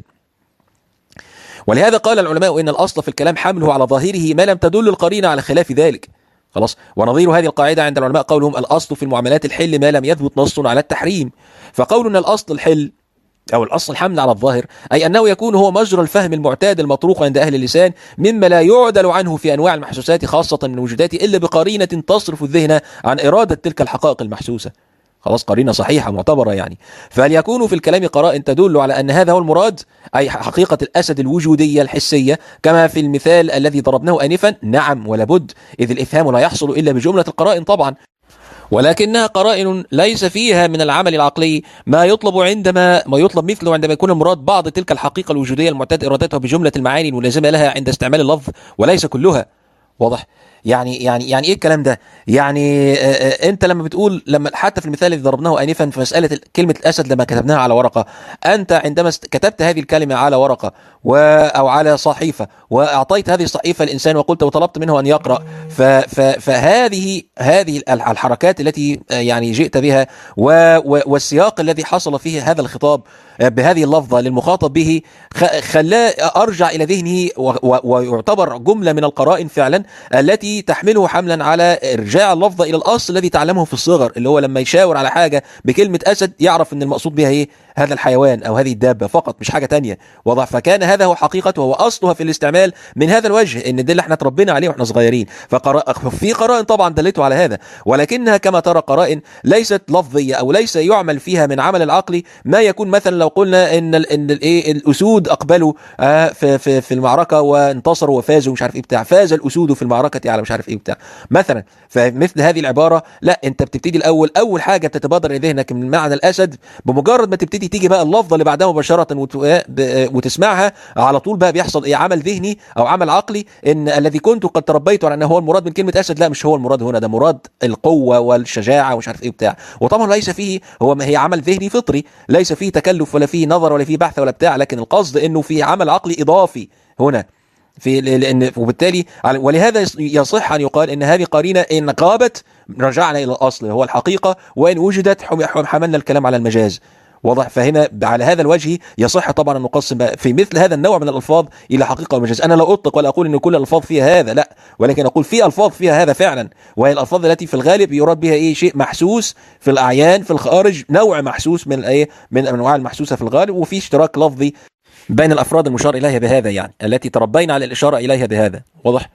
ولهذا قال العلماء إن الأصل في الكلام حمله على ظاهره ما لم تدل القرينة على خلاف ذلك، خلاص. ونظير هذه القاعدة عند العلماء قولهم الأصل في المعاملات الحل ما لم يثبت نص على التحريم. فقولنا الأصل الحل أو الأصل الحمل على الظاهر أي أنه يكون هو مجرى الفهم المعتاد المطروق عند أهل اللسان مما لا يعدل عنه في أنواع المحسوسات خاصة من الوجودات إلا بقرينة تصرف الذهن عن إرادة تلك الحقائق المحسوسة، خلاص، قرينة صحيحة معتبرة يعني. فهل يكون في الكلام قرائن تدل على أن هذا هو المراد أي حقيقة الأسد الوجودية الحسية كما في المثال الذي ضربناه آنفا؟ نعم ولا بد، إذ الإفهام لا يحصل إلا بجملة القرائن طبعا. ولكنها قرائن ليس فيها من العمل العقلي ما يطلب عندما ما يطلب مثله عندما يكون المراد بعض تلك الحقيقة الوجودية المعتاد إرادتها بجملة المعاني الملازمة لها عند استعمال اللفظ وليس كلها. واضح؟ يعني يعني يعني ايه الكلام ده؟ يعني آه، آه، انت لما بتقول، لما حتى في المثال الذي ضربناه انفا في مساله كلمه الاسد لما كتبناها على ورقه، انت عندما است- كتبت هذه الكلمه على ورقه و او على صحيفه، واعطيت هذه الصحيفه للانسان وقلت وطلبت منه ان يقرا، ف ف فهذه هذه الح- الحركات التي آه، يعني جئت بها و و والسياق الذي حصل فيه هذا الخطاب آه، بهذه اللفظه للمخاطب به، خ- خلاه ارجع الى ذهنه و- و- ويعتبر جمله من القرائن فعلا التي تحمله حملا على ارجاع اللفظه الى الاصل الذي تعلمه في الصغر، اللي هو لما يشاور على حاجه بكلمه اسد يعرف ان المقصود بها ايه؟ هذا الحيوان او هذه الدابه فقط، مش حاجه تانية. وضع فكان هذا هو حقيقته، وهو اصلها في الاستعمال من هذا الوجه، ان ده اللي احنا اتربينا عليه واحنا صغيرين. ففي قرائن طبعا دلته على هذا، ولكنها كما ترى قرائن ليست لفظيه او ليس يعمل فيها من عمل العقلي ما يكون مثلا لو قلنا ان ال ان الايه الاسود اقبلوا آه في في في المعركه وانتصروا وفازوا مش عارف ايه بتاع، فاز الاسود في المعركه على مش عارف ايه بتاع مثلا. فمثل هذه العباره لا، انت بتبتدي الاول، اول حاجه بتتبادر الى ذهنك من معنى الاسد، بمجرد ما تبتدي تيجي بقى اللفظه اللي بعدها مباشره وت- ب- وتسمعها على طول بقى بيحصل ايه؟ عمل ذهني او عمل عقلي، ان الذي كنت قد تربيت على انه هو المراد من كلمه اسد، لا مش هو المراد هنا، ده مراد القوه والشجاعه ومش عارف ايه بتاع. وطبعا ليس فيه، هو هي عمل ذهني فطري، ليس فيه تكلف ولا فيه نظر ولا فيه بحث ولا بتاع، لكن القصد انه في عمل عقلي اضافي هنا في، لان وبالتالي ولهذا يصح ان يقال ان هذه قرينه ان غابت رجعنا الى الاصل هو الحقيقه، وان وجدت حملنا الكلام على المجاز. واضح؟ فهنا على هذا الوجه يصح طبعا ان نقسم بقى في مثل هذا النوع من الالفاظ الى حقيقه ومجاز. انا لا اطلق ولا اقول ان كل الالفاظ فيها هذا، لا، ولكن اقول في الفاظ فيها هذا فعلا، وهي الالفاظ التي في الغالب يراد بها ايه؟ شيء محسوس في الاعيان، في الخارج نوع محسوس من الايه؟ من انواع المحسوسه في الغالب، وفي اشتراك لفظي بين الافراد المشار اليها بهذا، يعني التي تربينا على الاشاره اليها بهذا. واضح؟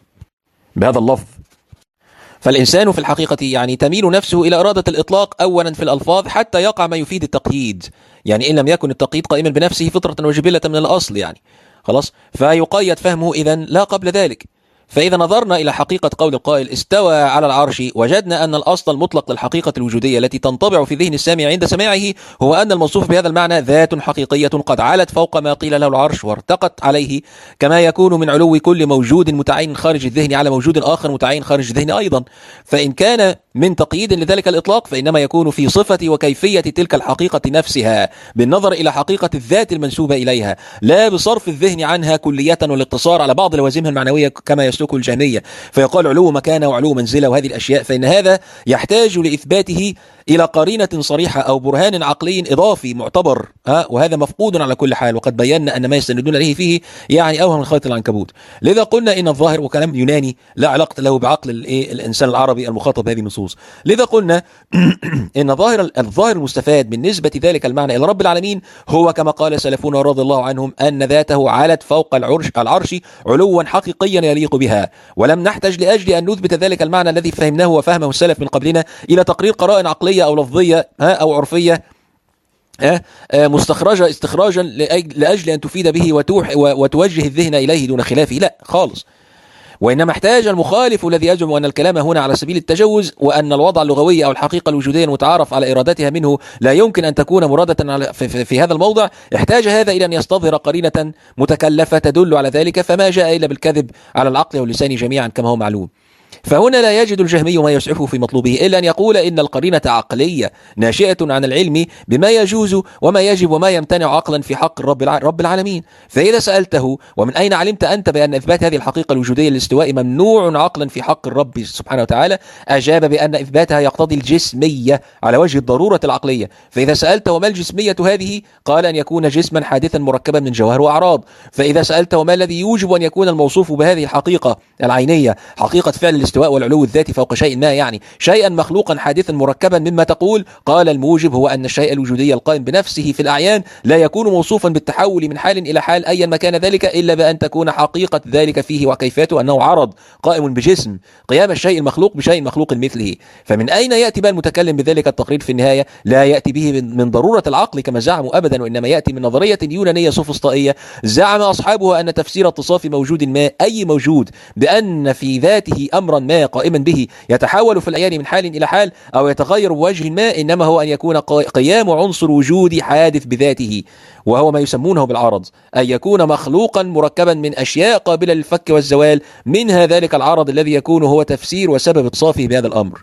بهذا اللفظ. فالإنسان في الحقيقة يعني تميل نفسه إلى إرادة الإطلاق أولا في الألفاظ حتى يقع ما يفيد التقييد، يعني إن لم يكن التقييد قائما بنفسه فطرة وجبلة من الأصل، يعني خلاص، فيقيد فهمه إذن لا قبل ذلك. فإذا نظرنا إلى حقيقة قول القائل استوى على العرش، وجدنا أن الأصل المطلق للحقيقة الوجودية التي تنطبع في ذهن السامع عند سماعه هو أن الموصوف بهذا المعنى ذات حقيقية قد علت فوق ما قيل له العرش وارتقت عليه، كما يكون من علو كل موجود متعين خارج الذهن على موجود آخر متعين خارج الذهن أيضا. فإن كان من تقييد لذلك الإطلاق فإنما يكون في صفة وكيفية تلك الحقيقة نفسها بالنظر إلى حقيقة الذات المنسوبة إليها، لا بصرف الذهن عنها كلية والاقتصار على بعض لوازمها المعنوية كما يسلك الجهمية، فيقال علو مكانة وعلو منزلة وهذه الأشياء. فإن هذا يحتاج لإثباته إلى قرينة صريحة أو برهان عقلي إضافي معتبر، ها، وهذا مفقود على كل حال، وقد بينا أن ما يستندون إليه فيه يعني أوهم من خيط العنكبوت. لذا قلنا إن الظاهر، وكلام يوناني لا علاقة له بعقل الإيه الإنسان العربي المخاطب بهذه النصوص، لذا قلنا إن ظاهر الظاهر المستفاد من نسبة ذلك المعنى إلى رب العالمين هو كما قال سلفنا رضي الله عنهم أن ذاته علت فوق العرش العرش علوا حقيقيا يليق بها، ولم نحتج لأجل أن نثبت ذلك المعنى الذي فهمناه وفهمه السلف من قبلنا إلى تقرير قرائن عقلية أو لفظية أو عرفية مستخرجة استخراجا لأجل أن تفيد به وتوجه الذهن إليه دون خلافه، لا خالص. وإنما احتاج المخالف الذي يزعم أن الكلام هنا على سبيل التجوز وأن الوضع اللغوي أو الحقيقة الوجودية المتعارف على إرادتها منه لا يمكن أن تكون مرادة في, في, في هذا الموضع، احتاج هذا إلى أن يستظهر قرينة متكلفة تدل على ذلك، فما جاء إلا بالكذب على العقل واللسان جميعا كما هو معلوم. فهنا لا يجد الجهمي ما يسعفه في مطلوبه إلا أن يقول إن القرينة عقلية ناشئة عن العلم بما يجوز وما يجب وما يمتنع عقلا في حق الرب رب العالمين. فإذا سألته ومن أين علمت أنت بأن إثبات هذه الحقيقة الوجودية للاستواء ممنوع عقلا في حق الرب سبحانه وتعالى، أجاب بأن إثباتها يقتضي الجسمية على وجه الضرورة العقلية. فإذا سألت وما الجسمية هذه، قال أن يكون جسما حادثا مركبا من جوهر وأعراض. فإذا سألت وما الذي يوجب أن يكون الموصوف بهذه الحقيقة العينية حقيقة فعل الاستواء والعلو الذاتي فوق شيء ما، يعني شيئا مخلوقا حادثا مركبا مما تقول، قال الموجب هو أن الشيء الوجودي القائم بنفسه في الأعيان لا يكون موصوفا بالتحول من حال إلى حال أيا ما كان ذلك إلا بأن تكون حقيقة ذلك فيه وكيفيته أنه عرض قائم بجسم قيام الشيء المخلوق بشيء مخلوق مثله. فمن أين يأتي بقى المتكلم بذلك التقرير في النهاية؟ لا يأتي به من ضرورة العقل كما زعموا أبدا، وإنما يأتي من نظرية يونانية سوفسطائية زعم أصحابها أن تفسير اتصاف موجود ما أي موجود بأن في ذاته أمر أمرا ما قائما به يتحول في الأعيان من حال إلى حال أو يتغير بوجه ما، إنما هو أن يكون قيام عنصر وجودي حادث بذاته، وهو ما يسمونه بالعرض، أن يكون مخلوقا مركبا من أشياء قابلة للفك والزوال، منها ذلك العرض الذي يكون هو تفسير وسبب اتصافه بهذا الأمر.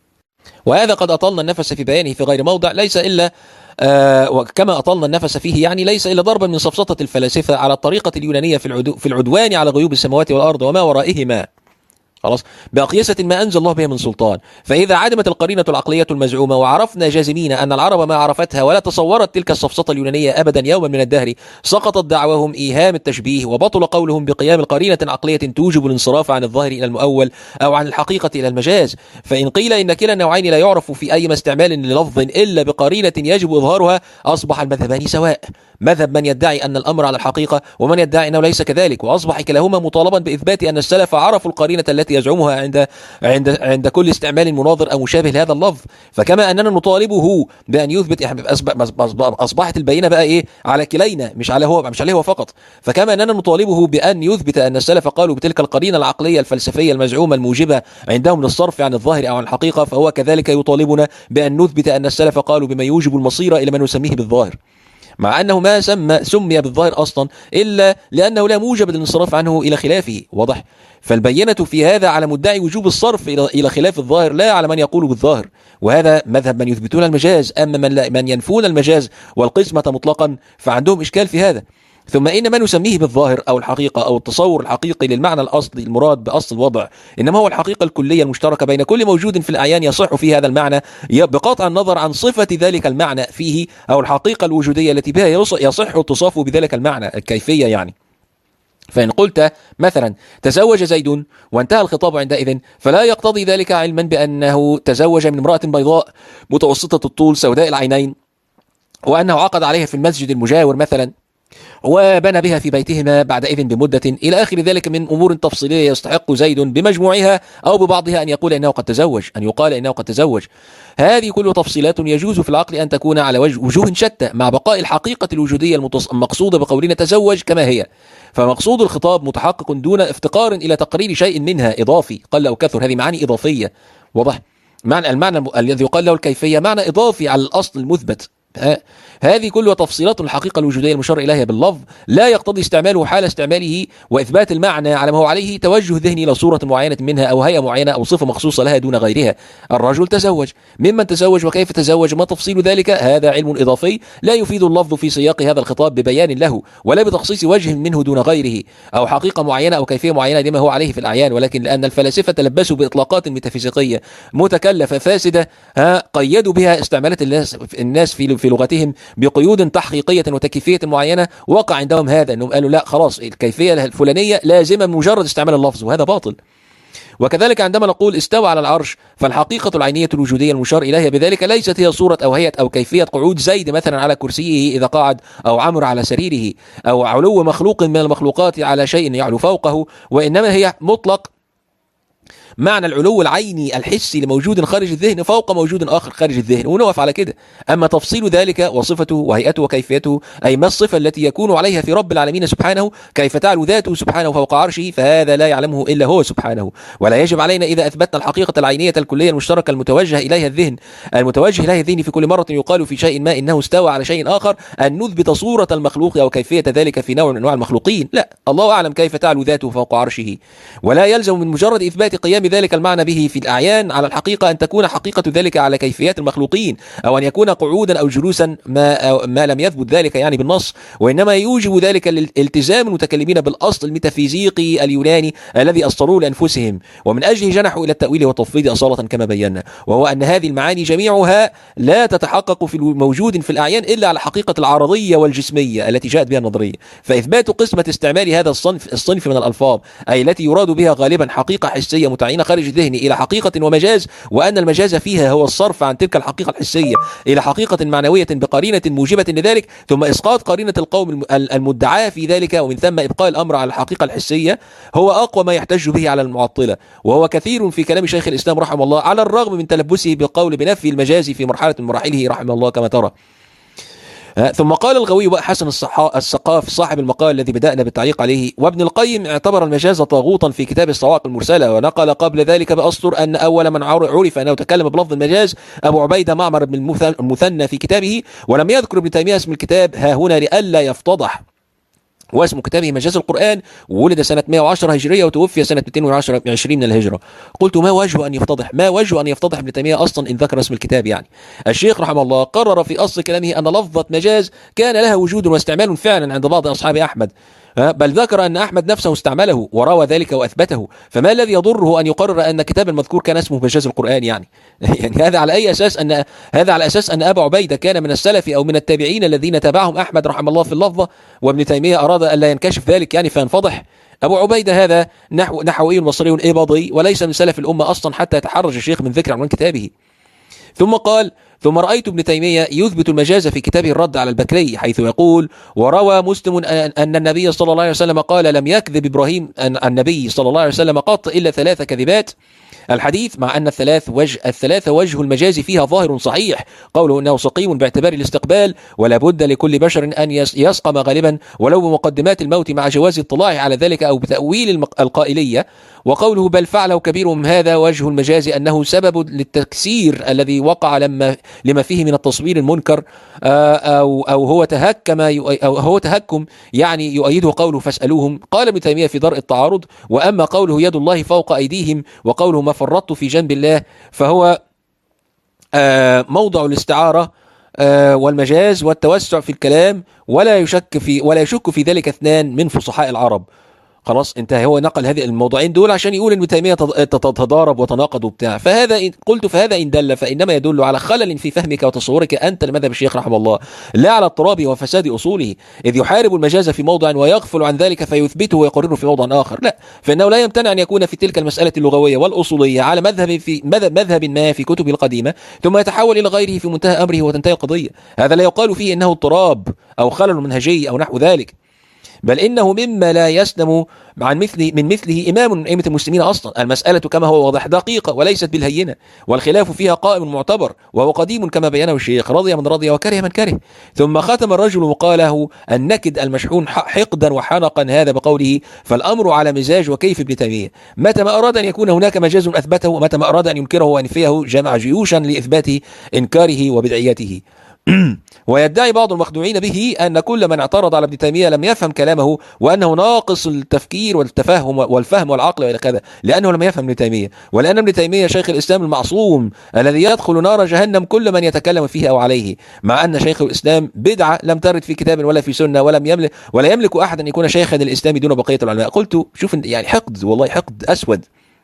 وهذا قد أطلنا النفس في بيانه في غير موضع، ليس إلا آه وكما أطلنا النفس فيه يعني ليس إلا ضربا من سفسطة الفلاسفة على الطريقة اليونانية في, العدو في العدوان على غيوب السماوات والأرض وما ورائهما، خلاص، بأقيسة ما أنزل الله بها من سلطان. فإذا عدمت القرينة العقلية المزعومة وعرفنا جازمين أن العرب ما عرفتها ولا تصورت تلك السفسطة اليونانية أبدا يوما من الدهر، سقطت دعواهم إيهام التشبيه وبطل قولهم بقيام القرينة عقلية توجب الانصراف عن الظاهر إلى المؤول أو عن الحقيقة إلى المجاز. فإن قيل إن كلا النوعين لا يعرف في أي استعمال للفظ إلا بقرينة يجب إظهارها، أصبح المذهبان سواء، مذهب من يدعي أن الأمر على الحقيقة ومن يدعي أنه ليس كذلك، وأصبح كلاهما مطالبا بإثبات أن السلف عرفوا القرينة التي يزعمها عند عند عند كل استعمال مناظر أو مشابه لهذا اللفظ. فكما أننا نطالبه بأن يثبت، أصبحت البينة بقى إيه على كلينا، مش على هو مش عليه هو فقط. فكما أننا نطالبه بأن يثبت أن السلف قالوا بتلك القرينة العقلية الفلسفية المزعومة الموجبة عندهم للصرف عن الظاهر أو عن الحقيقة، فهو كذلك يطالبنا بأن نثبت أن السلف قالوا بما يوجب المصير إلى ما نسميه بالظاهر، مع أنه ما سمى سمي بالظاهر أصلا إلا لأنه لا موجب للانصراف عنه إلى خلافه. واضح؟ فالبينة في هذا على مدعي وجوب الصرف إلى خلاف الظاهر، لا على من يقول بالظاهر، وهذا مذهب من يثبتون المجاز. أما من, من ينفون المجاز والقسمة مطلقا فعندهم إشكال في هذا. ثم إن ما نسميه بالظاهر أو الحقيقة أو التصور الحقيقي للمعنى الأصلي المراد بأصل الوضع، إنما هو الحقيقة الكلية المشتركة بين كل موجود في الأعيان يصح فيه هذا المعنى بقطع النظر عن صفة ذلك المعنى فيه، أو الحقيقة الوجودية التي بها يصح اتصافه بذلك المعنى، الكيفية يعني. فإن قلت مثلا تزوج زيد وانتهى الخطاب عندئذ، فلا يقتضي ذلك علما بأنه تزوج من امرأة بيضاء متوسطة الطول سوداء العينين، وأنه عقد عليها في المسجد المجاور مثلا، وبنى بها في بيتهما بعد إذن بمدة إلى آخر ذلك من أمور تفصيلية يستحق زيد بمجموعها أو ببعضها أن يقول إنه قد تزوج، أن يقال إنه قد تزوج. هذه كل تفصيلات يجوز في العقل أن تكون على وجوه شتى، مع بقاء الحقيقة الوجودية المقصودة بقولنا تزوج كما هي. فمقصود الخطاب متحقق دون افتقار إلى تقرير شيء منها إضافي قل أو كثر، هذه معاني إضافية. واضح؟ معنى المعنى الذي يقال له الكيفية معنى إضافي على الأصل المثبت. هذه كلها تفصيلات الحقيقة الوجودية المشار إليها باللفظ، لا يقتضي استعماله حال استعماله وإثبات المعنى على ما هو عليه توجه ذهني إلى صورة معينة منها أو هيئة معينة أو صفة مخصوصة لها دون غيرها. الرجل تزوج، ممن تزوج وكيف تزوج ما تفصيل ذلك، هذا علم إضافي لا يفيد اللفظ في سياق هذا الخطاب ببيان له ولا بتخصيص وجه منه دون غيره أو حقيقة معينة أو كيفية معينة لما هو عليه في الأعيان، ولكن لأن الفلاسفة تلبسوا بإطلاقات ميتافيزيقية متكلفة فاسدة قيدوا بها استعمالات الناس الناس في في لغتهم بقيود تحقيقية وتكيفية معينة، وقع عندهم هذا أنهم قالوا لا خلاص الكيفية الفلانية لازمة مجرد استعمال اللفظ، وهذا باطل. وكذلك عندما نقول استوى على العرش، فالحقيقة العينية الوجودية المشار إليها بذلك ليست هي صورة أو هيئة أو كيفية قعود زيد مثلا على كرسيه إذا قعد، أو عمر على سريره، أو علو مخلوق من المخلوقات على شيء يعلو فوقه، وإنما هي مطلق معنى العلو العيني الحسي لموجود خارج الذهن فوق موجود آخر خارج الذهن، ونقف على كده. أما تفصيل ذلك وصفته وهيئته وكيفيته، أي ما الصفة التي يكون عليها في رب العالمين سبحانه، كيف تعلو ذاته سبحانه فوق عرشه، فهذا لا يعلمه إلا هو سبحانه. ولا يجب علينا إذا أثبتنا الحقيقة العينية الكلية المشتركة المتوجه إليها الذهن المتوجه إليها الذهن في كل مرة يقال في شيء ما إنه استوى على شيء آخر، أن نثبت صورة المخلوق أو كيفية ذلك في نوع من أنواع المخلوقين. لا، الله أعلم كيف تعلو ذاته فوق عرشه. ولا يلزم من مجرد إثبات قيام ذلك المعنى به في الأعيان على الحقيقة أن تكون حقيقة ذلك على كيفيات المخلوقين، أو أن يكون قعودا أو جلوسا ما, ما لم يثبت ذلك يعني بالنص، وإنما يوجب ذلك الالتزام المتكلمين بالأصل الميتافيزيقي اليوناني الذي أصلوه لأنفسهم، ومن أجله جنحوا إلى التأويل والتفويض أصالة كما بينا، وهو أن هذه المعاني جميعها لا تتحقق في موجود في الأعيان إلا على حقيقة العرضية والجسمية التي جاءت بها النظرية. فإثبات قسمة استعمال هذا الصنف, الصنف من الألفاظ، أي التي يراد بها غالبا حقيقة حسية متعينة خارج الذهن إلى حقيقة ومجاز، وأن المجاز فيها هو الصرف عن تلك الحقيقة الحسية إلى حقيقة معنوية بقرينة موجبة لذلك، ثم إسقاط قرينة القوم المدعاة في ذلك، ومن ثم إبقاء الأمر على الحقيقة الحسية، هو أقوى ما يحتج به على المعطلة. وهو كثير في كلام شيخ الإسلام رحمه الله على الرغم من تلبسه بالقول بنفي المجاز في مرحلة من مراحله رحمه الله كما ترى. ثم قال الغوي بقى حسن السقاف صاحب المقال الذي بدأنا بالتعليق عليه: وابن القيم اعتبر المجاز طاغوتا في كتاب الصواعق المرسلة، ونقل قبل ذلك بأسطر أن أول من عرف أنه تكلم بلفظ المجاز أبو عبيدة معمر بن المثنى في كتابه، ولم يذكر ابن تيمية اسم الكتاب ها هنا لئلا يفتضح. واسم كتابه مجاز القرآن، وولد سنة مئة وعشرة هجرية وتوفي سنة مئتين وعشرين من الهجرة. قلت ما وجه أن يفتضح ما وجه أن يفتضح ابن تيمية أصلا إن ذكر اسم الكتاب؟ يعني الشيخ رحمه الله قرر في أصل كلامه أن لفظة مجاز كان لها وجود واستعمال فعلا عند بعض أصحاب أحمد، بل ذكر أن أحمد نفسه استعمله وروى ذلك وأثبته، فما الذي يضره أن يقرر أن كتاب المذكور كان اسمه مجاز القرآن؟ يعني يعني هذا على أي أساس؟ أن هذا على أساس أن أبا عبيدة كان من السلف أو من التابعين الذين تابعهم أحمد رحمه الله في اللفظة، وابن تيمية أراد أن لا ينكشف ذلك يعني فينفضح. أبو عبيدة هذا نحو نحوي بصري إباضي وليس من سلف الأمة أصلا حتى يتحرج الشيخ من ذكر عنوان كتابه. ثم قال: ثم رأيت ابن تيمية يثبت المجاز في كتابه الرد على البكري، حيث يقول: وروى مسلم أن النبي صلى الله عليه وسلم قال: لم يكذب إبراهيم أن النبي صلى الله عليه وسلم قط إلا ثلاث كذبات. الحديث مع أن الثلاث وجه الثلاثة وجه المجاز فيها ظاهر صحيح، قوله أنه سقيم باعتبار الاستقبال، ولا بد لكل بشر أن يسقم غالبا ولو بمقدمات الموت، مع جواز الاطلاع على ذلك أو بتأويل القائلية. وقوله بل فعله كبيرهم، هذا وجه المجاز أنه سبب للتكسير الذي وقع لما لما فيه من التصوير المنكر، أو أو هو تهكم أو هو تهكم يعني يؤيده قوله فاسألوهم. قال ابن تيمية في درء التعارض: وأما قوله يد الله فوق أيديهم وقوله ما فرطت في جنب الله فهو موضع الاستعارة والمجاز والتوسع في الكلام، ولا يشك في ولا يشك في ذلك اثنان من فصحاء العرب. خلاص انتهى. هو نقل هذه الموضوعين دول عشان يقول ان ابن تيمية تتضارب وتناقض وبتاع. فهذا إن قلت فهذا ان دل فانما يدل على خلل في فهمك وتصورك انت لمذهب الشيخ رحمه الله، لا على اضطراب وفساد اصوله، اذ يحارب المجاز في موضع ويغفل عن ذلك فيثبته ويقرره في موضع اخر. لا، فانه لا يمتنع ان يكون في تلك المسألة اللغوية والاصولية على مذهب في مذهب ما في كتبه القديمة، ثم يتحول الى غيره في منتهى امره وتنتهي القضية. هذا لا يقال فيه انه اضطراب او خلل منهجي او نحو ذلك، بل إنه مما لا يسلم عن مثل من مثله إمام من أئمة المسلمين أصلا. المسألة كما هو واضح دقيقة وليست بالهينة، والخلاف فيها قائم معتبر وهو قديم كما بينه الشيخ، رضي من رضي وكره من كره. ثم ختم الرجل مقاله النكد المشحون حقدا وحنقا هذا بقوله: فالأمر على مزاج وكيف ابن تيمية، متى ما أراد أن يكون هناك مجاز أثبته، ومتى ما أراد أن ينكره وينفيه جمع جيوشا لإثبات إنكاره وبدعيته. ويدعي بعض المخدوعين به أن كل من اعترض على ابن تيمية لم يفهم كلامه، وأنه ناقص التفكير والتفهم والفهم والعقل وإلى كذا، لأنه لم يفهم ابن تيمية، ولأن ابن تيمية شيخ الإسلام المعصوم الذي يدخل نار جهنم كل من يتكلم فيه أو عليه، مع أن شيخ الإسلام بدعة لم ترد في كتاب ولا في سنة، ولم يملك ولا يملك أحد أن يكون شيخا الإسلام دون بقية العلماء. قلت شوف يعني حقد، والله حقد أسود.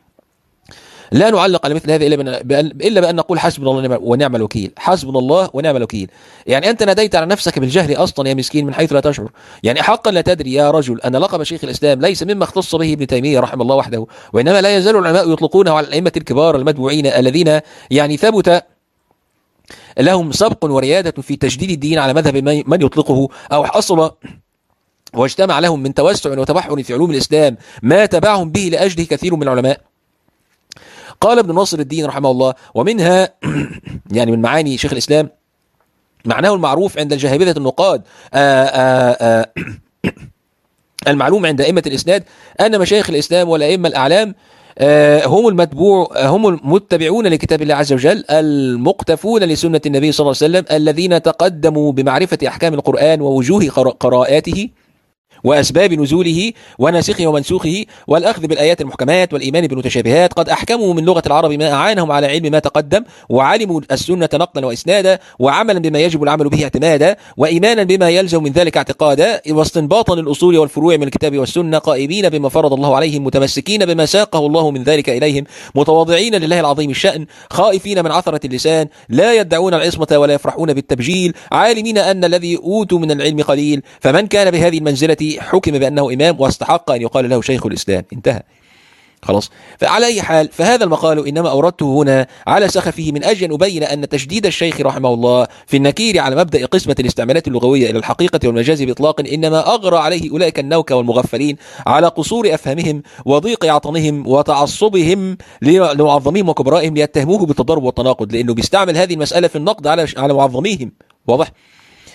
لا نعلق على مثل هذا إلا بأن, إلا بأن نقول حسبنا الله ونعم الوكيل، حسبنا الله ونعم الوكيل. يعني أنت ناديت على نفسك بالجهل أصلا يا مسكين من حيث لا تشعر. يعني حقا لا تدري يا رجل أن لقب شيخ الإسلام ليس مما اختص به ابن تيمية رحمه الله وحده، وإنما لا يزال العلماء يطلقونه على الأئمة الكبار المتبوعين الذين يعني ثبت لهم سبق وريادة في تجديد الدين على مذهب من يطلقه، أو حصل واجتمع لهم من توسع وتبحر في علوم الإسلام ما تبعهم به لأجله كثير من العلماء. قال ابن ناصر الدين رحمه الله: ومنها يعني من معاني شيخ الإسلام معناه المعروف عند الجهابذة النقاد آآ آآ المعلوم عند أئمة الإسناد أن مشايخ الإسلام والأئمة الأعلام هم المتبوع هم المتبعون لكتاب الله عز وجل، المقتفون لسنة النبي صلى الله عليه وسلم، الذين تقدموا بمعرفة أحكام القرآن ووجوه قراءاته وأسباب نزوله وناسخه ومنسوخه، والأخذ بالآيات المحكمات والإيمان بالمتشابهات. قد أحكموا من لغة العرب ما أعانهم على علم ما تقدم، وعلموا السنة نقلا وإسنادا، وعملا بما يجب العمل به اعتمادا، وإيمانا بما يلزم من ذلك اعتقادا، واستنباطا للأصول والفروع من الكتاب والسنة، قائمين بما فرض الله عليهم، متمسكين بما ساقه الله من ذلك إليهم، متواضعين لله العظيم الشأن، خائفين من عثرة اللسان، لا يدعون العصمة ولا يفرحون بالتبجيل، عالمين أن الذي أوتوا من العلم قليل، فمن كان بهذه المنزلة حكم بأنه إمام واستحق أن يقال له شيخ الإسلام. انتهى. خلاص. فعلى أي حال، فهذا المقال إنما أوردته هنا على سخفه من أجل أن أبين أن تشديد الشيخ رحمه الله في النكير على مبدأ قسمة الاستعمالات اللغوية إلى الحقيقة والمجاز بإطلاق إنما أغرى عليه أولئك النوكة والمغفلين على قصور أفهامهم وضيق عطنهم وتعصبهم لمعظميهم وكبرائهم، ليتهموه بالتضارب والتناقض، لأنه بيستعمل هذه المسألة في النقد على على معظميهم. واضح؟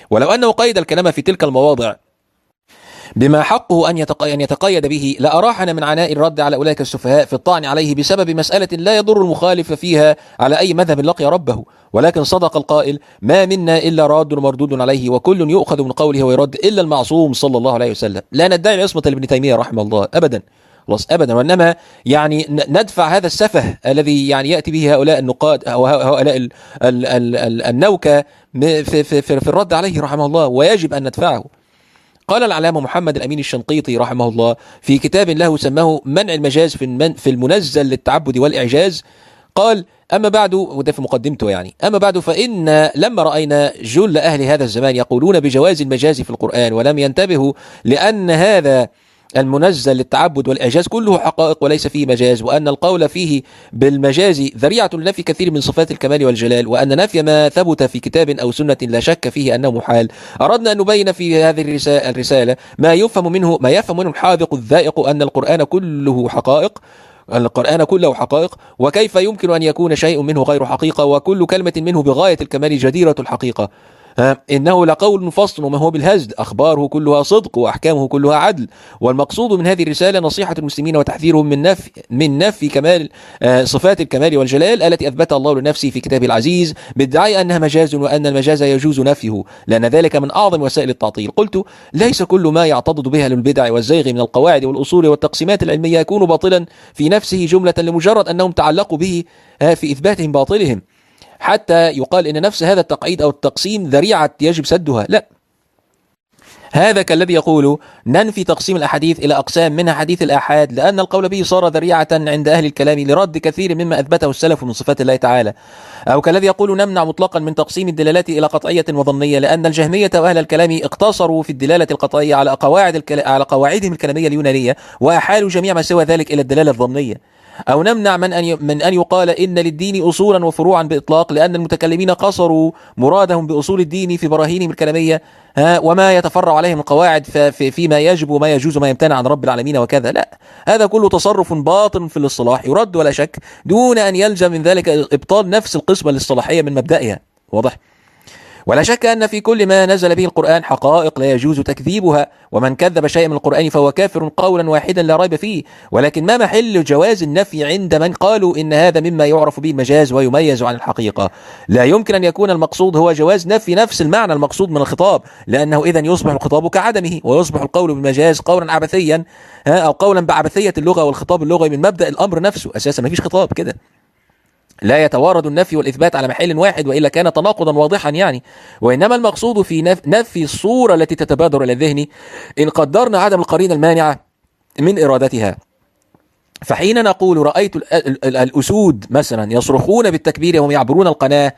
ولو أنه قيد الكلام في تلك المواضع بما حقه أن يتقيد به لأراحنا من عناء الرد على أولئك السفهاء في الطعن عليه بسبب مسألة لا يضر المخالف فيها على أي مذهب لقي ربه. ولكن صدق القائل: ما منا إلا راد ومردود عليه، وكل يؤخذ من قوله ويرد إلا المعصوم صلى الله عليه وسلم. لا ندعي العصمة لابن تيمية رحمه الله أبدا، خلاص أبدا، وإنما يعني ندفع هذا السفه الذي يعني يأتي به هؤلاء النقاد أو هؤلاء ال ال ال النوكة في, في, في, في الرد عليه رحمه الله، ويجب أن ندفعه. قال العلامة محمد الأمين الشنقيطي رحمه الله في كتاب له سماه منع المجاز في المنزل للتعبد والإعجاز، قال: أما بعد، وده في مقدمته يعني، أما بعد فإن لما رأينا جل أهل هذا الزمان يقولون بجواز المجاز في القرآن ولم ينتبهوا لأن هذا المنزل للتعبد والإعجاز كله حقائق وليس فيه مجاز، وأن القول فيه بالمجاز ذريعة لنفي كثير من صفات الكمال والجلال، وأن نفي ما ثبت في كتاب أو سنة لا شك فيه أنه محال. أردنا أن نبين في هذه الرسالة ما يفهم منه ما يفهم منه الحاذق الذائق أن القرآن كله حقائق القرآن كله حقائق، وكيف يمكن أن يكون شيء منه غير حقيقة، وكل كلمة منه بغاية الكمال جديرة الحقيقة. إنه لقول فصل وما هو بالهزل، أخباره كلها صدق وأحكامه كلها عدل. والمقصود من هذه الرسالة نصيحة المسلمين وتحذيرهم من نفي من نفي كمال صفات الكمال والجلال التي أثبتها الله لنفسه في كتابه العزيز بادعاء أنها مجاز، وأن المجاز يجوز نفيه، لأن ذلك من أعظم وسائل التعطيل. قلت: ليس كل ما يعتضد بها للبدع والزيغ من القواعد والأصول والتقسيمات العلمية يكون باطلا في نفسه جملة لمجرد أنهم تعلقوا به في إثباتهم باطلهم، حتى يقال إن نفس هذا التقعيد أو التقسيم ذريعة يجب سدها. لا، هذا كالذي يقول: ننفي تقسيم الأحاديث إلى أقسام منها حديث الآحاد، لأن القول به صار ذريعة عند أهل الكلام لرد كثير مما أثبته السلف من صفات الله تعالى. أو كالذي يقول: نمنع مطلقا من تقسيم الدلالات إلى قطعية وظنية، لأن الجهمية وأهل الكلام اقتصروا في الدلالة القطعية على قواعد الكل... على قواعدهم الكلامية اليونانية، وأحالوا جميع ما سوى ذلك إلى الدلالة الظنية. أو نمنع من أن من أن يقال إن للدين أصولا وفروعا بإطلاق، لأن المتكلمين قصروا مرادهم بأصول الدين في براهينهم الكلامية وما يتفرع عليه من قواعد فيما يجب وما يجوز وما يمتنع عن رب العالمين وكذا. لا، هذا كله تصرف باطن في الاصطلاح يرد ولا شك، دون أن يلزم من ذلك إبطال نفس القسمة الاصطلاحية من مبدئها. واضح؟ ولا شك أن في كل ما نزل به القرآن حقائق لا يجوز تكذيبها، ومن كذب شيء من القرآن فهو كافر قولا واحدا لا ريب فيه. ولكن ما محل جواز النفي عند من قالوا إن هذا مما يعرف به المجاز ويميز عن الحقيقة؟ لا يمكن أن يكون المقصود هو جواز نفي نفس المعنى المقصود من الخطاب، لأنه إذن يصبح الخطاب كعدمه، ويصبح القول بالمجاز قولا عبثيا أو قولا بعبثية اللغة والخطاب اللغوي من مبدأ الأمر نفسه. أساسا ما فيش خطاب كده، لا يتوارد النفي والإثبات على محل واحد، وإلا كان تناقضا واضحا يعني. وإنما المقصود في نفي الصورة التي تتبادر إلى الذهن إن قدرنا عدم القرينة المانعة من إرادتها. فحين نقول رأيت الأسود مثلا يصرخون بالتكبير وهم يعبرون القناة،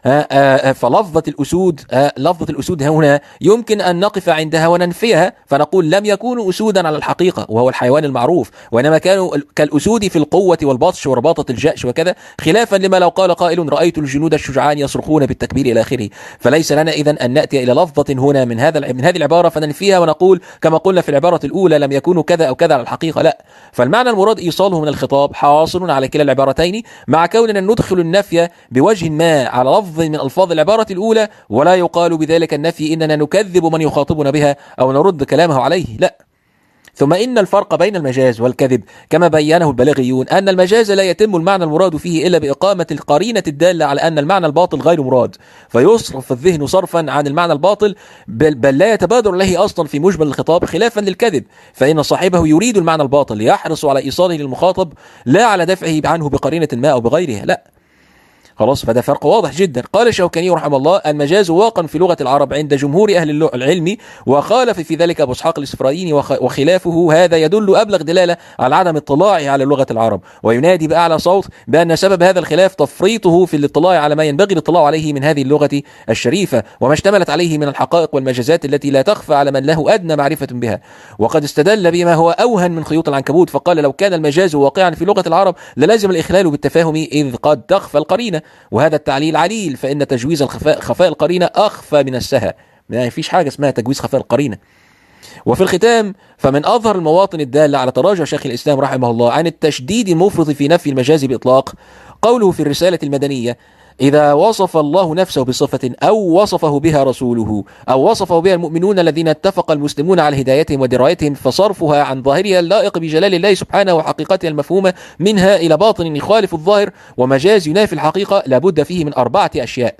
فلفظة الأسود لفظة الأسود هنا يمكن أن نقف عندها وننفيها، فنقول لم يكونوا أسودا على الحقيقة وهو الحيوان المعروف، وإنما كانوا كالأسود في القوة والبطش ورباطة الجأش وكذا، خلافا لما لو قال قائل رأيت الجنود الشجعان يصرخون بالتكبير إلى آخره. فليس لنا إذن أن نأتي إلى لفظة هنا من هذا من هذه العبارة فننفيها ونقول كما قلنا في العبارة الأولى لم يكونوا كذا أو كذا على الحقيقة. لا، فالمعنى المراد إيصاله من الخطاب حاصل على كلا العبارتين، مع كوننا ندخل النفي بوجه ما على لفظ من ألفاظ العبارة الأولى، ولا يقال بذلك النفي إننا نكذب من يخاطبنا بها أو نرد كلامه عليه. لا. ثم إن الفرق بين المجاز والكذب كما بينه البلاغيون أن المجاز لا يتم المعنى المراد فيه إلا بإقامة القرينة الدالة على أن المعنى الباطل غير مراد، فيصرف الذهن صرفا عن المعنى الباطل بل, بل لا يتبادر له أصلا في مجمل الخطاب، خلافا للكذب فإن صاحبه يريد المعنى الباطل يحرص على إيصاله للمخاطب لا على دفعه عنه بقرينة ما أو بغيرها. لا، خلاص، فده فرق واضح جدا. قال الشوكاني رحمه الله: المجاز واقع في لغة العرب عند جمهور أهل العلم، وخالف في ذلك أبو إسحاق الإسفرايني وخلافه. هذا يدل أبلغ دلالة على عدم اطلاعه على لغة العرب، وينادي بأعلى صوت بأن سبب هذا الخلاف تفريطه في الاطلاع على ما ينبغي الاطلاع عليه من هذه اللغة الشريفة وما اشتملت عليه من الحقائق والمجازات التي لا تخفى على من له أدنى معرفة بها. وقد استدل بما هو أوهن من خيوط العنكبوت، فقال: لو كان المجاز واقعا في لغة العرب للازم الإخلال بالتفاهم إذ قد تخفى القرينة، وهذا التعليل عليل، فإن تجويز الخفاء خفاء القرينة أخفى من السهى، يعني فيش حاجة اسمها تجويز خفاء القرينة. وفي الختام، فمن أظهر المواطن الدالة على تراجع شيخ الإسلام رحمه الله عن التشديد المفرط في نفي المجاز بإطلاق قوله في الرسالة المدنية: إذا وصف الله نفسه بصفة أو وصفه بها رسوله أو وصفه بها المؤمنون الذين اتفق المسلمون على هدايتهم ودرايتهم، فصرفها عن ظاهرها اللائق بجلال الله سبحانه وحقيقتها المفهومة منها إلى باطن يخالف الظاهر ومجاز ينافي الحقيقة لابد فيه من أربعة أشياء.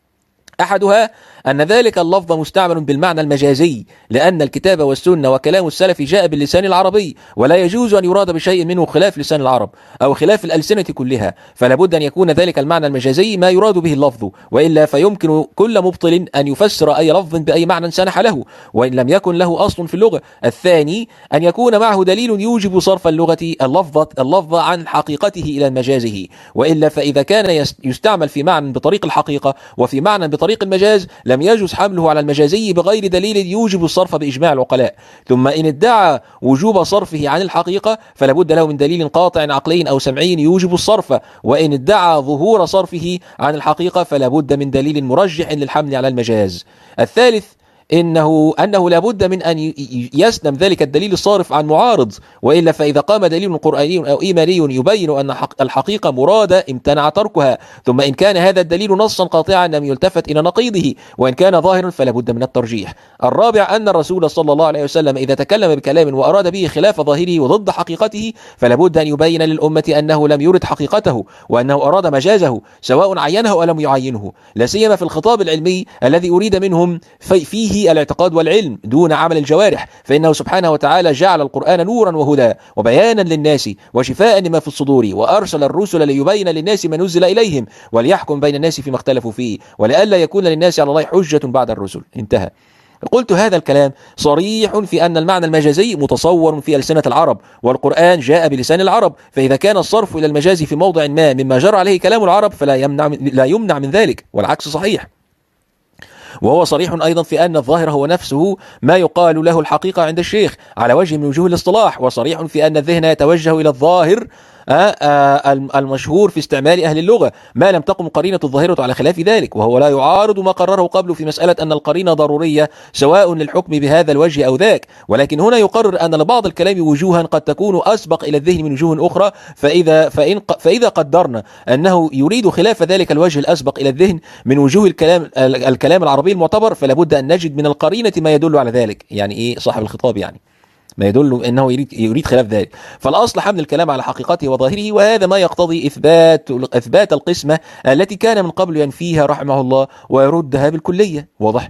أحدها أن ذلك اللفظ مستعمل بالمعنى المجازي، لأن الكتاب والسنة وكلام السلف جاء باللسان العربي، ولا يجوز أن يراد بشيء منه خلاف لسان العرب أو خلاف الألسنة كلها، فلا بد أن يكون ذلك المعنى المجازي ما يراد به اللفظ، وإلا فيمكن كل مبطل أن يفسر أي لفظ بأي معنى سنح له وإن لم يكن له أصل في اللغة. الثاني أن يكون معه دليل يوجب صرف اللغة اللفظة اللفظ عن حقيقته إلى مجازه، وإلا فإذا كان يستعمل في معنى بطريق الحقيقة وفي معنى بطريق المجاز لم يجوز حمله على المجازي بغير دليل يوجب الصرف بإجماع العقلاء. ثم إن ادعى وجوب صرفه عن الحقيقة فلا بد له من دليل قاطع عقلي أو سمعي يوجب الصرف، وإن ادعى ظهور صرفه عن الحقيقة فلا بد من دليل مرجح للحمل على المجاز. الثالث إنه أنه لا بد من أن يسلم ذلك الدليل الصارف عن معارض، وإلا فإذا قام دليل قرآني أو إيماني يبين أن الحقيقة مرادة امتنع تركها، ثم إن كان هذا الدليل نصا قاطعا لم يلتفت إلى نقيضه، وإن كان ظاهرا فلا بد من الترجيح. الرابع أن الرسول صلى الله عليه وسلم إذا تكلم بكلام وأراد به خلاف ظاهره وضد حقيقته فلا بد أن يبين للأمة أنه لم يرد حقيقته وأنه أراد مجازه سواء عينه أو لم يعينه، لا سيما في الخطاب العلمي الذي أريد منهم في فيه الاعتقاد والعلم دون عمل الجوارح، فإنه سبحانه وتعالى جعل القرآن نورا وهدى وبيانا للناس وشفاء لما في الصدور، وأرسل الرسل ليبين للناس ما نزل إليهم وليحكم بين الناس فيما اختلفوا فيه ولئلا يكون للناس على الله حجة بعد الرسل. انتهى. قلت هذا الكلام صريح في أن المعنى المجازي متصور في ألسنة العرب، والقرآن جاء بلسان العرب، فإذا كان الصرف إلى المجاز في موضع ما مما جرى عليه كلام العرب فلا يمنع لا يمنع من ذلك، والعكس صحيح. وهو صريح أيضا في أن الظاهر هو نفسه ما يقال له الحقيقة عند الشيخ على وجه من وجوه الاصطلاح، وصريح في أن الذهن يتوجه إلى الظاهر المشهور في استعمال أهل اللغة ما لم تقم قرينة الظاهرة على خلاف ذلك، وهو لا يعارض ما قرره قبل في مسألة أن القرينة ضرورية سواء للحكم بهذا الوجه أو ذاك، ولكن هنا يقرر أن لبعض الكلام وجوها قد تكون أسبق إلى الذهن من وجوه أخرى، فإذا, فإن فإذا قدرنا أنه يريد خلاف ذلك الوجه الأسبق إلى الذهن من وجوه الكلام الكلام العربي المعتبر فلا بد أن نجد من القرينة ما يدل على ذلك، يعني إيه صاحب الخطاب يعني ما يدل أنه يريد, يريد خلاف ذلك. فالأصل حمل الكلام على حقيقته وظاهره، وهذا ما يقتضي إثبات إثبات القسمة التي كان من قبل ينفيها رحمه الله ويردها بالكلية. واضح؟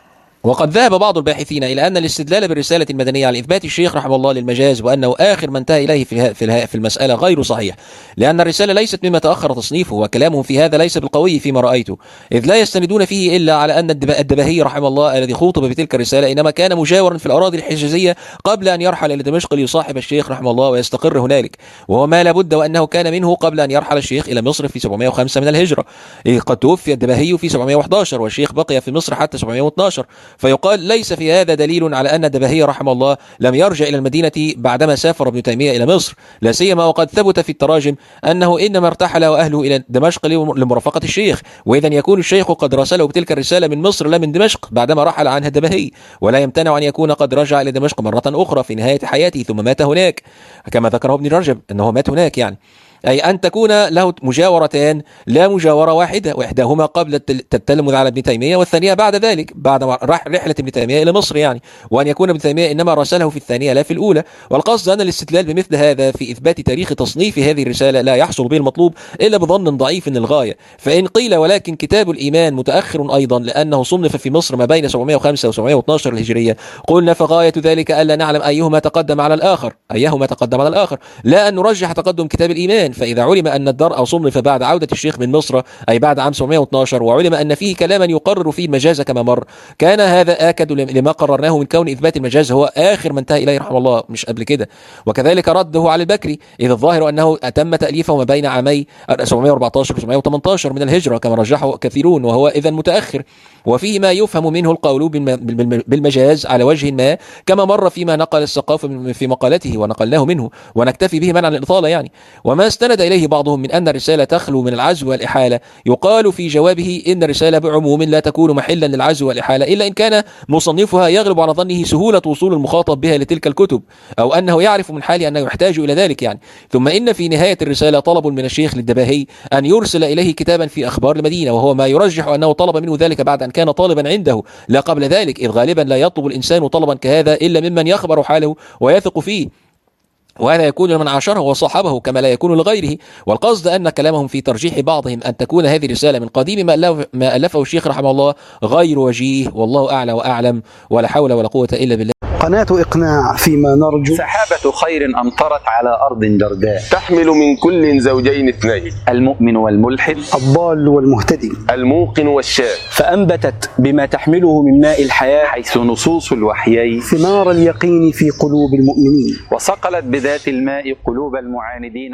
وقد ذهب بعض الباحثين إلى أن الاستدلال بالرسالة المدنية على إثبات الشيخ رحمه الله للمجاز وأنه آخر من انتهى إليه في في المسألة غير صحيح، لأن الرسالة ليست مما تأخر تصنيفه، وكلامهم في هذا ليس بالقوي فيما رأيته، إذ لا يستندون فيه إلا على أن الدبهي رحمه الله الذي خوطب بتلك الرسالة إنما كان مجاورا في الأراضي الحجازية قبل أن يرحل إلى دمشق ليصاحب الشيخ رحمه الله ويستقر هنالك، وهو ما لابد وأنه كان منه قبل أن يرحل الشيخ إلى مصر في سبعمائة وخمسة من الهجرة، إذ قد توفي الدبهي في سبعمائة وأحد عشر والشيخ بقي في مصر حتى سبعمائة واثني عشر، فيقال ليس في هذا دليل على أن الدبهي رحمه الله لم يرجع إلى المدينة بعدما سافر ابن تيمية إلى مصر، لا سيما وقد ثبت في التراجم أنه إنما ارتحل وأهله إلى دمشق لمرافقة الشيخ، وإذا يكون الشيخ قد راسله بتلك الرسالة من مصر لا من دمشق بعدما رحل عنها الدبهي، ولا يمتنع أن يكون قد رجع إلى دمشق مرة أخرى في نهاية حياته ثم مات هناك كما ذكره ابن رجب أنه مات هناك، يعني أي أن تكون له مجاورتان لا مجاورة واحدة، وإحداهما قبل التلمذ على ابن تيمية والثانية بعد ذلك بعد رحلة ابن تيمية إلى مصر، يعني وأن يكون ابن تيمية إنما راسله في الثانية لا في الأولى. والقصد أن الاستدلال بمثل هذا في إثبات تاريخ تصنيف هذه الرسالة لا يحصل به المطلوب إلا بظن ضعيف للغاية، فإن قيل ولكن كتاب الإيمان متأخر أيضا لأنه صنف في مصر ما بين سبعمائة وخمسة و سبعمائة واثني عشر الهجرية، قلنا فغاية ذلك ألا نعلم أيهما تقدم على الآخر أيهما تقدم على الآخر لا أن نرجح تقدم كتاب الإيمان، فإذا علم أن الدرء صنف بعد عودة الشيخ من مصر أي بعد عام سبعمائة واثني عشر وعلم أن فيه كلاما يقرر فيه المجاز كما مر، كان هذا آكد لما قررناه من كون إثبات المجاز هو آخر من انتهى إليه رحمه الله مش قبل كده. وكذلك رده على البكري إذ الظاهر أنه أتم تأليفه ما بين عامي سبعمائة وأربعة عشر و سبعمائة وثمانية عشر من الهجرة كما رجحه كثيرون، وهو إذا متأخر، وفيه ما يفهم منه القول بالمجاز على وجه ما كما مر فيما نقل السقاف في مقالته ونقلناه منه ونكتفي به منعا الإطالة يعني. وما استند إليه بعضهم من أن الرسالة تخلو من العزو والإحالة، يقال في جوابه إن الرسالة بعموم لا تكون محلا للعزو والإحالة إلا إن كان مصنفها يغلب على ظنه سهولة وصول المخاطب بها لتلك الكتب، أو أنه يعرف من حاله أنه يحتاج إلى ذلك يعني. ثم إن في نهاية الرسالة طلب من الشيخ للدباهي أن يرسل إليه كتابا في أخبار المدينة، وهو ما يرجح أنه طلب منه ذلك بعد أن كان طالبا عنده لا قبل ذلك، إذ غالبا لا يطلب الإنسان طلبا كهذا إلا ممن يخبر حاله ويثق فيه، وهذا يكون لمن عاشره وصاحبه كما لا يكون لغيره. والقصد أن كلامهم في ترجيح بعضهم أن تكون هذه الرسالة من قديم ما ألفه الشيخ رحمه الله غير وجيه، والله أعلى وأعلم، ولا حول ولا قوة إلا بالله. قناة إقناع فيما نرجو. سحابة خير أمطرت على أرض جرداء، تحمل من كل زوجين اثنين، المؤمن والملحد، الضال والمهتدي، الموقن والشاك، فأنبتت بما تحمله من ماء الحياة حيث نصوص الوحيين ثمار اليقين في قلوب المؤمنين، وصقلت بذات الماء قلوب المعاندين.